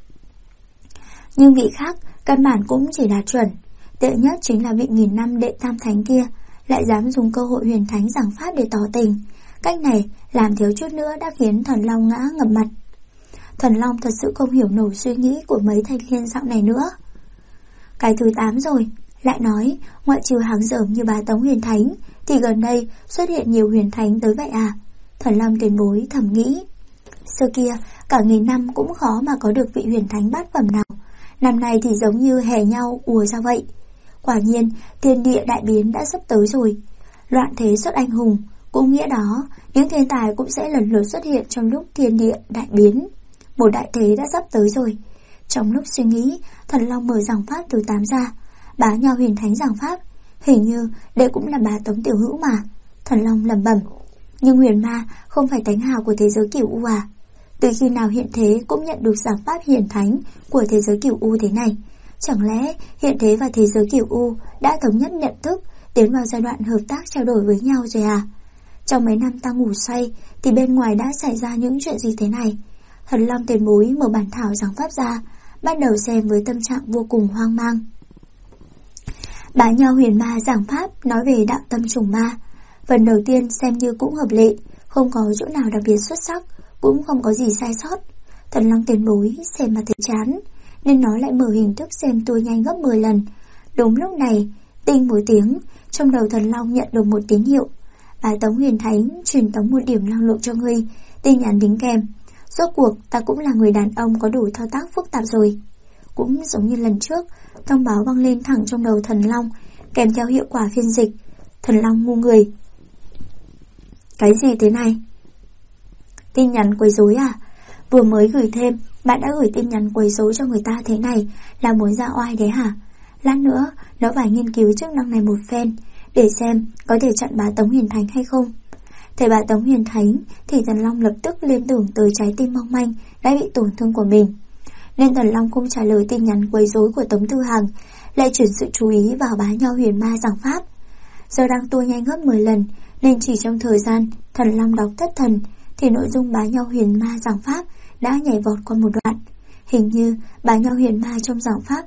Nhưng vị khác căn bản cũng chỉ đạt chuẩn. Tệ nhất chính là vị 1000 năm đệ tam thánh kia lại dám dùng cơ hội huyền thánh giảng pháp để tỏ tình. Cách này làm thiếu chút nữa đã khiến Thần Long ngã ngập mặt. Thần Long thật sự không hiểu nổi suy nghĩ của mấy thanh niên dạo này nữa. Cái thứ 8 rồi, lại nói ngoại trừ hàng dởm như Bá Tống huyền thánh thì gần đây xuất hiện nhiều huyền thánh tới vậy à? Thần Long Tiền Bối thầm nghĩ. Xưa kia cả 1000 năm cũng khó mà có được vị huyền thánh bát phẩm nào, năm nay thì giống như hè nhau ùa ra vậy. Quả nhiên thiên địa đại biến đã sắp tới rồi. Loạn thế xuất anh hùng, cũng nghĩa đó những thiên tài cũng sẽ lần lượt xuất hiện trong lúc thiên địa đại biến. Một đại thế đã sắp tới rồi. Trong lúc suy nghĩ, Thần Long mở giảng pháp thứ 8 ra. Bá Nho huyền thánh giảng pháp, hình như đây cũng là Bá Tống tiểu hữu mà. Thần Long lẩm bẩm. Nhưng huyền ma không phải thánh hào của thế giới Cửu U à? Từ khi nào hiện thế cũng nhận được giảng pháp hiển thánh của thế giới Cửu U thế này? Chẳng lẽ hiện thế và thế giới Cửu U đã thống nhất nhận thức, tiến vào giai đoạn hợp tác trao đổi với nhau rồi à? Trong mấy năm ta ngủ say thì bên ngoài đã xảy ra những chuyện gì thế này? Thần Long Tiền Bối mở bản thảo giảng pháp ra, bắt đầu xem với tâm trạng vô cùng hoang mang. Bá Nho huyền ma giảng pháp nói về đạo tâm trùng ma. Phần đầu tiên xem như cũng hợp lệ, không có chỗ nào đặc biệt xuất sắc, cũng không có gì sai sót. Thần Long Tiền Bối xem mà thấy chán, nên nó lại mở hình thức xem tua nhanh gấp 10 lần. Đúng lúc này, tinh một tiếng, trong đầu Thần Long nhận được một tín hiệu. Bá Tống huyền thánh truyền tống một điểm năng lượng cho ngươi, tin nhắn đính kèm. Rốt cuộc ta cũng là người đàn ông có đủ thao tác phức tạp rồi. Cũng giống như lần trước, thông báo vang lên thẳng trong đầu Thần Long, kèm theo hiệu quả phiên dịch. Thần Long ngu người. Cái gì thế này? Tin nhắn quấy rối à? Vừa mới gửi thêm, bạn đã gửi tin nhắn quấy rối cho người ta thế này là muốn ra oai đấy hả? Lát nữa nó phải nghiên cứu chức năng này một phen để xem có thể chặn Bá Tống huyền thánh hay không. Thấy Bá Tống huyền thánh thì Thần Long lập tức liên tưởng tới trái tim mong manh đã bị tổn thương của mình, nên Thần Long không trả lời tin nhắn quấy rối của Tống Tư Hằng, lại chuyển sự chú ý vào Bá Nho huyền ma giảng pháp. Giờ đang tua nhanh gấp 10 lần nên chỉ trong thời gian Thần Long đọc thất thần thì nội dung Bá Nho huyền ma giảng pháp đã nhảy vọt qua một đoạn. Hình như Bá Nho huyền ma trong giảng pháp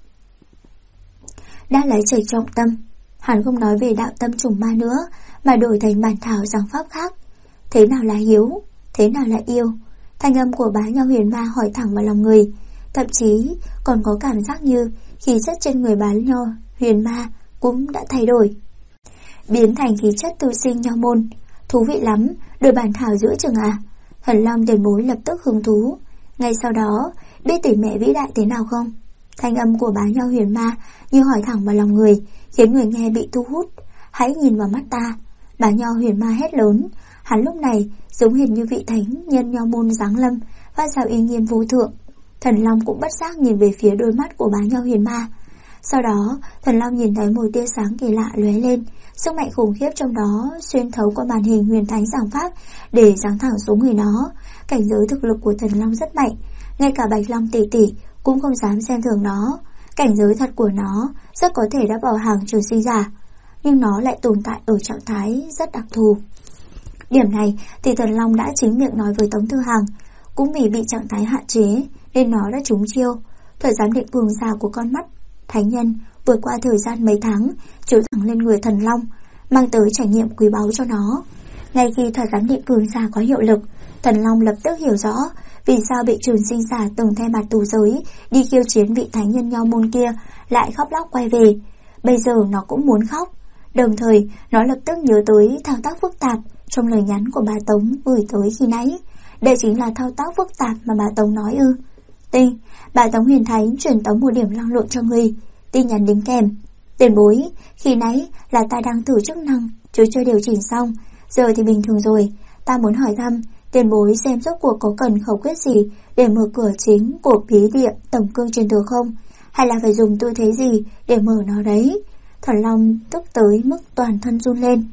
đã lấy chảy trọng tâm. Hắn không nói về đạo tâm trùng ma nữa mà đổi thành bản thảo giảng pháp khác. Thế nào là hiếu? Thế nào là yêu? Thanh âm của Bá Nho huyền ma hỏi thẳng vào lòng người. Thậm chí còn có cảm giác như khí chất trên người Bá Nho huyền ma cũng đã thay đổi, biến thành khí chất tu sinh nho môn. Thú vị lắm, đổi bản thảo giữa chừng à? Thần Long Tiền Bối lập tức hứng thú. Ngay sau đó, biết tỷ mẹ vĩ đại thế nào không? Thanh âm của Bá Nho Huyền Ma như hỏi thẳng vào lòng người, khiến người nghe bị thu hút. Hãy nhìn vào mắt ta. Bá Nho Huyền Ma hét lớn. Hắn lúc này giống hệt như vị thánh nhân Nho môn giáng lâm, phát ra uy nghiêm vô thượng. Thần Long cũng bất giác nhìn về phía đôi mắt của Bá Nho Huyền Ma. Sau đó, Thần Long nhìn thấy một tia sáng kỳ lạ lóe lên, sức mạnh khủng khiếp trong đó xuyên thấu qua màn hình huyền thánh giảng pháp để giáng thẳng xuống người nó. Cảnh giới thực lực của Thần Long rất mạnh, ngay cả Bạch Long tỷ tỷ cũng không dám xem thường nó. Cảnh giới thật của nó rất có thể đã vào hàng trường sinh giả, nhưng nó lại tồn tại ở trạng thái rất đặc thù. Điểm này thì Thần Long đã chính miệng nói với Tống Thư Hàng. Cũng vì bị trạng thái hạn chế nên nó đã trúng chiêu. Thuật giám định cường giả của con mắt thánh nhân vượt qua thời gian mấy tháng chiếu thẳng lên người Thần Long, mang tới trải nghiệm quý báu cho nó. Ngay khi thuật giám định cường giả có hiệu lực, Thần Long lập tức hiểu rõ vì sao bị trường sinh giả từng thay mặt tù giới đi khiêu chiến vị thánh nhân Nho môn kia lại khóc lóc quay về. Bây giờ nó cũng muốn khóc. Đồng thời nó lập tức nhớ tới thao tác phức tạp trong lời nhắn của bà Tống gửi tới khi nãy. Đây chính là thao tác phức tạp mà bà Tống nói ư? Tinh, bà Tống Huyền Thánh truyền tống một điểm năng lượng cho ngươi. Tin nhắn đính kèm. Tiền bối, khi nãy là ta đang thử chức năng, chứ chưa điều chỉnh xong, giờ thì bình thường rồi. Ta muốn hỏi thăm tiền bối xem rốt cuộc có cần khẩu quyết gì để mở cửa chính của bí địa tổng cương truyền thừa không? Hay là phải dùng tư thế gì để mở nó đấy? Thần Long tức tới mức toàn thân run lên.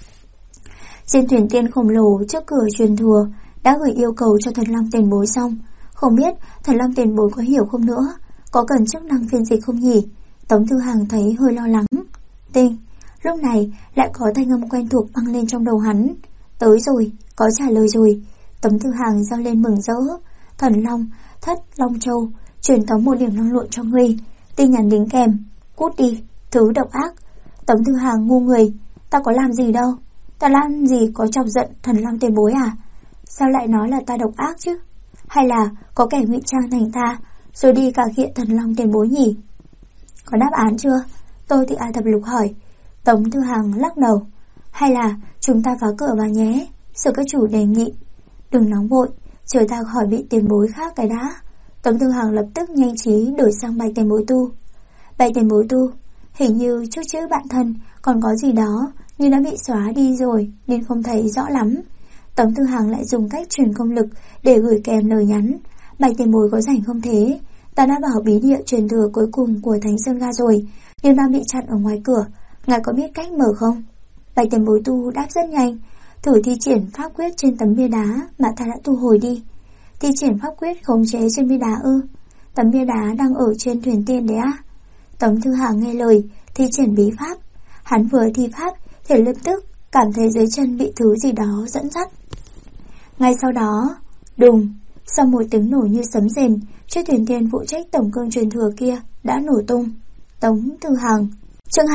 Trên thuyền tiên khổng lồ trước cửa truyền thừa đã gửi yêu cầu cho Thần Long tiền bối xong. Không biết Thần Long tiền bối có hiểu không nữa, có cần chức năng phiên dịch không nhỉ? Tống Thư Hàng thấy hơi lo lắng. Tinh, lúc này lại có thanh âm quen thuộc vang lên trong đầu hắn. Tới rồi, có trả lời rồi. Tống Thư Hàng reo lên mừng rỡ. Thần Long, thất Long Châu, truyền tống một điểm năng lượng cho ngươi. Tin nhắn đính kèm. Cút đi, thứ độc ác. Tống Thư Hàng ngu người. Ta có làm gì đâu. Ta làm gì có chọc giận Thần Long tiền bối à? Sao lại nói là ta độc ác chứ? Hay là có kẻ ngụy trang thành ta rồi đi cà khịa Thần Long tiền bối nhỉ? Có đáp án chưa? Tôi thì Thập Lục hỏi. Tống Thư Hàng lắc đầu. Hay là chúng ta phá cửa vào nhé? Sở các chủ đề nghị. Đừng nóng vội, chờ ta khỏi bị tiền bối khác cái đã. Tống Thư Hàng lập tức nhanh trí đổi sang bài tiền bối tu. Bài tiền bối tu, hình như chút chữ bạn thân còn có gì đó nhưng đã bị xóa đi rồi nên không thấy rõ lắm. Tống Thư Hàng lại dùng cách truyền công lực để gửi kèm lời nhắn. Bài tiền bối có rảnh không thế? Ta đã vào bí địa truyền thừa cuối cùng của Thánh Sơn Ga rồi, nhưng đang bị chặn ở ngoài cửa. Ngài có biết cách mở không? Bài tiền bối tu đáp rất nhanh. Thử thi triển pháp quyết trên tấm bia đá mà ta đã thu hồi đi. Thi triển pháp quyết khống chế trên bia đá ư? Tấm bia đá đang ở trên thuyền tiên đấy á? Tống Thư Hàng nghe lời thi triển bí pháp. Hắn vừa thi pháp thì lập tức cảm thấy dưới chân bị thứ gì đó dẫn dắt. Ngay sau đó, đùng, sau một tiếng nổ như sấm rền, chiếc thuyền tiên phụ trách tổng cương truyền thừa kia đã nổ tung. Tống Thư Hàng. Chương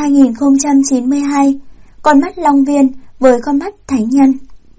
2092. Con mắt Long Viên với con mắt thánh nhân.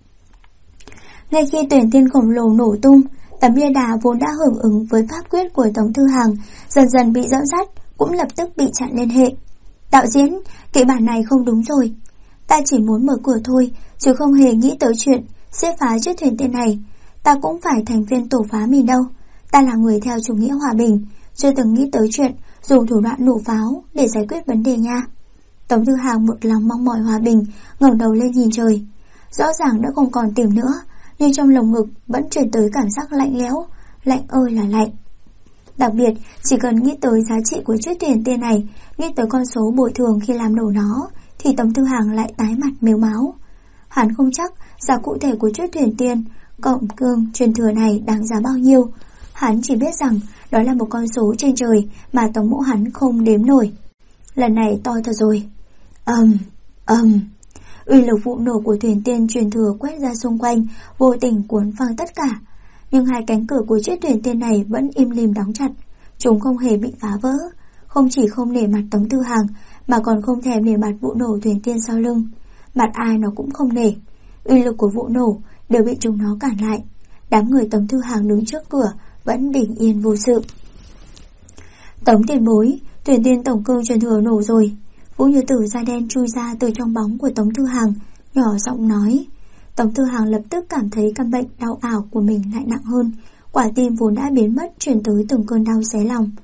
Ngay khi thuyền tiên khổng lồ nổ tung, tấm bia đá vốn đã hưởng ứng với pháp quyết của Tống Thư Hàng dần dần bị dẫn dắt, cũng lập tức bị chặn liên hệ. Đạo diễn, kịch bản này không đúng rồi. Ta chỉ muốn mở cửa thôi, chứ không hề nghĩ tới chuyện xếp phá chiếc thuyền tiên này. Ta cũng phải thành viên tổ phá mìn đâu. Ta là người theo chủ nghĩa hòa bình, chưa từng nghĩ tới chuyện dùng thủ đoạn nổ pháo để giải quyết vấn đề nha. Tống Thư Hàng một lòng mong mỏi hòa bình, ngẩng đầu lên nhìn trời. Rõ ràng đã không còn tìm nữa, nhưng trong lồng ngực vẫn truyền tới cảm giác lạnh lẽo, lạnh ơi là lạnh. Đặc biệt, chỉ cần nghĩ tới giá trị của chiếc thuyền tiên này, nghĩ tới con số bồi thường khi làm nổ nó, thì Tống Thư Hàng lại tái mặt mếu máu. Hắn không chắc giá cụ thể của chiếc thuyền tiên cộng cương truyền thừa này đáng giá bao nhiêu. Hắn chỉ biết rằng đó là một con số trên trời mà Tống mẫu hắn không đếm nổi. Lần này to thật rồi. Uy lực vụ nổ của thuyền tiên truyền thừa quét ra xung quanh, vô tình cuốn phăng tất cả. Nhưng hai cánh cửa của chiếc thuyền tiên này vẫn im lìm đóng chặt. Chúng không hề bị phá vỡ. Không chỉ không nể mặt Tống Thư Hàng, mà còn không thèm nể mặt vụ nổ thuyền tiên sau lưng. Mặt ai nó cũng không nể. Uy lực của vụ nổ đều bị chúng nó cản lại. Đám người Tống Thư Hàng đứng trước cửa vẫn bình yên vô sự. Tống tiền bối, thuyền tiên tổng cương truyền thừa nổ rồi. Vũ Như Tử da đen chui ra từ trong bóng của Tống Thư Hàng, nhỏ giọng nói. Tống Thư Hàng lập tức cảm thấy căn bệnh đau ảo của mình lại nặng hơn. Quả tim vốn đã biến mất chuyển tới từng cơn đau xé lòng.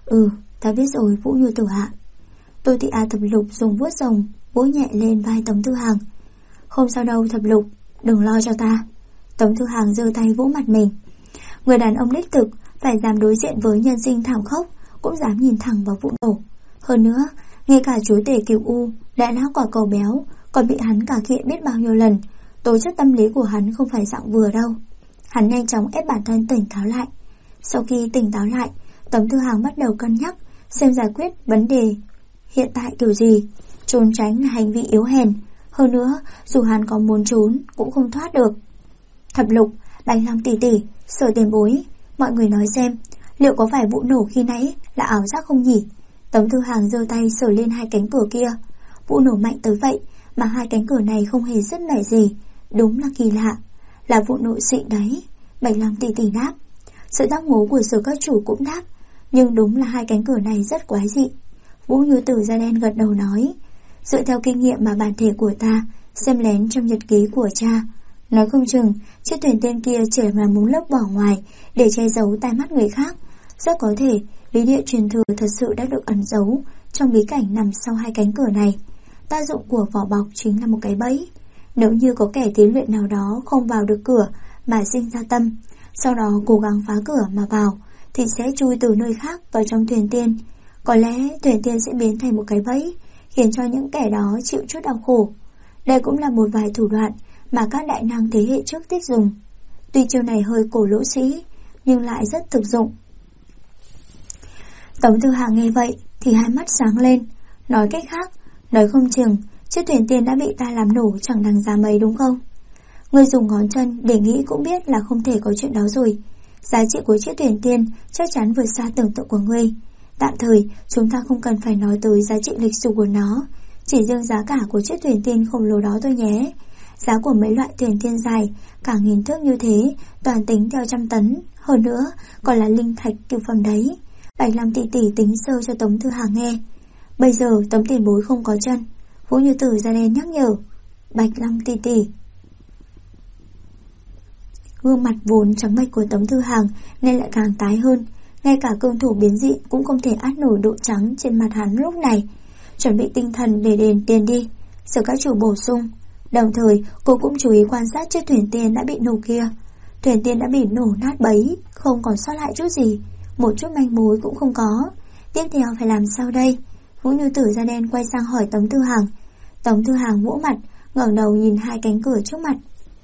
Ta biết rồi Vũ Như Tử ạ. Tô Thị A Thập Lục dùng vuốt rồng vỗ nhẹ lên vai Tống Thư Hàng. Không sao đâu Thập Lục, đừng lo cho ta. Tống Thư Hàng giơ tay vỗ mặt mình. Người đàn ông đích thực phải dám đối diện với nhân sinh thảm khốc, cũng dám nhìn thẳng vào vụ nổ. Hơn nữa, ngay cả chúa tể Kiều U đã náo quả cầu béo còn bị hắn cà khịa biết bao nhiêu lần. Tố chất tâm lý của hắn không phải dạng vừa đâu. Hắn nhanh chóng ép bản thân tỉnh táo lại. Sau khi tỉnh táo lại, Tống Thư Hàng bắt đầu cân nhắc xem giải quyết vấn đề hiện tại kiểu gì. Trốn tránh là hành vi yếu hèn. Hơn nữa, dù hắn có muốn trốn cũng không thoát được. Thập Lục, Bạch Long tỷ tỷ, Sở tiền bối, mọi người nói xem, liệu có phải vụ nổ khi nãy là ảo giác không nhỉ? Tống Thư Hàng giơ tay sờ lên hai cánh cửa kia. Vụ nổ mạnh tới vậy mà hai cánh cửa này không hề sứt mẻ gì. Đúng là kỳ lạ. Là vụ nổ xịn đấy. Bạch Long tỷ tỷ đáp. Sự tác ngố của Sở các chủ cũng đáp. Nhưng đúng là hai cánh cửa này rất quái dị. Vũ Như Tử da đen gật đầu nói. Dựa theo kinh nghiệm mà bản thể của ta xem lén trong nhật ký của cha, nói không chừng chiếc thuyền tên kia chỉ là một lớp vỏ ngoài để che giấu tai mắt người khác. Rất có thể bí địa truyền thừa thật sự đã được ẩn giấu trong bí cảnh nằm sau hai cánh cửa này. Tác dụng của vỏ bọc chính là một cái bẫy. Nếu như có kẻ thí luyện nào đó không vào được cửa mà sinh ra tâm, sau đó cố gắng phá cửa mà vào, thì sẽ chui từ nơi khác vào trong thuyền tiên. Có lẽ thuyền tiên sẽ biến thành một cái bẫy, khiến cho những kẻ đó chịu chút đau khổ. Đây cũng là một vài thủ đoạn mà các đại năng thế hệ trước thích dùng. Tuy chiêu này hơi cổ lỗ sĩ, nhưng lại rất thực dụng. Tống Thư Hàng nghe vậy thì hai mắt sáng lên. Nói cách khác, nói không chừng chiếc thuyền tiên đã bị ta làm nổ chẳng đằng giá mấy đúng không? Người dùng ngón chân để nghĩ cũng biết là không thể có chuyện đó rồi. Giá trị của chiếc thuyền tiên chắc chắn vượt xa tưởng tượng của ngươi. Tạm thời chúng ta không cần phải nói tới giá trị lịch sử của nó, chỉ riêng giá cả của chiếc thuyền tiên khổng lồ đó thôi nhé. Giá của mấy loại thuyền tiên dài cả 1000 thước như thế toàn tính theo 100 tấn. Hơn nữa còn là linh thạch cửu phẩm đấy. Bạch Long tỷ tỷ tính sơ cho Tống Thư Hàng nghe. Bây giờ Tống tiền bối không có chân. Vũ Như Tử ra đen nhắc nhở. Bạch Long tỷ tỷ. Gương mặt vốn trắng bệch của Tống Thư Hàng nên lại càng tái hơn. Ngay cả cương thủ biến dị cũng không thể át nổi độ trắng trên mặt hắn lúc này. Chuẩn bị tinh thần để đền tiền đi, Sở các chủ bổ sung. Đồng thời cô cũng chú ý quan sát chiếc thuyền tiên đã bị nổ kia. Thuyền tiên đã bị nổ nát bấy, không còn sót lại chút gì, một chút manh mối cũng không có. Tiếp theo phải làm sao đây? Vũ Như Tử da đen quay sang hỏi Tống Thư Hàng. Tống Thư Hàng vỗ mặt, ngẩng đầu nhìn hai cánh cửa trước mặt.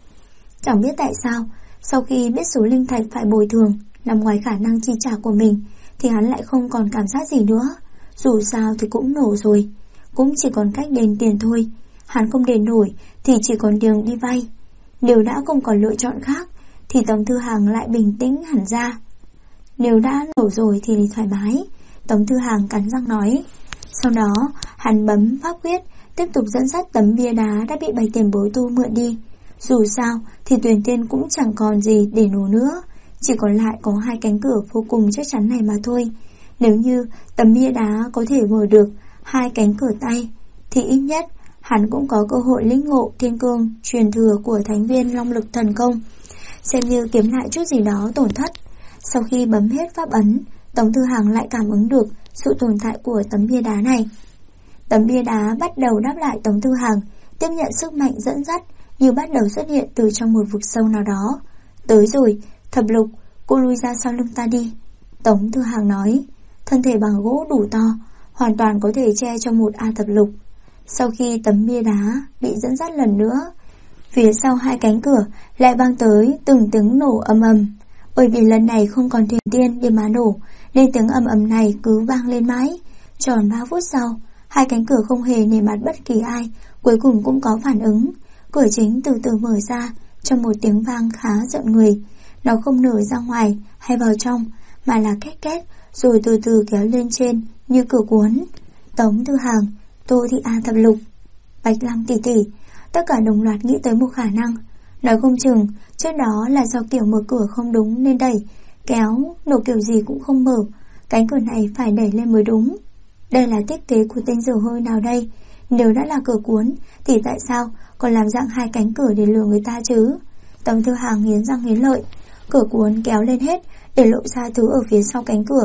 Chẳng biết tại sao, sau khi biết số linh thạch phải bồi thường nằm ngoài khả năng chi trả của mình, thì hắn lại không còn cảm giác gì nữa. Dù sao thì cũng nổ rồi, cũng chỉ còn cách đền tiền thôi. Hắn không đền nổi thì chỉ còn đường đi vay. Nếu đã không còn lựa chọn khác thì Tống Thư Hàng lại bình tĩnh hẳn ra. Nếu đã nổ rồi thì thoải mái, Tống Thư Hàng cắn răng nói. Sau đó hắn bấm pháp quyết, tiếp tục dẫn dắt tấm bia đá đã bị Bạch tiền bối tu mượn đi. Dù sao thì thuyền tiên cũng chẳng còn gì để nổ nữa, chỉ còn lại có hai cánh cửa vô cùng chắc chắn này mà thôi. Nếu như tấm bia đá có thể mở được hai cánh cửa tay, thì ít nhất hắn cũng có cơ hội lĩnh ngộ thiên cương truyền thừa của thánh viên long lực thần công, xem như kiếm lại chút gì đó tổn thất. Sau khi bấm hết pháp ấn, Tống Thư Hàng lại cảm ứng được sự tồn tại của tấm bia đá này. Tấm bia đá bắt đầu đáp lại Tống Thư Hàng, tiếp nhận sức mạnh dẫn dắt như bắt đầu xuất hiện từ trong một vực sâu nào đó. Tới rồi, Thập Lục, cô lui ra sau lưng ta đi, Tống Thư Hàng nói. Thân thể bằng gỗ đủ to, hoàn toàn có thể che cho một A Thập Lục. Sau khi tấm bia đá bị dẫn dắt lần nữa, phía sau hai cánh cửa lại vang tới từng tiếng nổ ầm ầm. Bởi vì lần này không còn thuyền tiên để mà nổ, nên tiếng ầm ầm này cứ vang lên mãi. Tròn 3 phút sau, hai cánh cửa không hề nề mặt bất kỳ ai, cuối cùng cũng có phản ứng. Cửa chính từ từ mở ra trong một tiếng vang khá giận người. Nó không nở ra ngoài hay vào trong, mà là két két rồi từ từ kéo lên trên như cửa cuốn. Tống Thư Hàng, Tô Thị A Thập Lục, Bạch Long tỷ tỷ, tất cả đồng loạt nghĩ tới một khả năng. Nói không chừng trước đó là do kiểu mở cửa không đúng nên đẩy, kéo, nổ kiểu gì cũng không mở. Cánh cửa này phải đẩy lên mới đúng. Đây là thiết kế của tên dở hơi nào đây? Nếu đã là cửa cuốn thì tại sao còn làm dạng hai cánh cửa để lừa người ta chứ? Tống Thư Hàng nghiến răng nghiến lợi. Cửa cuốn kéo lên hết để lộ ra thứ ở phía sau cánh cửa.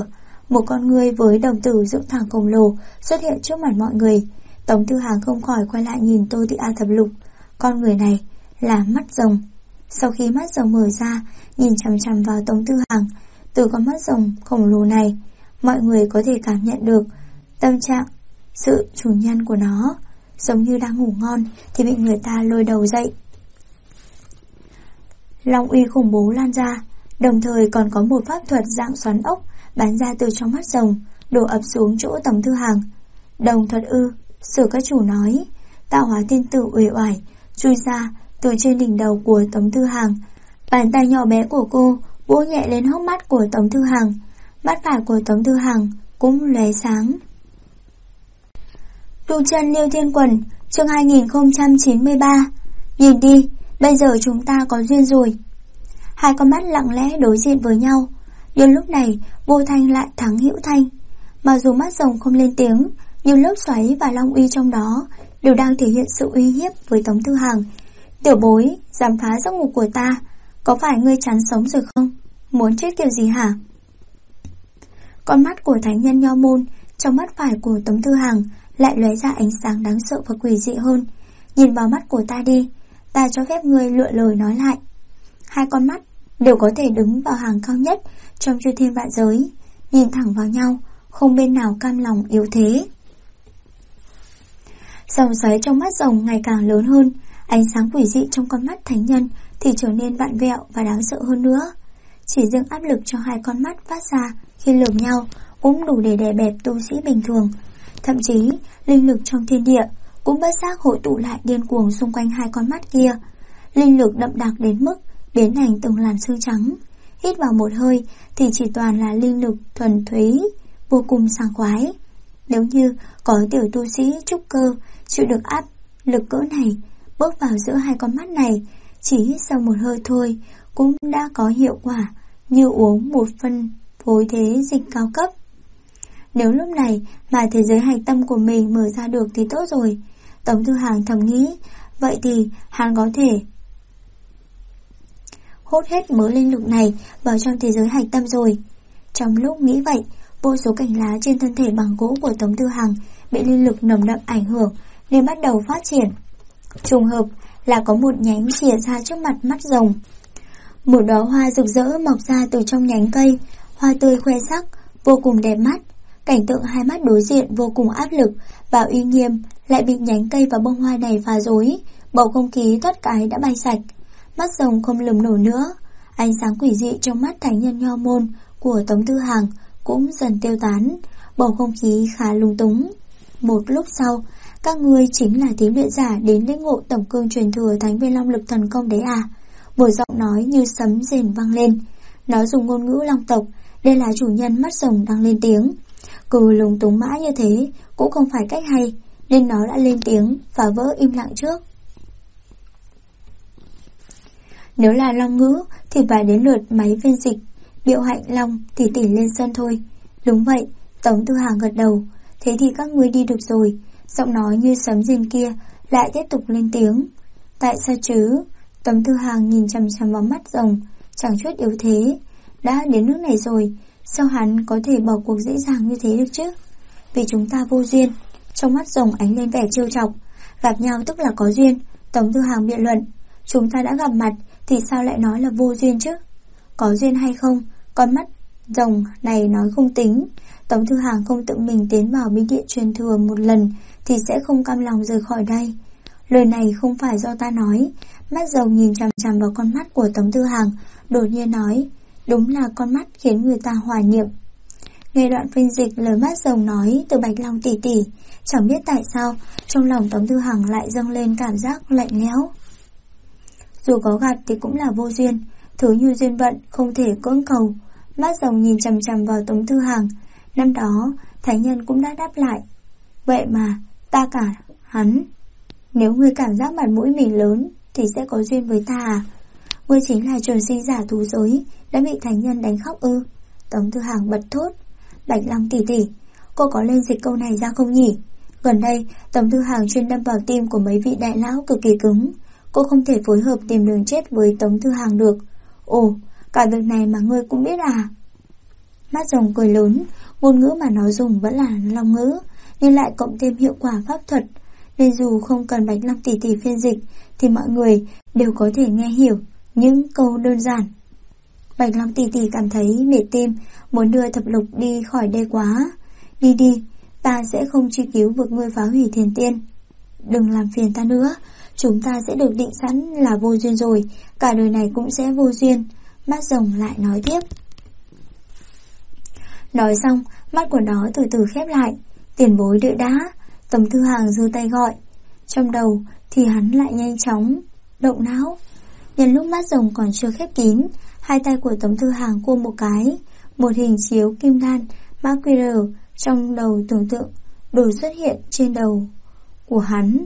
Một con người với đồng tử dựng thẳng khổng lồ xuất hiện trước mặt mọi người. Tống Tư Hàng không khỏi quay lại nhìn Tô Thị A Thập Lục. Con người này là mắt rồng. Sau khi mắt rồng mở ra, nhìn chằm chằm vào Tống Tư Hàng, từ con mắt rồng khổng lồ này, mọi người có thể cảm nhận được tâm trạng, sự chủ nhân của nó, giống như đang ngủ ngon thì bị người ta lôi đầu dậy. Long uy khủng bố lan ra, đồng thời còn có một pháp thuật dạng xoắn ốc bắn ra từ trong mắt rồng, đổ ập xuống chỗ Tống Tư Hàng. Đồng thuật ư? Sử các chủ nói. Tạo hóa tiên tử uể oải chui ra từ trên đỉnh đầu của Tống Tư Hàng. Bàn tay nhỏ bé của cô vỗ nhẹ lên hốc mắt của Tống Tư Hàng. Mắt phải của Tống Tư Hàng cũng lóe sáng. Tu chân Liêu Thiên Quần, chương 2093. Nhìn đi, bây giờ chúng ta có duyên rồi. Hai con mắt lặng lẽ đối diện với nhau. Nhưng lúc này Vô Thanh lại thắng Hữu Thanh. Mặc dù mắt rồng không lên tiếng, nhưng lốc xoáy và long uy trong đó đều đang thể hiện sự uy hiếp với Tống Tư Hàng. Tiểu bối, dám phá giấc ngủ của ta, có phải ngươi chán sống rồi không? Muốn chết kiểu gì hả? Con mắt của thánh nhân Nho Môn trong mắt phải của Tống Tư Hàng lại lóe ra ánh sáng đáng sợ và quỷ dị hơn. Nhìn vào mắt của ta đi, ta cho phép ngươi lựa lời nói lại. Hai con mắt đều có thể đứng vào hàng cao nhất trong chư thiên vạn giới, nhìn thẳng vào nhau, không bên nào cam lòng yếu thế. Dòng xoáy trong mắt rồng ngày càng lớn hơn, ánh sáng quỷ dị trong con mắt thánh nhân thì trở nên vặn vẹo và đáng sợ hơn nữa. Chỉ riêng áp lực cho hai con mắt phát ra khi lườm nhau cũng đủ để đè bẹp tu sĩ bình thường. Thậm chí linh lực trong thiên địa cũng bất giác hội tụ lại điên cuồng xung quanh hai con mắt kia. Linh lực đậm đặc đến mức biến thành từng làn sương trắng. Hít vào một hơi thì chỉ toàn là linh lực thuần túy, vô cùng sảng khoái. Nếu như có tiểu tu sĩ trúc cơ chịu được áp lực cỡ này, bước vào giữa hai con mắt này, chỉ hít sâu một hơi thôi cũng đã có hiệu quả như uống một phân phối thế dịch cao cấp. Nếu lúc này mà thế giới hạch tâm của mình mở ra được thì tốt rồi. Tống Tư Hàng thầm nghĩ, vậy thì hắn có thể hút hết mớ linh lực này vào trong thế giới hạch tâm rồi. Trong lúc nghĩ vậy, vô số cành lá trên thân thể bằng gỗ của Tống Tư Hàng bị linh lực nồng đậm ảnh hưởng nên bắt đầu phát triển. Trùng hợp là có một nhánh chìa ra trước mặt mắt rồng. Một đóa hoa rực rỡ mọc ra từ trong nhánh cây, hoa tươi khoe sắc, vô cùng đẹp mắt. Cảnh tượng hai mắt đối diện vô cùng áp lực và uy nghiêm lại bị nhánh cây và bông hoa này phá rối, bầu không khí thoát cái đã bay sạch. Mắt rồng không lườm nổi nữa, ánh sáng quỷ dị trong mắt thánh nhân Nho Môn của Tống Tư Hàng cũng dần tiêu tán, bầu không khí khá lung túng. Một lúc sau, các ngươi chính là thí luyện giả đến lĩnh ngộ tổng cương truyền thừa Thánh Viên Long Lực Thần Công đấy à? Một giọng nói như sấm rền vang lên. Nó dùng ngôn ngữ long tộc, đây là chủ nhân mắt rồng đang lên tiếng. Cứ lúng túng mãi như thế cũng không phải cách hay, nên nó đã lên tiếng phá vỡ im lặng trước. Nếu là long ngữ thì phải đến lượt máy phiên dịch. Biệu Hạnh Long tỉ lên sân thôi. Đúng vậy, Tống Tư Hàng gật đầu. Thế thì các ngươi đi được rồi. Giọng nói như sấm rền kia lại tiếp tục lên tiếng. Tại sao chứ? Tống Tư Hàng nhìn chằm chằm vào mắt rồng, chẳng chút yếu thế. Đã đến nước này rồi, sao hắn có thể bỏ cuộc dễ dàng như thế được chứ? Vì chúng ta vô duyên. Trong mắt rồng ánh lên vẻ trêu chọc. Gặp nhau tức là có duyên. Tống Tư Hàng biện luận. Chúng ta đã gặp mặt thì sao lại nói là vô duyên chứ? Có duyên hay không, con mắt rồng này nói không tính. Tống Tư Hàng không tự mình tiến vào bí địa truyền thừa một lần thì sẽ không cam lòng rời khỏi đây. Lời này không phải do ta nói. Mắt rồng nhìn chằm chằm vào con mắt của Tống Tư Hàng, đột nhiên nói, đúng là con mắt khiến người ta hoài niệm. Nghe đoạn phiên dịch lời mắt rồng nói từ Bạch Long tỷ tỷ, chẳng biết tại sao trong lòng Tống Tư Hàng lại dâng lên cảm giác lạnh lẽo. Dù có gặp thì cũng là vô duyên, thứ như duyên vận không thể cưỡng cầu. Mắt rồng nhìn chằm chằm vào Tống Tư Hàng. Năm đó thánh nhân cũng đã đáp lại, vậy mà ta cả hắn. Nếu ngươi cảm giác mặt mũi mình lớn thì sẽ có duyên với ta à? Ngươi chính là trường sinh giả thú giới đã bị thánh nhân đánh khóc ư? Tống Tư Hàng bật thốt. Bạch Long tỷ tỷ, cô có lên dịch câu này ra không nhỉ? Gần đây Tống Tư Hàng chuyên đâm vào tim của mấy vị đại lão cực kỳ cứng. Cô không thể phối hợp tìm đường chết với Tống Tư Hàng được. Ồ, cả việc này mà ngươi cũng biết à? Mắt rồng cười lớn, ngôn ngữ mà nó dùng vẫn là Long ngữ, nhưng lại cộng thêm hiệu quả pháp thuật, nên dù không cần Bạch Long tỷ tỷ phiên dịch thì mọi người đều có thể nghe hiểu những câu đơn giản. Bạch Long tỷ tỷ cảm thấy mệt tim, muốn đưa Thập Lục đi khỏi đây quá. Đi đi, ta sẽ không truy cứu vực ngươi phá hủy Thiền Tiên. Đừng làm phiền ta nữa, chúng ta sẽ được định sẵn là vô duyên rồi, cả đời này cũng sẽ vô duyên. Mắt rồng lại nói tiếp. Nói xong, mắt của nó từ từ khép lại. Tiền bối đợi đã. Tống Thư Hàng giơ tay gọi. Trong đầu thì hắn lại nhanh chóng động não. Nhân lúc mắt rồng còn chưa khép kín, hai tay của Tống Thư Hàng cua một cái, một hình chiếu kim đan mã QR trong đầu tưởng tượng đồ xuất hiện trên đầu của hắn.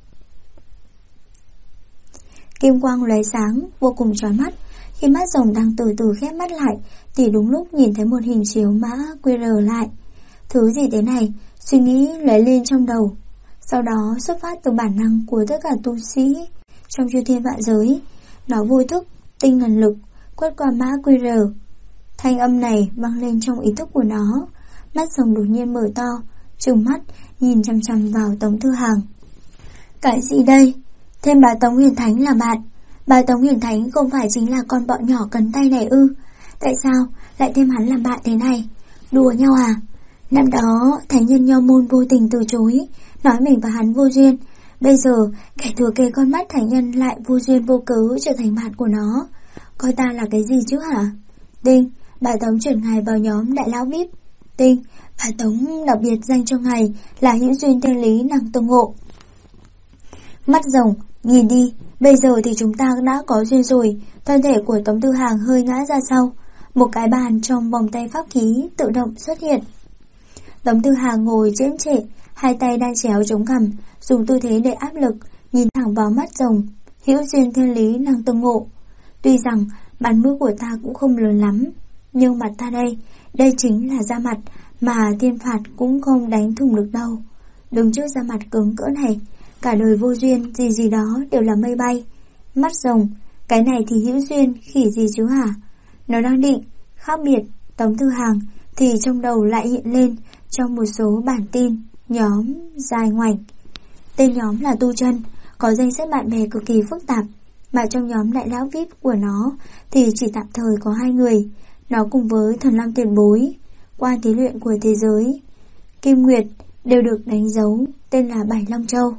Kim quang lóe sáng vô cùng chói mắt. Khi mắt rồng đang từ từ khép mắt lại thì đúng lúc nhìn thấy một hình chiếu mã QR lại. Thứ gì thế này? Suy nghĩ lóe lên trong đầu. Sau đó xuất phát từ bản năng của tất cả tu sĩ trong chư thiên vạn giới, nó vô thức tinh thần lực quét qua mã QR. Thanh âm này vang lên trong ý thức của nó. Mắt rồng đột nhiên mở to, trừng mắt nhìn chằm chằm vào Tống Thư Hàng. Cái gì đây? Thêm bà Tống Huyền Thánh là bạn. Bà Tống Huyền Thánh không phải chính là con bọ nhỏ cấn tay này ư? Tại sao lại thêm hắn làm bạn thế này? Đùa nhau à? Năm đó thánh nhân Nho Môn vô tình từ chối, nói mình và hắn vô duyên. Bây giờ kẻ thừa kế con mắt thánh nhân lại vô duyên vô cớ trở thành bạn của nó. Coi ta là cái gì chứ hả? Tinh, bà Tống chuyển ngài vào nhóm đại lão VIP. Tinh, bà Tống đặc biệt danh cho ngài là hữu duyên thiên lý năng tương ngộ. Mắt rồng, nhìn đi, bây giờ thì chúng ta đã có duyên rồi. Thân thể của Tống Thư Hàng hơi ngã ra sau. Một cái bàn trong vòng tay pháp khí tự động xuất hiện. Tống Thư Hàng ngồi chễm trệ, hai tay đang chéo chống cằm, dùng tư thế để áp lực, nhìn thẳng vào mắt rồng. Hữu duyên thiên lý năng tương ngộ. Tuy rằng mặt mũi của ta cũng không lớn lắm, nhưng mặt ta đây chính là da mặt mà tiên phạt cũng không đánh thủng được đâu. Đứng trước da mặt cứng cỡ này, cả đời vô duyên gì đó đều là mây bay. Mắt rồng, cái này thì hữu duyên khỉ gì chứ hả? Nó đang định khác biệt Tống Thư Hàng thì trong đầu lại hiện lên trong một số bản tin nhóm dài ngoảnh. Tên nhóm là Tu Chân, có danh sách bạn bè cực kỳ phức tạp, mà trong nhóm đại lão VIP của nó thì chỉ tạm thời có 2 người. Nó cùng với Thần Long tiền bối, quan thí luyện của thế giới Kim Nguyệt đều được đánh dấu tên là Bảy Long Châu.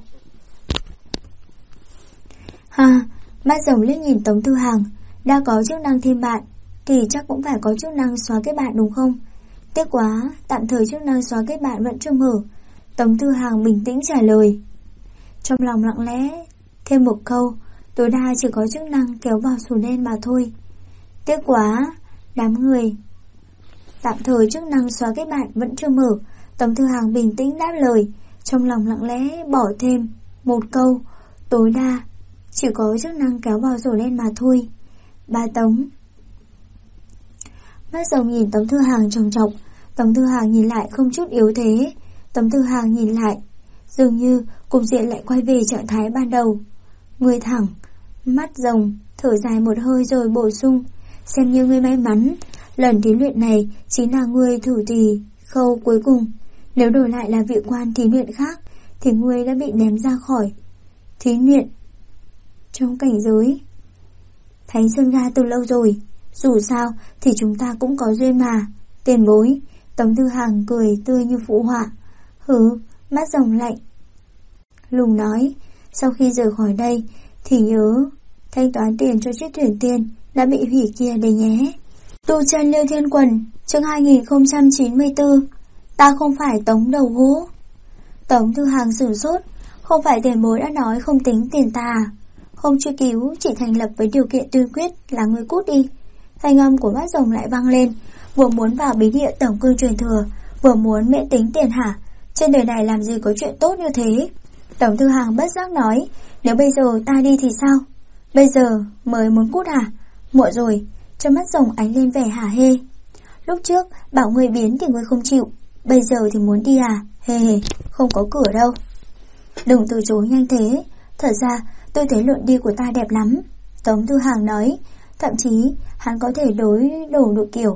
Mắt rồng liếc nhìn Tống Thư Hàng. Đã có chức năng thêm bạn thì chắc cũng phải có chức năng xóa kết bạn đúng không? Tiếc quá, tạm thời chức năng xóa kết bạn vẫn chưa mở. Tống Thư Hàng bình tĩnh trả lời. Trong lòng lặng lẽ thêm một câu, tối đa chỉ có chức năng kéo vào sổ đen mà thôi. Tiếc quá, đám người. Tạm thời chức năng xóa kết bạn vẫn chưa mở. Tống Thư Hàng bình tĩnh đáp lời, trong lòng lặng lẽ bỏ thêm một câu, tối đa chỉ có chức năng kéo vào sổ đen mà thôi. Ba Tống. Mắt rồng nhìn Tống Thư Hàng trồng trọc. Tống Thư Hàng nhìn lại không chút yếu thế. Tống Thư Hàng nhìn lại, dường như cục diện lại quay về trạng thái ban đầu. Người thẳng. Mắt rồng thở dài một hơi rồi bổ sung, xem như ngươi may mắn, lần thí luyện này chính là ngươi thử thì khâu cuối cùng. Nếu đổi lại là vị quan thí luyện khác thì ngươi đã bị ném ra khỏi thí luyện trong cảnh giới Thánh Sơn Ga từ lâu rồi. Dù sao thì chúng ta cũng có duyên mà, tiền bối. Tống Thư Hàng cười tươi như phụ họa. Mắt rồng lạnh lùng nói, sau khi rời khỏi đây thì nhớ thanh toán tiền cho chiếc thuyền tiên đã bị hủy kia đây nhé. Tu Chân Liêu Thiên Quần, chương 2094. Ta không phải Tống đầu gỗ. Tống Thư Hàng sửng sốt. Không phải tiền bối đã nói không tính tiền ta à? Không truy cứu, chỉ thành lập với điều kiện tuyên quyết là ngươi cút đi. Thanh âm của mắt rồng lại vang lên. Vừa muốn vào bí địa tổng cương truyền thừa, vừa muốn miễn tính tiền hả? Trên đời này làm gì có chuyện tốt như thế? Tống Thư Hàng bất giác nói, nếu bây giờ ta đi thì sao? Bây giờ mới muốn cút hả? Muộn rồi. Trong mắt rồng ánh lên vẻ hả hê. Lúc trước bảo ngươi biến thì ngươi không chịu, bây giờ thì muốn đi à? Hề hề, không có cửa đâu. Đừng từ chối nhanh thế. Thật ra tôi thấy lượn đi của ta đẹp lắm, Tống Thư Hàng nói. Thậm chí hắn có thể đối đổ được kiểu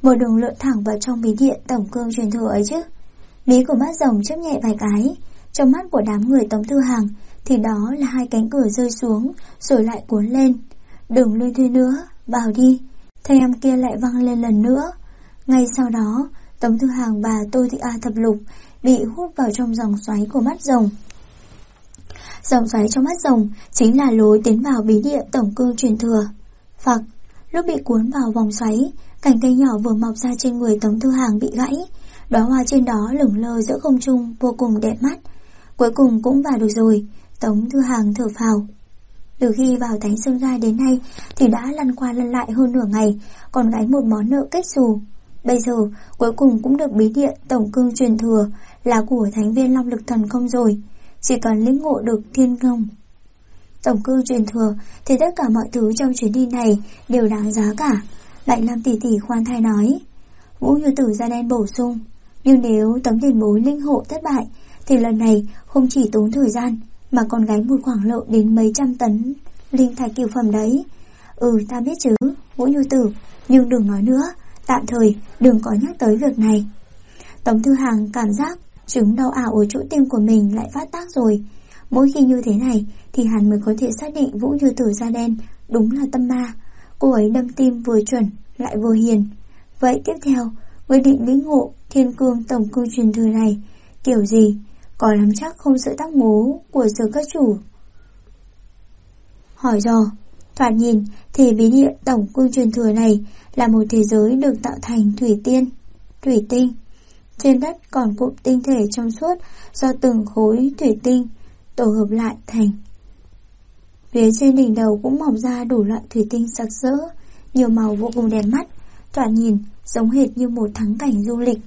một đường lượn thẳng vào trong bí điện tổng cương truyền thừa ấy chứ. Mí của mắt rồng chớp nhẹ vài cái. Trong mắt của đám người Tống Thư Hàng thì đó là hai cánh cửa rơi xuống rồi lại cuốn lên. Đừng luyên thuyên nữa, vào đi. Thanh âm kia lại vang lên lần nữa. Ngay sau đó, Tống Thư Hàng và Tô Thị A Thập Lục bị hút vào trong dòng xoáy của mắt rồng. Dòng xoáy trong mắt rồng chính là lối tiến vào bí địa tổng cương truyền thừa. Phật, lúc bị cuốn vào vòng xoáy, cành cây nhỏ vừa mọc ra trên người Tống Thư Hàng bị gãy. Đóa hoa trên đó lửng lơ giữa không trung vô cùng đẹp mắt. Cuối cùng cũng vào được rồi. Tống Thư Hàng thở phào. Từ khi vào Thánh Sơn Gai đến nay thì đã lăn qua lăn lại hơn nửa ngày, còn gánh một món nợ kết xù. Bây giờ cuối cùng cũng được bí địa tổng cương truyền thừa là của Thánh viên Long Lực Thần Công rồi. Chỉ cần lĩnh ngộ được thiên công tổng cương truyền thừa thì tất cả mọi thứ trong chuyến đi này đều đáng giá cả. Bạch Lam tỷ tỷ khoan thai nói. Vũ Như Tử da đen bổ sung. Nhưng nếu Tống tiền bối linh hộ thất bại thì lần này không chỉ tốn thời gian mà còn gánh một khoản nợ đến mấy trăm tấn linh thạch cửu phẩm đấy. Ta biết chứ, Vũ Như Tử, nhưng đừng nói nữa, tạm thời đừng có nhắc tới việc này. Tống Thư Hàng cảm giác chứng đau ảo ở chỗ tim của mình lại phát tác rồi. Mỗi khi như thế này thì hắn mới có thể xác định Vũ Như Tử da đen đúng là tâm ma. Cô ấy đâm tim vừa chuẩn lại vừa hiền. Vậy tiếp theo, quyết định lĩnh ngộ thiên cương tổng cương truyền thừa này kiểu gì? Có lắm chắc không sợ tác mố của Sở Các Chủ. Hỏi dò, thoạt nhìn thì bí địa tổng cương truyền thừa này là một thế giới được tạo thành thủy tinh. Trên đất còn cụm tinh thể trong suốt do từng khối thủy tinh tổ hợp lại thành. Phía trên đỉnh đầu cũng mọc ra đủ loại thủy tinh sặc sỡ, nhiều màu vô cùng đẹp mắt, thoạt nhìn giống hệt như một thắng cảnh du lịch.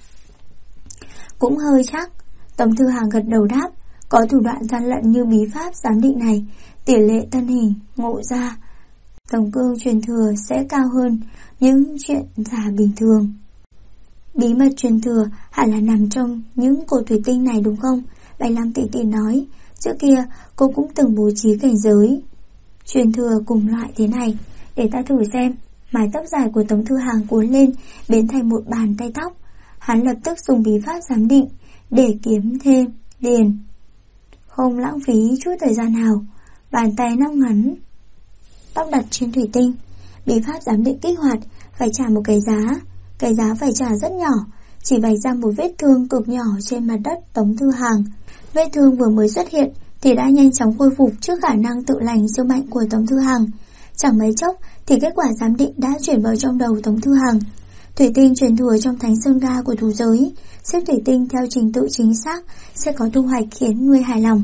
Cũng hơi chắc. Tống Thư Hàng gật đầu đáp. Có thủ đoạn gian lận như bí pháp giám định này, tỷ lệ thân hình ngộ ra tổng cương truyền thừa sẽ cao hơn những chuyện giả bình thường. Bí mật truyền thừa hẳn là nằm trong những cột thủy tinh này đúng không? Bạch Lam tỷ tỷ nói. Trước kia cô cũng từng bố trí cảnh giới truyền thừa cùng loại thế này. Để ta thử xem. Mái tóc dài của Tống Thư Hàng cuốn lên biến thành một bàn tay tóc. Hắn lập tức dùng bí pháp giám định để kiếm thêm tiền. Không lãng phí chút thời gian nào, bàn tay nắp ngắn tóc đặt trên thủy tinh. Bí pháp giám định kích hoạt, phải trả một cái giá. Cái giá phải trả rất nhỏ, chỉ vạch ra một vết thương cực nhỏ trên mặt đất Tống Thư Hàng. Vết thương vừa mới xuất hiện thì đã nhanh chóng khôi phục trước khả năng tự lành siêu mạnh của Tống Thư Hàng. Chẳng mấy chốc thì kết quả giám định đã chuyển vào trong đầu Tống Thư Hàng. Thủy tinh truyền thừa trong Thánh Sơn Ga của thú giới, xếp thủy tinh theo trình tự chính xác sẽ có thu hoạch khiến người hài lòng.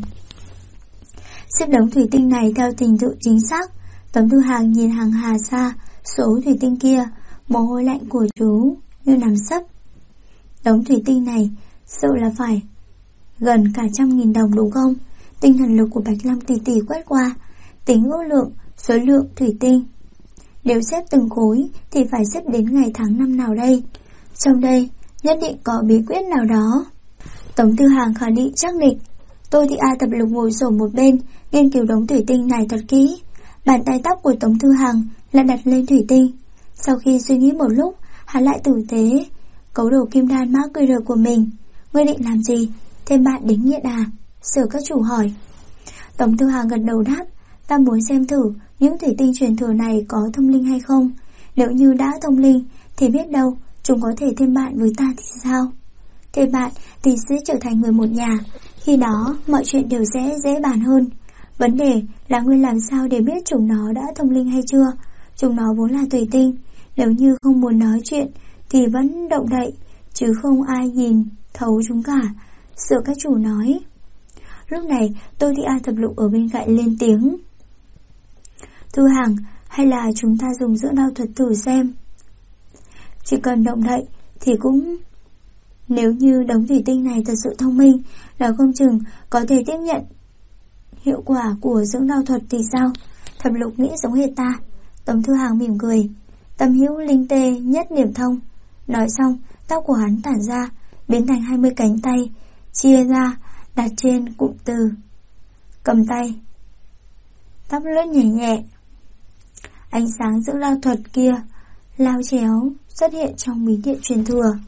Xếp đống thủy tinh này theo trình tự chính xác. Tống Thư Hàng nhìn hàng hà xa số thủy tinh kia, mồ hôi lạnh của chú như nằm sấp. Đống thủy tinh này sợ là phải gần cả 100.000 đồng đúng không? Tinh thần lực của Bạch Lam tỷ tỷ quét qua, tính ước lượng số lượng thủy tinh. Nếu xếp từng khối thì phải xếp đến ngày tháng năm nào đây? Trong đây nhất định có bí quyết nào đó. Tống Thư Hàng khẳng định chắc nịch. Tô Thị A Thập Lục ngồi xổm một bên, nghiên cứu đống thủy tinh này thật kỹ. Bàn tay tóc của Tống Thư Hàng lại đặt lên thủy tinh. Sau khi suy nghĩ một lúc, hắn lại tử tế cấu đồ kim đan mã QR của mình. Ngươi định làm gì? Thêm bạn đến Nghĩa Đà? Sở Các Chủ hỏi. Tống Thư Hàng gật đầu đáp. Ta muốn xem thử những thủy tinh truyền thừa này có thông linh hay không. Nếu như đã thông linh thì biết đâu chúng có thể thêm bạn với ta thì sao? Thêm bạn thì sẽ trở thành người một nhà. Khi đó mọi chuyện đều sẽ dễ bàn hơn. Vấn đề là ngươi làm sao để biết chúng nó đã thông linh hay chưa? Chúng nó vốn là thủy tinh. Nếu như không muốn nói chuyện thì vẫn động đậy, chứ không ai nhìn thấu chúng cả. Sở Các Chủ nói. Lúc này Tô Thị A Thập Lục ở bên cạnh lên tiếng. Thư Hàng, hay là chúng ta dùng dưỡng đao thuật thử xem. Chỉ cần động đậy thì cũng... Nếu như đống thủy tinh này thật sự thông minh, nói không chừng có thể tiếp nhận hiệu quả của dưỡng đao thuật thì sao? Thập Lục nghĩ giống hệt ta. Tống Thư Hàng mỉm cười. Tâm hữu linh tê nhất niệm thông. Nói xong, tóc của hắn tản ra, biến thành 20 cánh tay, chia ra, đặt trên cụm từ cầm tay. Tóc lướt nhẹ nhẹ. Ánh sáng dưỡng đao thuật kia lao chéo xuất hiện trong bí điện truyền thừa.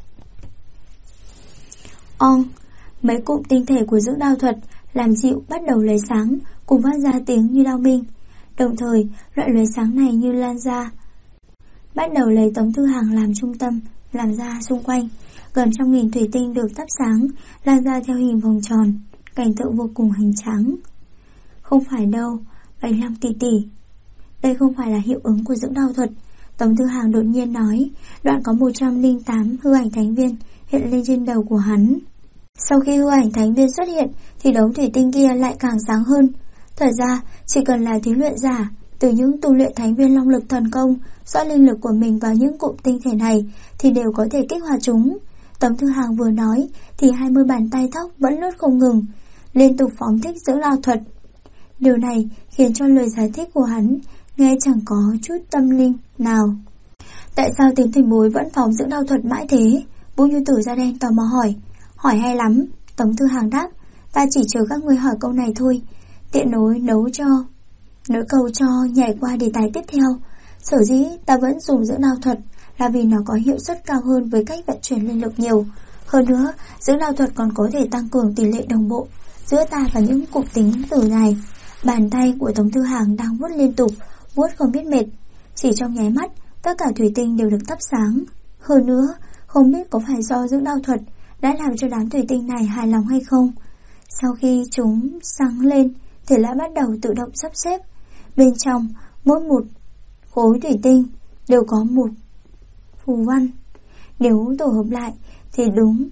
Mấy cụm tinh thể của dưỡng đao thuật làm dịu bắt đầu lấy sáng, cùng phát ra tiếng như đao minh. Đồng thời, loại lưới sáng này như lan ra, bắt đầu lấy Tống Thư Hàng làm trung tâm, làm ra xung quanh. Gần 100.000 thủy tinh được thắp sáng, lan ra theo hình vòng tròn, cảnh tượng vô cùng hoành tráng. Không phải đâu, 75 tỷ. Đây không phải là hiệu ứng của dưỡng đao thuật. Tống Thư Hàng đột nhiên nói. Đoạn có 108 hư ảnh thánh viên hiện lên trên đầu của hắn. Sau khi hư ảnh thánh viên xuất hiện thì đống thủy tinh kia lại càng sáng hơn. Thật ra chỉ cần là thí luyện giả, từ những tu luyện thánh viên long lực thần công, rót linh lực của mình vào những cụm tinh thể này thì đều có thể kích hoạt chúng. Tống Thư Hàng vừa nói thì 20 bàn tay tóc vẫn lướt không ngừng, liên tục phóng thích dưỡng đao thuật. Điều này khiến cho lời giải thích của hắn nghe chẳng có chút tâm linh nào. Tại sao Tím Tiền Bối vẫn phóng dưỡng đao thuật mãi thế? Vũ Như Tử da đen tò mò hỏi. Hỏi hay lắm, Tống Thư Hàng đáp. Ta chỉ chờ các ngươi hỏi câu này thôi, tiện nối cầu cho nhảy qua đề tài tiếp theo. Sở dĩ ta vẫn dùng dưỡng đao thuật là vì nó có hiệu suất cao hơn với cách vận chuyển linh lực nhiều. Hơn nữa, dưỡng đao thuật còn có thể tăng cường tỷ lệ đồng bộ giữa ta và những cụm tính tử này. Bàn tay của Tống Thư Hàng đang vuốt liên tục, vuốt không biết mệt. Chỉ trong nháy mắt, tất cả thủy tinh đều được thắp sáng. Hơn nữa, không biết có phải do dưỡng đao thuật đã làm cho đám thủy tinh này hài lòng hay không. Sau khi chúng sáng lên thì lại bắt đầu tự động sắp xếp. Bên trong mỗi một khối thủy tinh đều có một phù văn. Nếu tổ hợp lại thì đúng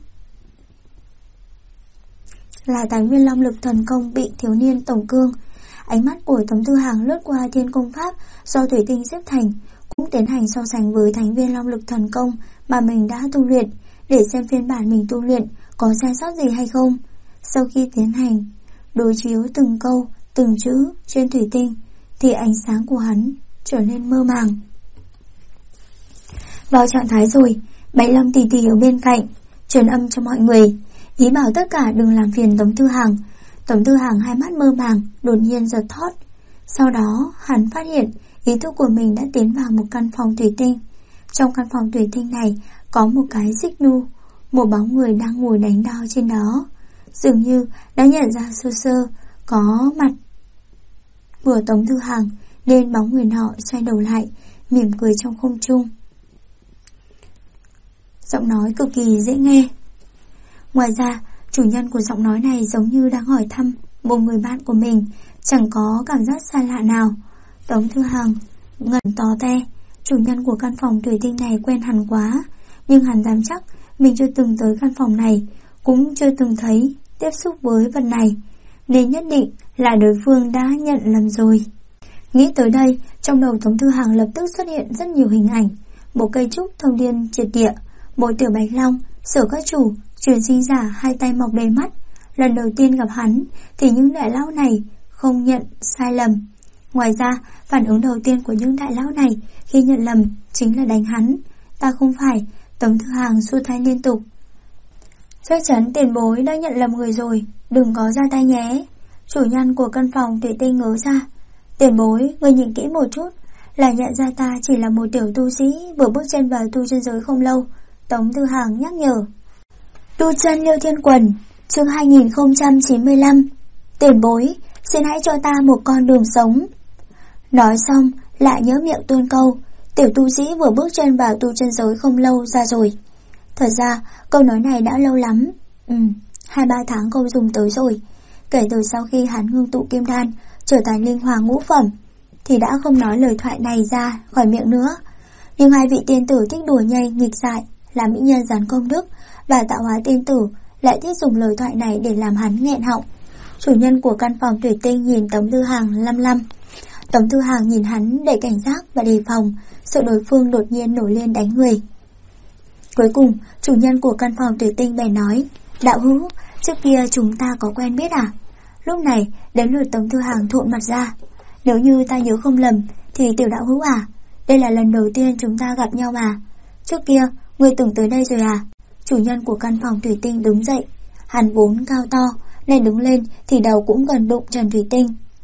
là tài nguyên long lực thần công bị thiếu niên tổng cương. Ánh mắt của Tống Thư Hàng lướt qua thiên công pháp do thủy tinh xếp thành, cũng tiến hành so sánh với thánh viên long lực thần công mà mình đã tu luyện, để xem phiên bản mình tu luyện có sai sót gì hay không. Sau khi tiến hành đối chiếu từng câu, từng chữ trên thủy tinh thì ánh sáng của hắn trở nên mơ màng. Vào trạng thái rồi, 75 tỷ ở bên cạnh truyền âm cho mọi người, ý bảo tất cả đừng làm phiền Tống Thư Hàng. Tống Thư Hàng hai mắt mơ màng, đột nhiên giật thót. Sau đó hắn phát hiện ý thức của mình đã tiến vào một căn phòng thủy tinh. Trong căn phòng thủy tinh này có một cái xích đu, một bóng người đang ngồi đánh đao trên đó. Dường như đã nhận ra sơ sơ có mặt của Tống Thư Hàng, nên bóng người nọ xoay đầu lại, mỉm cười trong không trung. Giọng nói cực kỳ dễ nghe. Ngoài ra, chủ nhân của giọng nói này giống như đang hỏi thăm một người bạn của mình, chẳng có cảm giác xa lạ nào. Tống Thư Hàng ngẩn tó te. Chủ nhân của căn phòng thủy tinh này quen hắn quá, nhưng hắn dám chắc mình chưa từng tới căn phòng này, cũng chưa từng thấy, tiếp xúc với vật này, nên nhất định là đối phương đã nhận lầm rồi. Nghĩ tới đây, trong đầu Tống Thư Hàng lập tức xuất hiện rất nhiều hình ảnh. Một cây trúc thông thiên triệt địa, một tiểu bạch long, Sở Các Chủ, truyền sinh giả hai tay mọc đầy mắt. Lần đầu tiên gặp hắn thì những đại lão này không nhận sai lầm. Ngoài ra, phản ứng đầu tiên của những đại lão này khi nhận lầm chính là đánh hắn. Ta không phải. Tống Thư Hàng xua tay liên tục. Chắc chắn tiền bối đã nhận lầm người rồi, đừng có ra tay nhé. Chủ nhân của căn phòng thủy tinh ngớ ra. Tiền bối, người nhìn kỹ một chút, là nhận ra ta chỉ là một tiểu tu sĩ vừa bước chân vào tu chân giới không lâu. Tống Thư Hàng nhắc nhở. Tu chân Liêu Thiên Quần, chương 2095. Tiền bối, xin hãy cho ta một con đường sống. Nói xong lại nhớ miệng tuôn câu, tiểu tu sĩ vừa bước chân vào tu chân giới không lâu ra rồi. Thật ra câu nói này đã lâu lắm, 2-3 tháng không dùng tới rồi. Kể từ sau khi hắn ngưng tụ kim đan, trở thành linh hoàng ngũ phẩm, thì đã không nói lời thoại này ra khỏi miệng nữa. Nhưng hai vị tiên tử thích đùa nhây nghịch dại, là mỹ nhân gián công đức và tạo hóa tiên tử lại thích dùng lời thoại này để làm hắn nghẹn họng. Chủ nhân của căn phòng thủy tinh nhìn Tống Thư Hàng lăm lăm. Tống Thư Hàng nhìn hắn để cảnh giác và đề phòng, sợ đối phương đột nhiên nổi lên đánh người. Cuối cùng, chủ nhân của căn phòng thủy tinh bèn nói, đạo hữu, trước kia chúng ta có quen biết à? Lúc này, đến lượt Tống Thư Hàng thộn mặt ra. Nếu như ta nhớ không lầm, thì tiểu đạo hữu à? Đây là lần đầu tiên chúng ta gặp nhau mà. Trước kia, ngươi từng tới đây rồi à? Chủ nhân của căn phòng thủy tinh đứng dậy. Hắn vốn cao to, nên đứng lên thì đầu cũng gần đụng trần thủy tinh.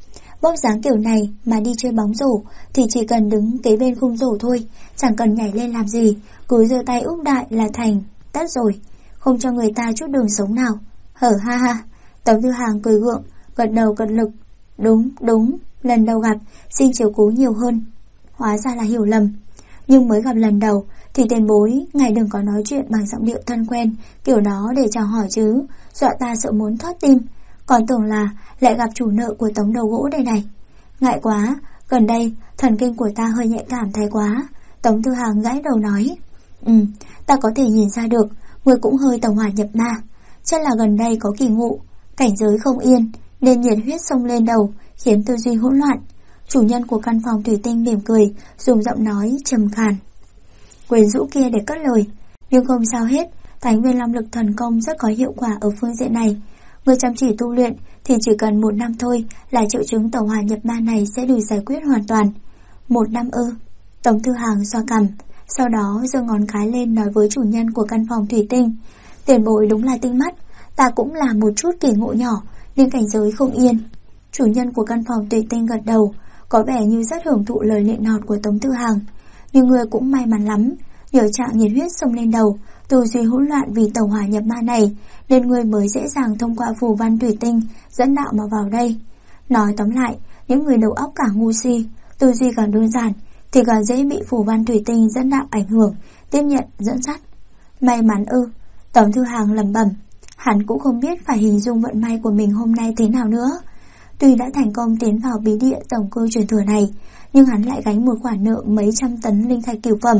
Vóc dáng kiểu này mà đi chơi bóng rổ thì chỉ cần đứng kế bên khung rổ thôi, chẳng cần nhảy lên làm gì, cứ giơ tay úp đại là thành tất rồi, không cho người ta chút đường sống nào. Hở ha ha. Tống Tư Hàng cười gượng, gật đầu cật lực. Đúng, lần đầu gặp, xin chiếu cố nhiều hơn. Hóa ra là hiểu lầm. Nhưng mới gặp lần đầu thì tiền bối ngài đừng có nói chuyện bằng giọng điệu thân quen kiểu đó để chào hỏi chứ, dọa ta sợ muốn thoát tim. Còn tưởng là lại gặp chủ nợ của Tống đầu gỗ đây này. Ngại quá, gần đây thần kinh của ta hơi nhạy cảm thái quá. Tống Tư Hàng gãi đầu nói. Ta có thể nhìn ra được người cũng hơi tẩu hỏa nhập ma. Chắc là gần đây có kỳ ngộ, cảnh giới không yên nên nhiệt huyết xông lên đầu, khiến tư duy hỗn loạn. Chủ nhân của căn phòng thủy tinh mỉm cười, dùng giọng nói trầm khàn, quyến rũ kia để cất lời. Nhưng không sao hết, Thánh Viên Long Lực Thần Công rất có hiệu quả ở phương diện này. Người chăm chỉ tu luyện thì chỉ cần 1 năm thôi là triệu chứng tẩu hỏa nhập ma này sẽ được giải quyết hoàn toàn. 1 năm ư? Tống Tư Hàng xoa cằm, sau đó giơ ngón cái lên nói với chủ nhân của căn phòng thủy tinh. Tiền bối đúng là tinh mắt, ta cũng là một chút kỳ ngộ nhỏ nhưng cảnh giới không yên. Chủ nhân của căn phòng thủy tinh gật đầu, có vẻ như rất hưởng thụ lời nịnh nọt của Tống Tư Hàng. Nhưng người cũng may mắn lắm, nhờ trạng nhiệt huyết xông lên đầu, tư duy hỗn loạn vì tẩu hỏa nhập ma này, nên người mới dễ dàng thông qua phù văn thủy tinh dẫn đạo mà vào đây. Nói tóm lại, những người đầu óc càng ngu si, tư duy càng đơn giản thì càng dễ bị phù văn thủy tinh dẫn đạo ảnh hưởng, tiếp nhận, dẫn dắt. May mắn ư? Tống Tư Hàng lẩm bẩm, hắn cũng không biết phải hình dung vận may của mình hôm nay thế nào nữa. Tuy đã thành công tiến vào bí địa tổng cơ truyền thừa này, nhưng hắn lại gánh một khoản nợ mấy trăm tấn linh thạch cửu phẩm.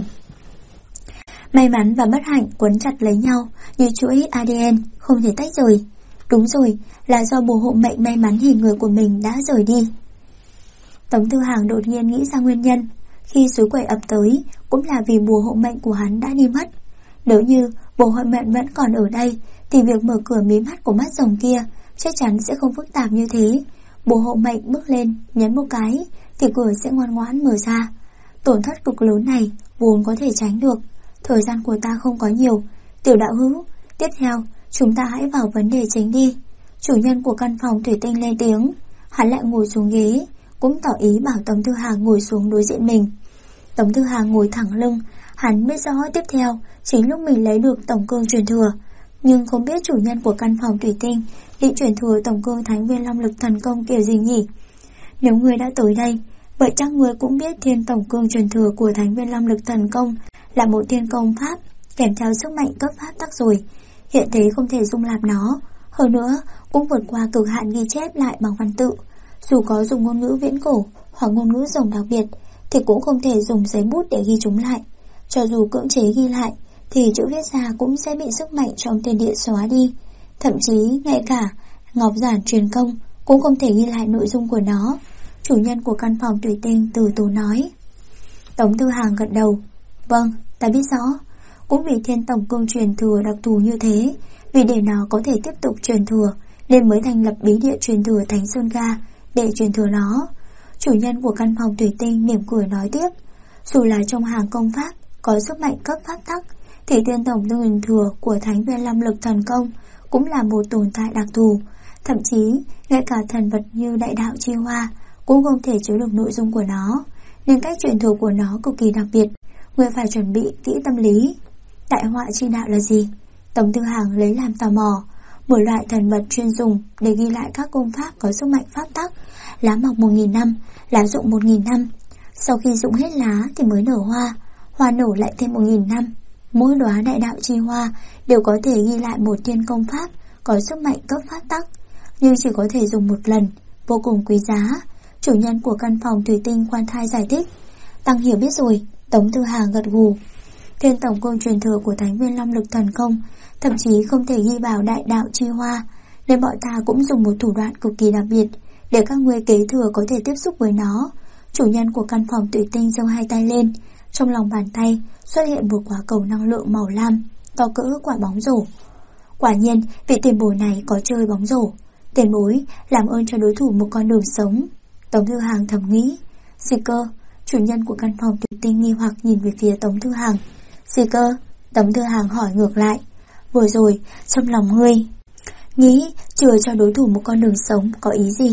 May mắn và bất hạnh quấn chặt lấy nhau như chuỗi ADN không thể tách rời. Đúng rồi, là do bùa hộ mệnh may mắn hình người của mình đã rời đi. Tống Tư Hàng đột nhiên nghĩ ra nguyên nhân. Khi suối quẩy ập tới cũng là vì bùa hộ mệnh của hắn đã đi mất. Nếu như bùa hộ mệnh vẫn còn ở đây thì việc mở cửa mí mắt của mắt rồng kia chắc chắn sẽ không phức tạp như thế. Bùa hộ mệnh bước lên nhấn một cái thì cửa sẽ ngoan ngoãn mở ra. Tổn thất cực lớn này vốn có thể tránh được. Thời gian của ta không có nhiều. Tiểu đạo hữu, tiếp theo chúng ta hãy vào vấn đề chính đi. Chủ nhân của căn phòng thủy tinh lên tiếng. Hắn lại ngồi xuống ghế, cũng tỏ ý bảo Tống Tư Hàng ngồi xuống đối diện mình. Tống Tư Hàng ngồi thẳng lưng. Hắn biết rõ tiếp theo chính lúc mình lấy được tổng cương truyền thừa, nhưng không biết chủ nhân của căn phòng thủy tinh định truyền thừa tổng cương Thánh Viên Long Lực Thần Công kiểu gì nhỉ. Nếu người đã tới đây, vậy chắc người cũng biết thiên tổng cương truyền thừa của Thánh Viên Long Lực Thần Công là một thiên công pháp kèm theo sức mạnh cấp pháp tắc rồi. Hiện thế không thể dung nạp nó, hơn nữa cũng vượt qua cực hạn ghi chép lại bằng văn tự. Dù có dùng ngôn ngữ viễn cổ hoặc ngôn ngữ rồng đặc biệt thì cũng không thể dùng giấy bút để ghi chúng lại. Cho dù cưỡng chế ghi lại thì chữ viết ra cũng sẽ bị sức mạnh trong thiên địa xóa đi. Thậm chí ngay cả ngọc giản truyền công cũng không thể ghi lại nội dung của nó. Chủ nhân của căn phòng thủy tinh từ tốn nói. Tống Tư Hàng gật đầu. Vâng, ta biết rõ. Cũng vì thiên tổng cương truyền thừa đặc thù như thế, vì để nó có thể tiếp tục truyền thừa nên mới thành lập bí địa truyền thừa Thánh Sơn Ga để truyền thừa nó. Chủ nhân của căn phòng thủy tinh mỉm cười nói tiếp. Dù là trong hàng công pháp có sức mạnh cấp pháp tắc thì thiên tổng truyền thừa của Thánh Viên Long Lực Thần Công cũng là một tồn tại đặc thù. Thậm chí ngay cả thần vật như đại đạo chi hoa cũng không thể chứa được nội dung của nó, nên cách truyền thừa của nó cực kỳ đặc biệt. Người phải chuẩn bị kỹ tâm lý. Đại họa chi đạo là gì? Tống Tư Hàng lấy làm tò mò. Một loại thần vật chuyên dùng để ghi lại các công pháp có sức mạnh pháp tắc. Lá mọc 1000 năm, lá rụng 1000 năm. Sau khi rụng hết lá thì mới nở hoa, hoa nở lại thêm 1000 năm. Mỗi đóa đại đạo chi hoa đều có thể ghi lại một thiên công pháp có sức mạnh cấp pháp tắc, nhưng chỉ có thể dùng một lần, vô cùng quý giá. Chủ nhân của căn phòng thủy tinh khoan thai giải thích. Tăng hiểu biết rồi. Tống Tư Hàng gật gù. Thiên tổng cương truyền thừa của Thánh Viên Long Lực Thần Công thậm chí không thể ghi vào đại đạo chi hoa, nên bọn ta cũng dùng một thủ đoạn cực kỳ đặc biệt để các ngươi kế thừa có thể tiếp xúc với nó. Chủ nhân của căn phòng thủy tinh giơ hai tay lên, trong lòng bàn tay xuất hiện một quả cầu năng lượng màu lam to cỡ quả bóng rổ. Quả nhiên vị tiền bối này có chơi bóng rổ. Tiền bối làm ơn cho đối thủ một con đường sống. Tống Tư Hàng thầm nghĩ. Gì cơ? Chủ nhân của căn phòng thủy tinh nghi hoặc nhìn về phía Tống Tư Hàng. Gì cơ? Tống Tư Hàng hỏi ngược lại. Vừa rồi trong lòng ngươi nghĩ chưa cho đối thủ một con đường sống có ý gì?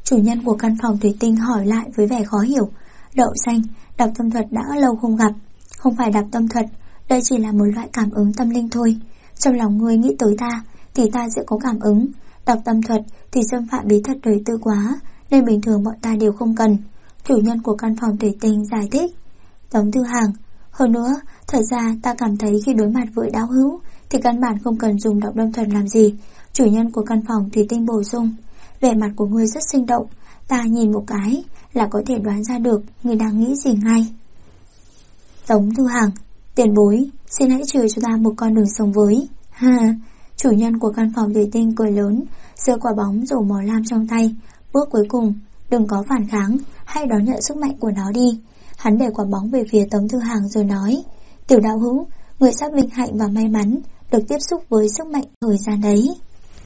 Chủ nhân của căn phòng thủy tinh hỏi lại với vẻ khó hiểu. Đậu xanh, đọc tâm thuật đã lâu không gặp. Không phải đọc tâm thuật, đây chỉ là một loại cảm ứng tâm linh thôi. Trong lòng ngươi nghĩ tới ta thì ta sẽ có cảm ứng. Đọc tâm thuật thì xâm phạm bí thuật đời tư quá, nên bình thường bọn ta đều không cần. Chủ nhân của căn phòng thủy tinh giải thích. Tống Tư Hàng, hơn nữa, thật ra ta cảm thấy khi đối mặt với đạo hữu thì căn bản không cần dùng đọc tâm thuật làm gì. Chủ nhân của căn phòng thủy tinh bổ sung. Vẻ mặt của ngươi rất sinh động, ta nhìn một cái là có thể đoán ra được ngươi đang nghĩ gì ngay. Tống Tư Hàng, tiền bối, xin hãy trừ cho ta một con đường sống với. Ha, chủ nhân của căn phòng thủy tinh cười lớn, giơ quả bóng rổ màu lam trong tay. Bước cuối cùng, đừng có phản kháng, hãy đón nhận sức mạnh của nó đi. Hắn để quả bóng về phía Tống Tư Hàng rồi nói, tiểu đạo hữu, người sắp vinh hạnh và may mắn được tiếp xúc với sức mạnh thời gian đấy.